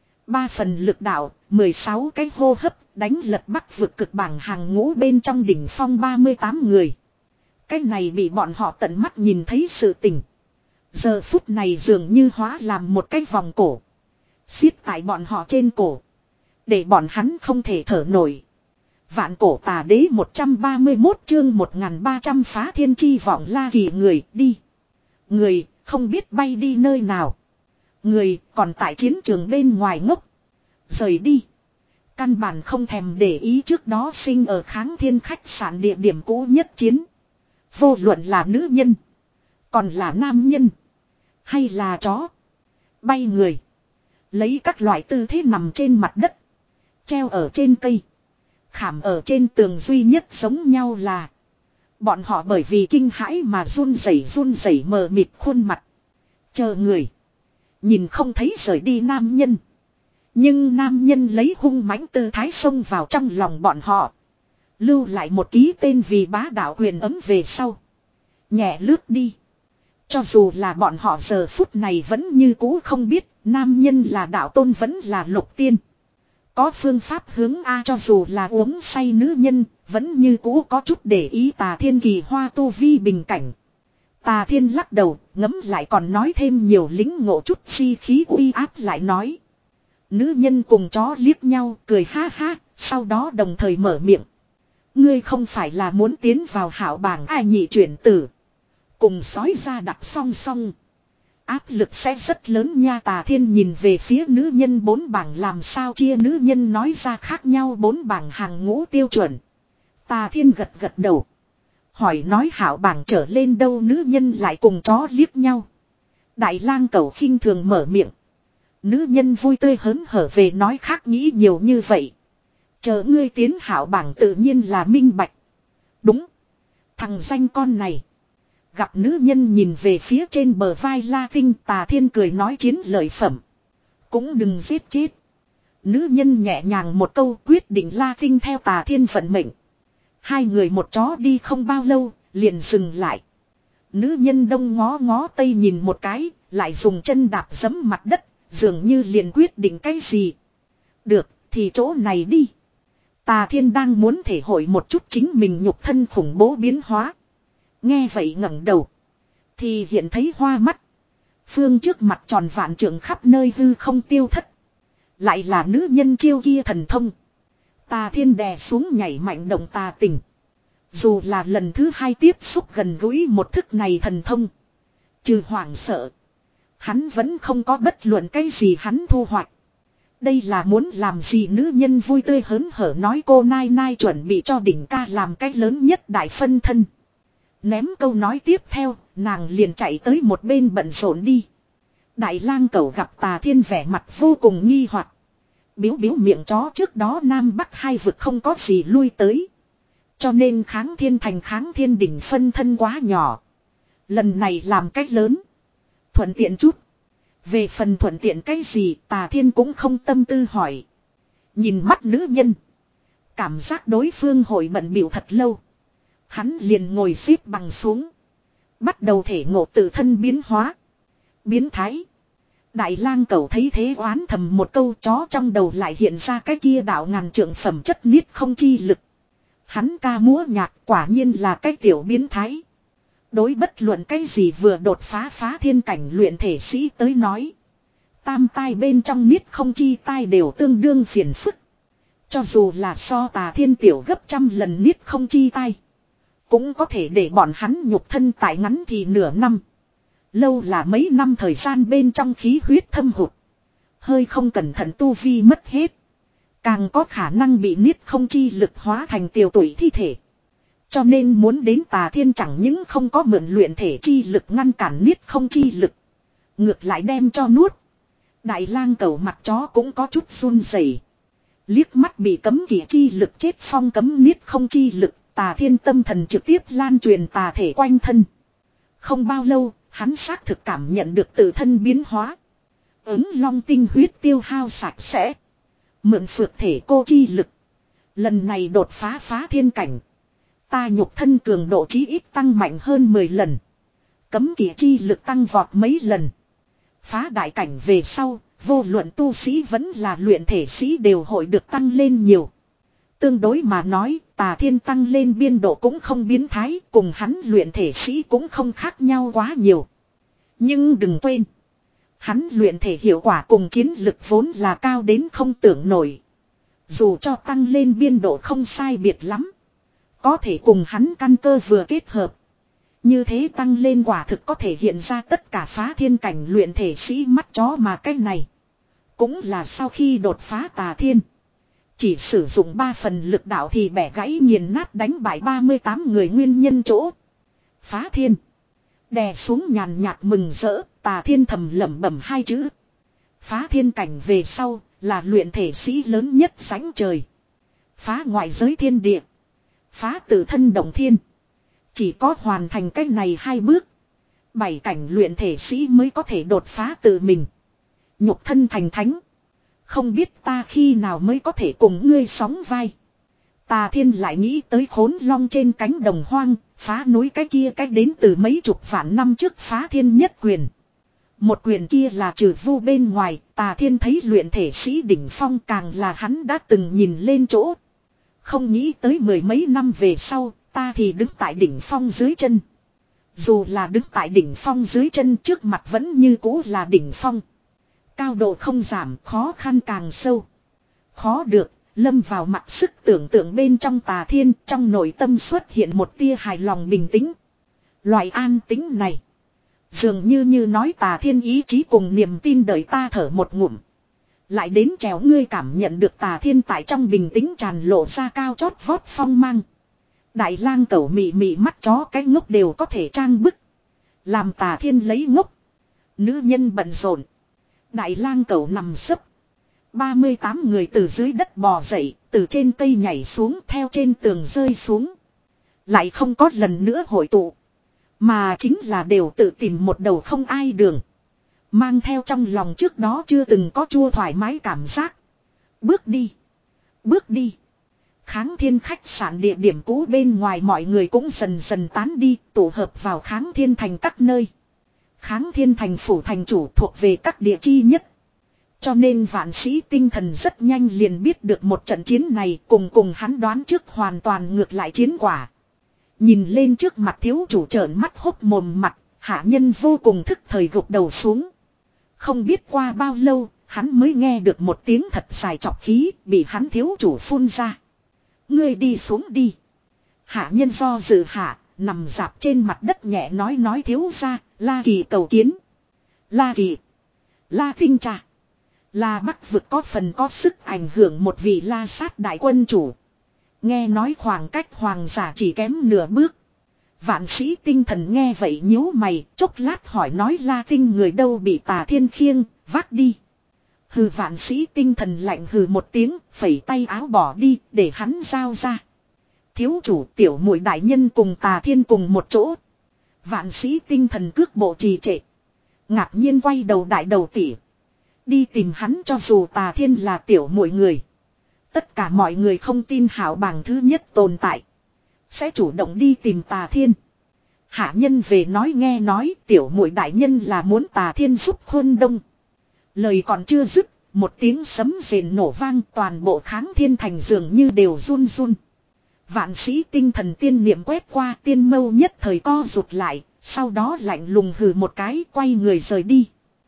Ba phần lực đạo. Mười sáu cái hô hấp. Đánh lật bắc vực cực bảng hàng ngũ bên trong đỉnh phong ba mươi tám người. Cái này bị bọn họ tận mắt nhìn thấy sự tình. Giờ phút này dường như hóa làm một cái vòng cổ. Xiết tại bọn họ trên cổ. Để bọn hắn không thể thở nổi. Vạn cổ tà đế một trăm ba mươi mốt chương một nghìn ba trăm phá thiên chi vọng la kỳ người đi. Người không biết bay đi nơi nào. Người còn tại chiến trường bên ngoài ngốc. Rời đi. Căn bản không thèm để ý trước đó sinh ở kháng thiên khách sạn địa điểm cũ nhất chiến. Vô luận là nữ nhân. Còn là nam nhân. Hay là chó. Bay người. Lấy các loại tư thế nằm trên mặt đất. Treo ở trên cây. Khảm ở trên tường duy nhất giống nhau là. Bọn họ bởi vì kinh hãi mà run rẩy run rẩy mờ mịt khuôn mặt. Chờ người. Nhìn không thấy rời đi nam nhân. Nhưng nam nhân lấy hung mãnh tư thái xông vào trong lòng bọn họ. Lưu lại một ký tên vì bá đạo quyền ấm về sau. Nhẹ lướt đi. Cho dù là bọn họ giờ phút này vẫn như cũ không biết nam nhân là đạo tôn vẫn là lục tiên. Có phương pháp hướng A cho dù là uống say nữ nhân vẫn như cũ có chút để ý Tà Thiên kỳ hoa tu vi bình cảnh. Tà Thiên lắc đầu ngấm lại còn nói thêm nhiều lính ngộ chút si khí uy áp lại nói. Nữ nhân cùng chó liếc nhau cười ha ha sau đó đồng thời mở miệng. Ngươi không phải là muốn tiến vào hảo bảng ai nhị chuyển tử. Cùng sói ra đặt song song. Áp lực sẽ rất lớn nha. Tà Thiên nhìn về phía nữ nhân bốn bảng làm sao chia nữ nhân nói ra khác nhau bốn bảng hàng ngũ tiêu chuẩn. Tà Thiên gật gật đầu. Hỏi nói hảo bảng trở lên đâu nữ nhân lại cùng chó liếc nhau. Đại lang cẩu khinh thường mở miệng. Nữ nhân vui tươi hớn hở về nói khác nghĩ nhiều như vậy. Chờ ngươi tiến hảo bảng tự nhiên là minh bạch. Đúng. Thằng danh con này. Gặp nữ nhân nhìn về phía trên bờ vai La Tinh Tà Thiên cười nói chiến lợi phẩm. Cũng đừng giết chết. Nữ nhân nhẹ nhàng một câu quyết định La Tinh theo Tà Thiên vận mệnh. Hai người một chó đi không bao lâu, liền dừng lại. Nữ nhân đông ngó ngó tây nhìn một cái, lại dùng chân đạp giẫm mặt đất, dường như liền quyết định cái gì. Được, thì chỗ này đi. Tà Thiên đang muốn thể hội một chút chính mình nhục thân khủng bố biến hóa. Nghe vậy ngẩng đầu. Thì hiện thấy hoa mắt. Phương trước mặt tròn vạn trượng khắp nơi hư không tiêu thất. Lại là nữ nhân chiêu kia thần thông. Tà Thiên đè xuống nhảy mạnh động tà tình. Dù là lần thứ hai tiếp xúc gần gũi một thức này thần thông. Trừ hoảng sợ. Hắn vẫn không có bất luận cái gì hắn thu hoạch. Đây là muốn làm gì nữ nhân vui tươi hớn hở nói cô Nai Nai chuẩn bị cho đỉnh ca làm cái lớn nhất đại phân thân. Ném câu nói tiếp theo, nàng liền chạy tới một bên bận rộn đi. Đại lang cẩu gặp Tà Thiên vẻ mặt vô cùng nghi hoặc. Biếu biếu miệng chó trước đó Nam Bắc hai vực không có gì lui tới. Cho nên kháng thiên thành kháng thiên đỉnh phân thân quá nhỏ. Lần này làm cách lớn. Thuận tiện chút. Về phần thuận tiện cái gì Tà Thiên cũng không tâm tư hỏi. Nhìn mắt nữ nhân. Cảm giác đối phương hội bận biểu thật lâu. Hắn liền ngồi xếp bằng xuống. Bắt đầu thể ngộ tự thân biến hóa. Biến thái. Đại lang cẩu thấy thế oán thầm một câu chó trong đầu lại hiện ra cái kia đạo ngàn trượng phẩm chất niết không chi lực. Hắn ca múa nhạc quả nhiên là cái tiểu biến thái. Đối bất luận cái gì vừa đột phá phá thiên cảnh luyện thể sĩ tới nói. Tam tai bên trong niết không chi tai đều tương đương phiền phức. Cho dù là so Tà Thiên tiểu gấp trăm lần niết không chi tai. Cũng có thể để bọn hắn nhục thân tại ngắn thì nửa năm. Lâu là mấy năm thời gian bên trong khí huyết thâm hụt. Hơi không cẩn thận tu vi mất hết. Càng có khả năng bị niết không chi lực hóa thành tiểu tuổi thi thể. Cho nên muốn đến Tà Thiên chẳng những không có mượn luyện thể chi lực ngăn cản niết không chi lực. Ngược lại đem cho nuốt. Đại lang cẩu mặt chó cũng có chút run rẩy. Liếc mắt bị cấm kỵ chi lực chết phong cấm niết không chi lực. Tà Thiên tâm thần trực tiếp lan truyền tà thể quanh thân. Không bao lâu, hắn xác thực cảm nhận được tự thân biến hóa. Ứng long tinh huyết tiêu hao sạch sẽ. Mượn phược thể cô chi lực. Lần này đột phá phá thiên cảnh. Ta nhục thân cường độ chí ít tăng mạnh hơn mười lần. Cấm kỵ chi lực tăng vọt mấy lần. Phá đại cảnh về sau, vô luận tu sĩ vẫn là luyện thể sĩ đều hội được tăng lên nhiều. Tương đối mà nói, Tà Thiên tăng lên biên độ cũng không biến thái, cùng hắn luyện thể sĩ cũng không khác nhau quá nhiều. Nhưng đừng quên, hắn luyện thể hiệu quả cùng chiến lực vốn là cao đến không tưởng nổi. Dù cho tăng lên biên độ không sai biệt lắm, có thể cùng hắn căn cơ vừa kết hợp. Như thế tăng lên quả thực có thể hiện ra tất cả phá thiên cảnh luyện thể sĩ mắt chó mà cái này. Cũng là sau khi đột phá Tà Thiên. Chỉ sử dụng ba phần lực đạo thì bẻ gãy nghiền nát đánh bại ba mươi tám người nguyên nhân chỗ. Phá thiên. Đè xuống nhàn nhạt mừng rỡ, Tà Thiên thầm lẩm bẩm hai chữ. Phá thiên cảnh về sau, là luyện thể sĩ lớn nhất sánh trời. Phá ngoại giới thiên địa. Phá tự thân động thiên. Chỉ có hoàn thành cách này hai bước. Bảy cảnh luyện thể sĩ mới có thể đột phá tự mình. Nhục thân thành thánh. Không biết ta khi nào mới có thể cùng ngươi sóng vai. Tà Thiên lại nghĩ tới khốn long trên cánh đồng hoang, phá núi cái kia cách đến từ mấy chục vạn năm trước phá thiên nhất quyền. Một quyền kia là trừ vu bên ngoài, Tà Thiên thấy luyện thể sĩ đỉnh phong càng là hắn đã từng nhìn lên chỗ. Không nghĩ tới mười mấy năm về sau, ta thì đứng tại đỉnh phong dưới chân. Dù là đứng tại đỉnh phong dưới chân trước mặt vẫn như cũ là đỉnh phong. Cao độ không giảm, khó khăn càng sâu. Khó được, Lâm vào mặt sức tưởng tượng bên trong Tà Thiên, trong nội tâm xuất hiện một tia hài lòng bình tĩnh. Loại an tĩnh này, dường như như nói Tà Thiên ý chí cùng niềm tin đợi ta thở một ngụm. Lại đến trèo ngươi cảm nhận được Tà Thiên tại trong bình tĩnh tràn lộ ra cao chót vót phong mang. Đại lang cẩu mị mị mắt chó cái ngốc đều có thể trang bức. Làm Tà Thiên lấy ngốc. Nữ nhân bận rộn. Đại lang cẩu nằm sấp. ba mươi tám người từ dưới đất bò dậy, từ trên cây nhảy xuống theo trên tường rơi xuống. Lại không có lần nữa hội tụ. Mà chính là đều tự tìm một đầu không ai đường. Mang theo trong lòng trước đó chưa từng có chua thoải mái cảm giác. Bước đi. Bước đi. Kháng Thiên khách sạn địa điểm cũ bên ngoài mọi người cũng dần dần tán đi, tụ hợp vào Kháng Thiên thành các nơi. Kháng Thiên thành phủ thành chủ thuộc về các địa chi nhất. Cho nên vạn sĩ tinh thần rất nhanh liền biết được một trận chiến này cùng cùng hắn đoán trước hoàn toàn ngược lại chiến quả. Nhìn lên trước mặt thiếu chủ trợn mắt hốc mồm mặt, hạ nhân vô cùng thức thời gục đầu xuống. Không biết qua bao lâu, hắn mới nghe được một tiếng thật dài chọc khí bị hắn thiếu chủ phun ra. Ngươi đi xuống đi. Hạ nhân do dự hạ, nằm dạp trên mặt đất nhẹ nói nói thiếu ra, La Kỳ cầu kiến. La Kỳ. La Tinh Trà. La Bắc vực có phần có sức ảnh hưởng một vị La Sát đại quân chủ. Nghe nói khoảng cách hoàng giả chỉ kém nửa bước. Vạn sĩ tinh thần nghe vậy nhíu mày, chốc lát hỏi nói La Tinh người đâu bị Tà Thiên khiêng, vác đi. Hừ vạn sĩ tinh thần lạnh hừ một tiếng, phẩy tay áo bỏ đi, để hắn giao ra. Thiếu chủ tiểu muội đại nhân cùng Tà Thiên cùng một chỗ. Vạn sĩ tinh thần cước bộ trì trệ. Ngạc nhiên quay đầu đại đầu tỉ. Đi tìm hắn cho dù Tà Thiên là tiểu muội người. Tất cả mọi người không tin hảo bảng thứ nhất tồn tại. Sẽ chủ động đi tìm Tà Thiên. Hạ nhân về nói nghe nói tiểu muội đại nhân là muốn Tà Thiên giúp Khuôn Đông. Lời còn chưa dứt, một tiếng sấm rền nổ vang toàn bộ Kháng Thiên thành dường như đều run run. Vạn sĩ tinh thần tiên niệm quét qua tiên mâu nhất thời co rụt lại, sau đó lạnh lùng hừ một cái quay người rời đi.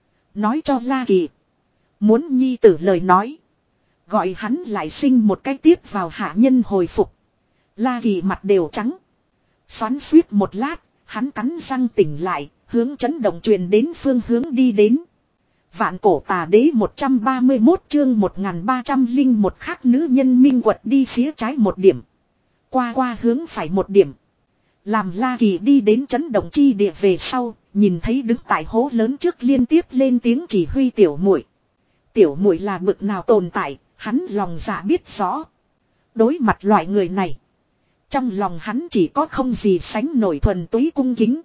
Nói cho La Kỳ. Muốn nhi tử lời nói. Gọi hắn lại sinh một cái tiếp vào hạ nhân hồi phục. La Kỳ mặt đều trắng. Xoắn suýt một lát, hắn cắn răng tỉnh lại, hướng chấn động truyền đến phương hướng đi đến. Vạn cổ tà đế một trăm ba mươi mốt chương một nghìn ba trăm linh một khác nữ nhân minh quật đi phía trái một điểm. Qua qua hướng phải một điểm. Làm La Kỳ đi đến chấn động chi địa về sau, nhìn thấy đứng tại hố lớn trước liên tiếp lên tiếng chỉ huy tiểu muội. Tiểu muội là bực nào tồn tại, hắn lòng dạ biết rõ. Đối mặt loại người này, trong lòng hắn chỉ có không gì sánh nổi thuần túy cung kính.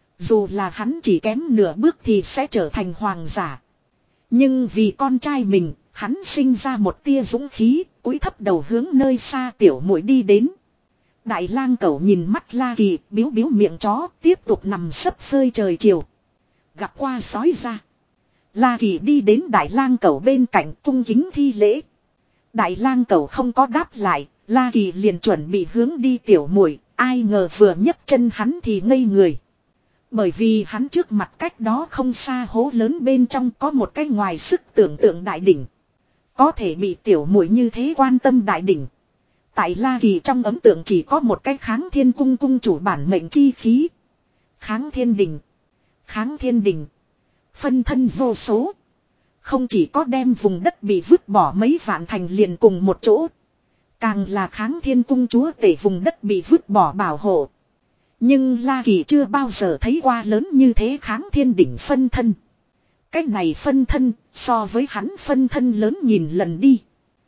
Dù là hắn chỉ kém nửa bước thì sẽ trở thành hoàng giả. Nhưng vì con trai mình, hắn sinh ra một tia dũng khí, cúi thấp đầu hướng nơi xa tiểu muội đi đến. Đại lang cẩu nhìn mắt La Kỳ, biếu biếu miệng chó, tiếp tục nằm sấp phơi trời chiều. Gặp qua sói ra. La Kỳ đi đến đại lang cẩu bên cạnh cung kính thi lễ. Đại lang cẩu không có đáp lại, La Kỳ liền chuẩn bị hướng đi tiểu muội, ai ngờ vừa nhấc chân hắn thì ngây người. Bởi vì hắn trước mặt cách đó không xa hố lớn bên trong có một cái ngoài sức tưởng tượng đại đỉnh. Có thể bị tiểu muội như thế quan tâm đại đỉnh. Tại La Kỳ trong ấn tượng chỉ có một cái Kháng Thiên cung cung chủ bản mệnh chi khí. Kháng Thiên đỉnh. Kháng Thiên đỉnh. Phân thân vô số. Không chỉ có đem vùng đất bị vứt bỏ mấy vạn thành liền cùng một chỗ. Càng là Kháng Thiên cung chúa tể vùng đất bị vứt bỏ bảo hộ. Nhưng La Kỳ chưa bao giờ thấy qua lớn như thế Kháng Thiên đỉnh phân thân. Cái này phân thân so với hắn phân thân lớn nhìn lần đi.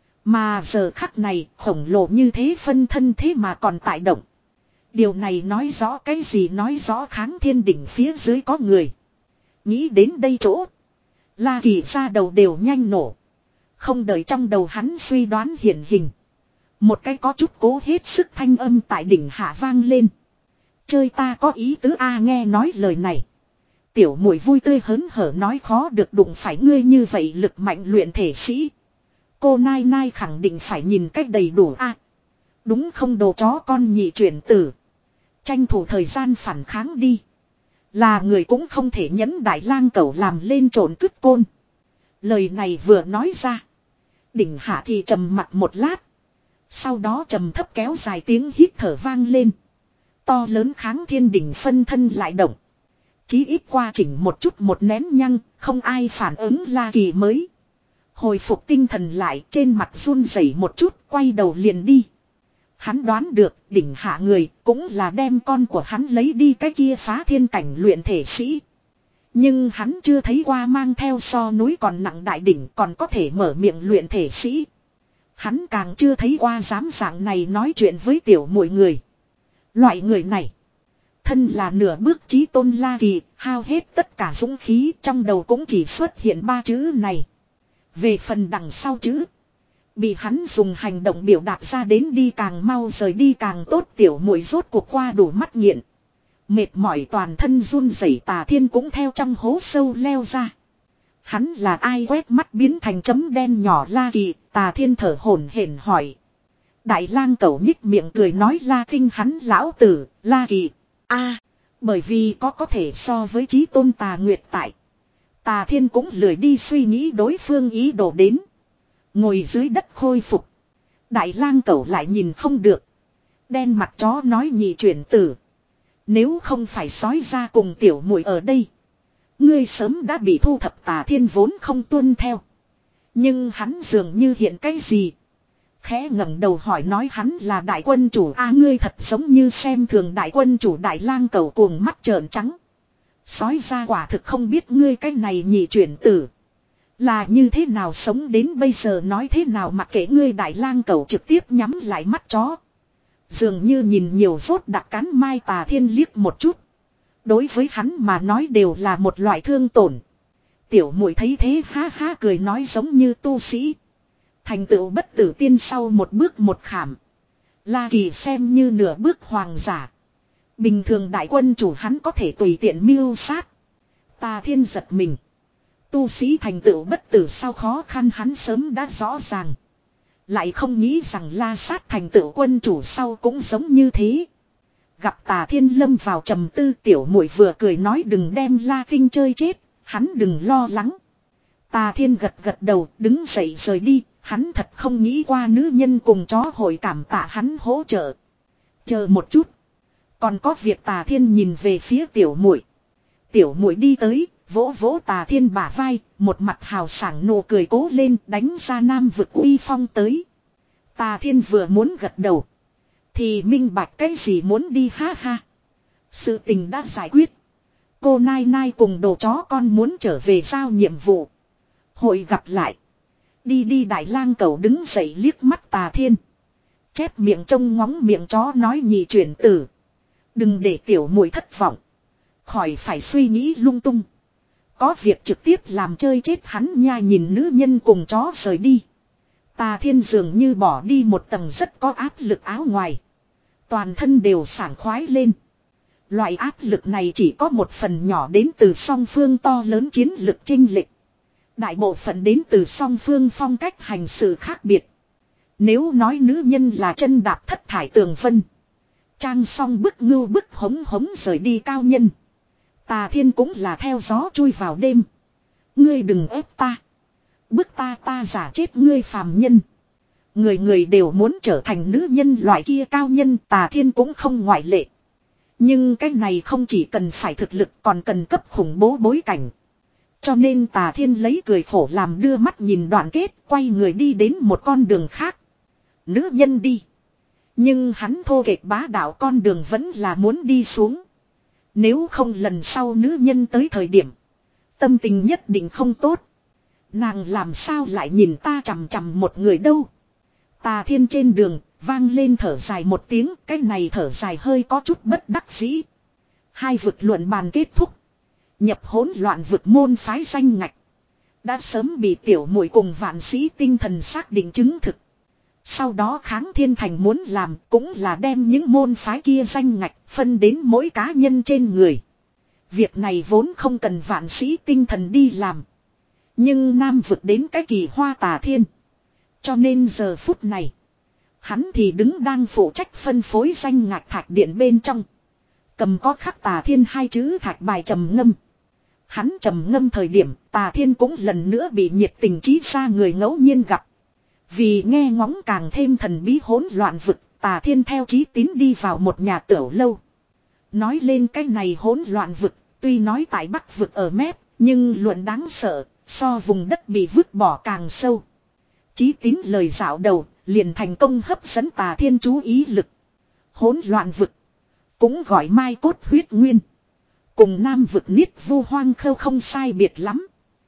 Mà giờ khắc này khổng lồ như thế phân thân thế mà còn tại động. Điều này nói rõ cái gì, nói rõ Kháng Thiên đỉnh phía dưới có người. Nghĩ đến đây chỗ. La Kỳ ra đầu đều nhanh nổ. Không đợi trong đầu hắn suy đoán hiển hình. Một cái có chút cố hết sức thanh âm tại đỉnh hạ vang lên. Chơi ta có ý tứ a. Nghe nói lời này. Tiểu muội vui tươi hớn hở nói khó được đụng phải ngươi như vậy lực mạnh luyện thể sĩ. Cô Nai Nai khẳng định phải nhìn cách đầy đủ a. Đúng không đồ chó con nhị chuyển tử. Tranh thủ thời gian phản kháng đi. Là người cũng không thể nhẫn đại lang cẩu làm lên trộn cứt côn. Lời này vừa nói ra. Đỉnh hạ thì trầm mặt một lát. Sau đó trầm thấp kéo dài tiếng hít thở vang lên. To lớn kháng thiên đỉnh phân thân lại động. Chí ít qua chỉnh một chút một nén nhăng, không ai phản ứng La Kỳ mới. Hồi phục tinh thần lại, trên mặt run rẩy một chút, quay đầu liền đi. Hắn đoán được, đỉnh hạ người, cũng là đem con của hắn lấy đi cái kia phá thiên cảnh luyện thể sĩ. Nhưng hắn chưa thấy qua mang theo so núi còn nặng đại đỉnh còn có thể mở miệng luyện thể sĩ. Hắn càng chưa thấy qua dám dạng này nói chuyện với tiểu muội người. Loại người này. Thân là nửa bước chí tôn La Kỳ, hao hết tất cả dũng khí, trong đầu cũng chỉ xuất hiện ba chữ này. Về phần đằng sau chữ. Bị hắn dùng hành động biểu đạt ra đến đi càng mau rời đi càng tốt, tiểu muội rốt cuộc qua đủ mắt nghiện. Mệt mỏi toàn thân run rẩy, Tà Thiên cũng theo trong hố sâu leo ra. Hắn là ai? Quét mắt biến thành chấm đen nhỏ La Kỳ, Tà Thiên thở hổn hển hỏi. Đại lang cẩu nhích miệng cười nói, La Kinh hắn lão tử, La Kỳ. A, bởi vì có có thể so với chí tôn Tà Nguyệt tại. Tà Thiên cũng lười đi suy nghĩ đối phương ý đồ đến. Ngồi dưới đất khôi phục. Đại lang cẩu lại nhìn không được. Đen mặt chó nói, nhị chuyển tử. Nếu không phải sói ra cùng tiểu muội ở đây. Ngươi sớm đã bị thu thập. Tà Thiên vốn không tuân theo. Nhưng hắn dường như hiện cái gì. Khẽ ngẩng đầu hỏi nói, hắn là đại quân chủ a? À, ngươi thật giống như xem thường đại quân chủ. Đại lang cẩu cuồng mắt trợn trắng. Sói ra quả thực không biết ngươi cái này nhị chuyển tử là như thế nào sống đến bây giờ, nói thế nào mặc kệ ngươi. Đại lang cẩu trực tiếp nhắm lại mắt chó. Dường như nhìn nhiều rốt đặc cắn mai. Tà Thiên liếc một chút. Đối với hắn mà nói đều là một loại thương tổn. Tiểu muội thấy thế ha ha cười nói, giống như tu sĩ thành tựu bất tử tiên sau một bước một khảm. La Kỳ xem như nửa bước hoàng giả. Bình thường đại quân chủ hắn có thể tùy tiện mưu sát. Tà Thiên giật mình. Tu sĩ thành tựu bất tử sao khó khăn hắn sớm đã rõ ràng. Lại không nghĩ rằng La Sát thành tựu quân chủ sau cũng giống như thế. Gặp Tà Thiên lâm vào trầm tư, tiểu muội vừa cười nói, đừng đem La Kinh chơi chết, hắn đừng lo lắng. Tà Thiên gật gật đầu, đứng dậy rời đi. Hắn thật không nghĩ qua nữ nhân cùng chó hội cảm tạ hắn hỗ trợ. Chờ một chút, còn có việc. Tà Thiên nhìn về phía tiểu muội. Tiểu muội đi tới, vỗ vỗ Tà Thiên bả vai, một mặt hào sảng nụ cười cố lên, đánh ra nam vực uy phong tới. Tà Thiên vừa muốn gật đầu, thì minh bạch cái gì muốn đi, ha ha. Sự tình đã giải quyết. Cô Nai Nai cùng đồ chó con muốn trở về giao nhiệm vụ. Hội gặp lại. Đi đi. Đại lang cẩu đứng dậy liếc mắt Tà Thiên. Chép miệng trông ngóng miệng chó nói, nhị chuyển tử. Đừng để tiểu muội thất vọng. Khỏi phải suy nghĩ lung tung. Có việc trực tiếp làm chơi chết hắn nha. Nhìn nữ nhân cùng chó rời đi. Tà Thiên dường như bỏ đi một tầng rất có áp lực áo ngoài. Toàn thân đều sảng khoái lên. Loại áp lực này chỉ có một phần nhỏ đến từ song phương to lớn chiến lực chênh lệch. Đại bộ phận đến từ song phương phong cách hành sự khác biệt. Nếu nói nữ nhân là chân đạp thất thải tường vân, trang song bức ngưu bức hống hống rời đi cao nhân, Tà Thiên cũng là theo gió chui vào đêm. Ngươi đừng ép ta. Bức ta ta giả chết ngươi phàm nhân. Người người đều muốn trở thành nữ nhân loại kia cao nhân, Tà Thiên cũng không ngoại lệ. Nhưng cái này không chỉ cần phải thực lực, còn cần cấp khủng bố bối cảnh. Cho nên Tà Thiên lấy cười khổ làm đưa mắt nhìn đoạn kết, quay người đi đến một con đường khác. Nữ nhân đi. Nhưng hắn thô kệch bá đạo con đường vẫn là muốn đi xuống. Nếu không lần sau nữ nhân tới thời điểm, tâm tình nhất định không tốt. Nàng làm sao lại nhìn ta chằm chằm một người đâu. Tà Thiên trên đường vang lên thở dài một tiếng. Cái này thở dài hơi có chút bất đắc dĩ. Hai vực luận bàn kết thúc. Nhập hỗn loạn vực môn phái danh ngạch đã sớm bị tiểu muội cùng vạn sĩ tinh thần xác định chứng thực. Sau đó Kháng Thiên Thành muốn làm cũng là đem những môn phái kia danh ngạch phân đến mỗi cá nhân trên người. Việc này vốn không cần vạn sĩ tinh thần đi làm. Nhưng Nam vực đến cái kỳ hoa Tà Thiên. Cho nên giờ phút này, hắn thì đứng đang phụ trách phân phối danh ngạch thạch điện bên trong. Cầm có khắc Tà Thiên hai chữ thạch bài trầm ngâm. Hắn trầm ngâm thời điểm, Tà Thiên cũng lần nữa bị nhiệt tình trí ra người ngẫu nhiên gặp. Vì nghe ngóng càng thêm thần bí hỗn loạn vực, Tà Thiên theo Chí Tín đi vào một nhà tiểu lâu. Nói lên cái này hỗn loạn vực, tuy nói tại Bắc vực ở mép, nhưng luận đáng sợ, so vùng đất bị vứt bỏ càng sâu. Chí Tín lời dạo đầu, liền thành công hấp dẫn Tà Thiên chú ý lực. Hỗn loạn vực, cũng gọi Mai Cốt Huyết Nguyên. Cùng Nam vực Niết Vu Hoang Khâu không sai biệt lắm.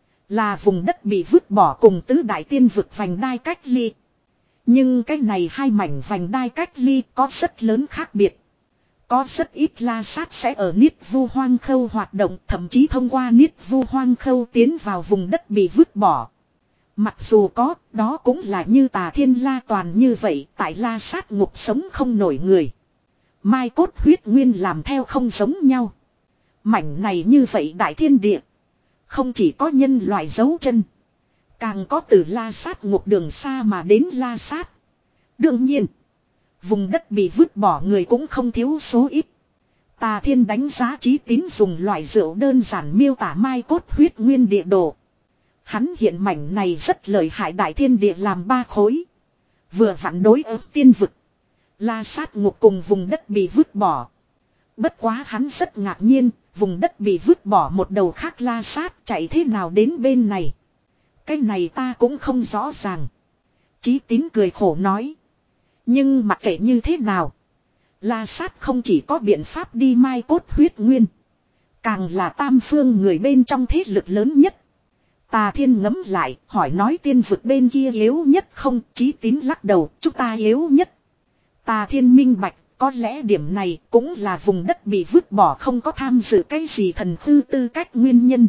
Là vùng đất bị vứt bỏ cùng tứ đại tiên vực vành đai cách ly. Nhưng cái này hai mảnh vành đai cách ly có rất lớn khác biệt. Có rất ít la sát sẽ ở Niết Vu Hoang Khâu hoạt động, thậm chí thông qua Niết Vu Hoang Khâu tiến vào vùng đất bị vứt bỏ. Mặc dù có, đó cũng là như Tà Thiên La Toàn như vậy, tại la sát ngục sống không nổi người. Mai Cốt Huyết Nguyên làm theo không giống nhau. Mảnh này như vậy đại thiên địa. Không chỉ có nhân loại dấu chân. Càng có từ la sát ngục đường xa mà đến la sát. Đương nhiên. Vùng đất bị vứt bỏ người cũng không thiếu số ít. Tà Thiên đánh giá Chí Tín dùng loại rượu đơn giản miêu tả Mai Cốt Huyết Nguyên địa đồ. Hắn hiện mảnh này rất lợi hại đại thiên địa làm ba khối. Vừa vặn đối ứng tiên vực. La sát ngục cùng vùng đất bị vứt bỏ. Bất quá hắn rất ngạc nhiên, vùng đất bị vứt bỏ một đầu khác la sát chạy thế nào đến bên này. Cái này ta cũng không rõ ràng. Chí Tín cười khổ nói. Nhưng mặc kệ như thế nào. La sát không chỉ có biện pháp đi Mai Cốt Huyết Nguyên. Càng là tam phương người bên trong thế lực lớn nhất. Tà Thiên ngấm lại, hỏi nói tiên vực bên kia yếu nhất không? Chí Tín lắc đầu, chúng ta yếu nhất. Tà Thiên minh bạch, có lẽ điểm này cũng là vùng đất bị vứt bỏ không có tham dự cái gì thần tư tư cách nguyên nhân.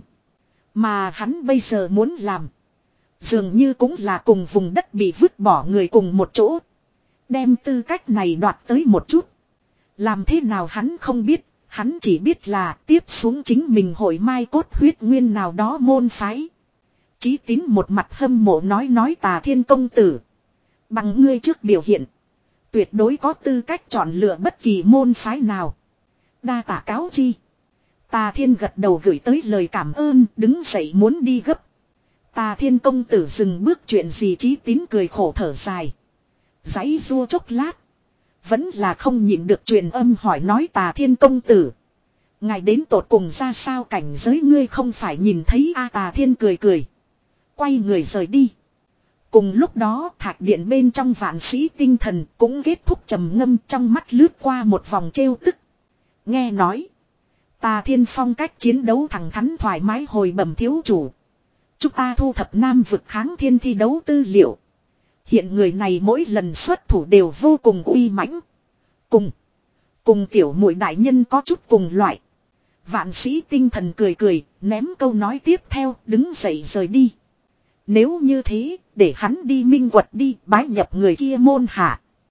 Mà hắn bây giờ muốn làm. Dường như cũng là cùng vùng đất bị vứt bỏ người cùng một chỗ. Đem tư cách này đoạt tới một chút. Làm thế nào hắn không biết, hắn chỉ biết là tiếp xuống chính mình hội Mai Cốt Huyết Nguyên nào đó môn phái. Chí Tín một mặt hâm mộ nói nói Tà Thiên công tử. Bằng ngươi trước biểu hiện. Tuyệt đối có tư cách chọn lựa bất kỳ môn phái nào. Đa tạ cáo chi. Tà Thiên gật đầu gửi tới lời cảm ơn, đứng dậy muốn đi gấp. Tà Thiên công tử dừng bước chuyện gì? Chí Tín cười khổ thở dài. Giãy giụa chốc lát. Vẫn là không nhịn được truyền âm hỏi nói Tà Thiên công tử. Ngài đến tột cùng ra sao cảnh giới ngươi không phải nhìn thấy a? Tà Thiên cười cười. Quay người rời đi. Cùng lúc đó thạch điện bên trong vạn sĩ tinh thần cũng kết thúc trầm ngâm, trong mắt lướt qua một vòng trêu tức. Nghe nói. Tà Thiên phong cách chiến đấu thẳng thắn thoải mái hồi bẩm thiếu chủ. Chúng ta thu thập Nam vực kháng thiên thi đấu tư liệu. Hiện người này mỗi lần xuất thủ đều vô cùng uy mãnh. Cùng. Cùng tiểu muội đại nhân có chút cùng loại. Vạn sĩ tinh thần cười cười, ném câu nói tiếp theo, đứng dậy rời đi. Nếu như thế, để hắn đi minh quật đi, bái nhập người kia môn hạ.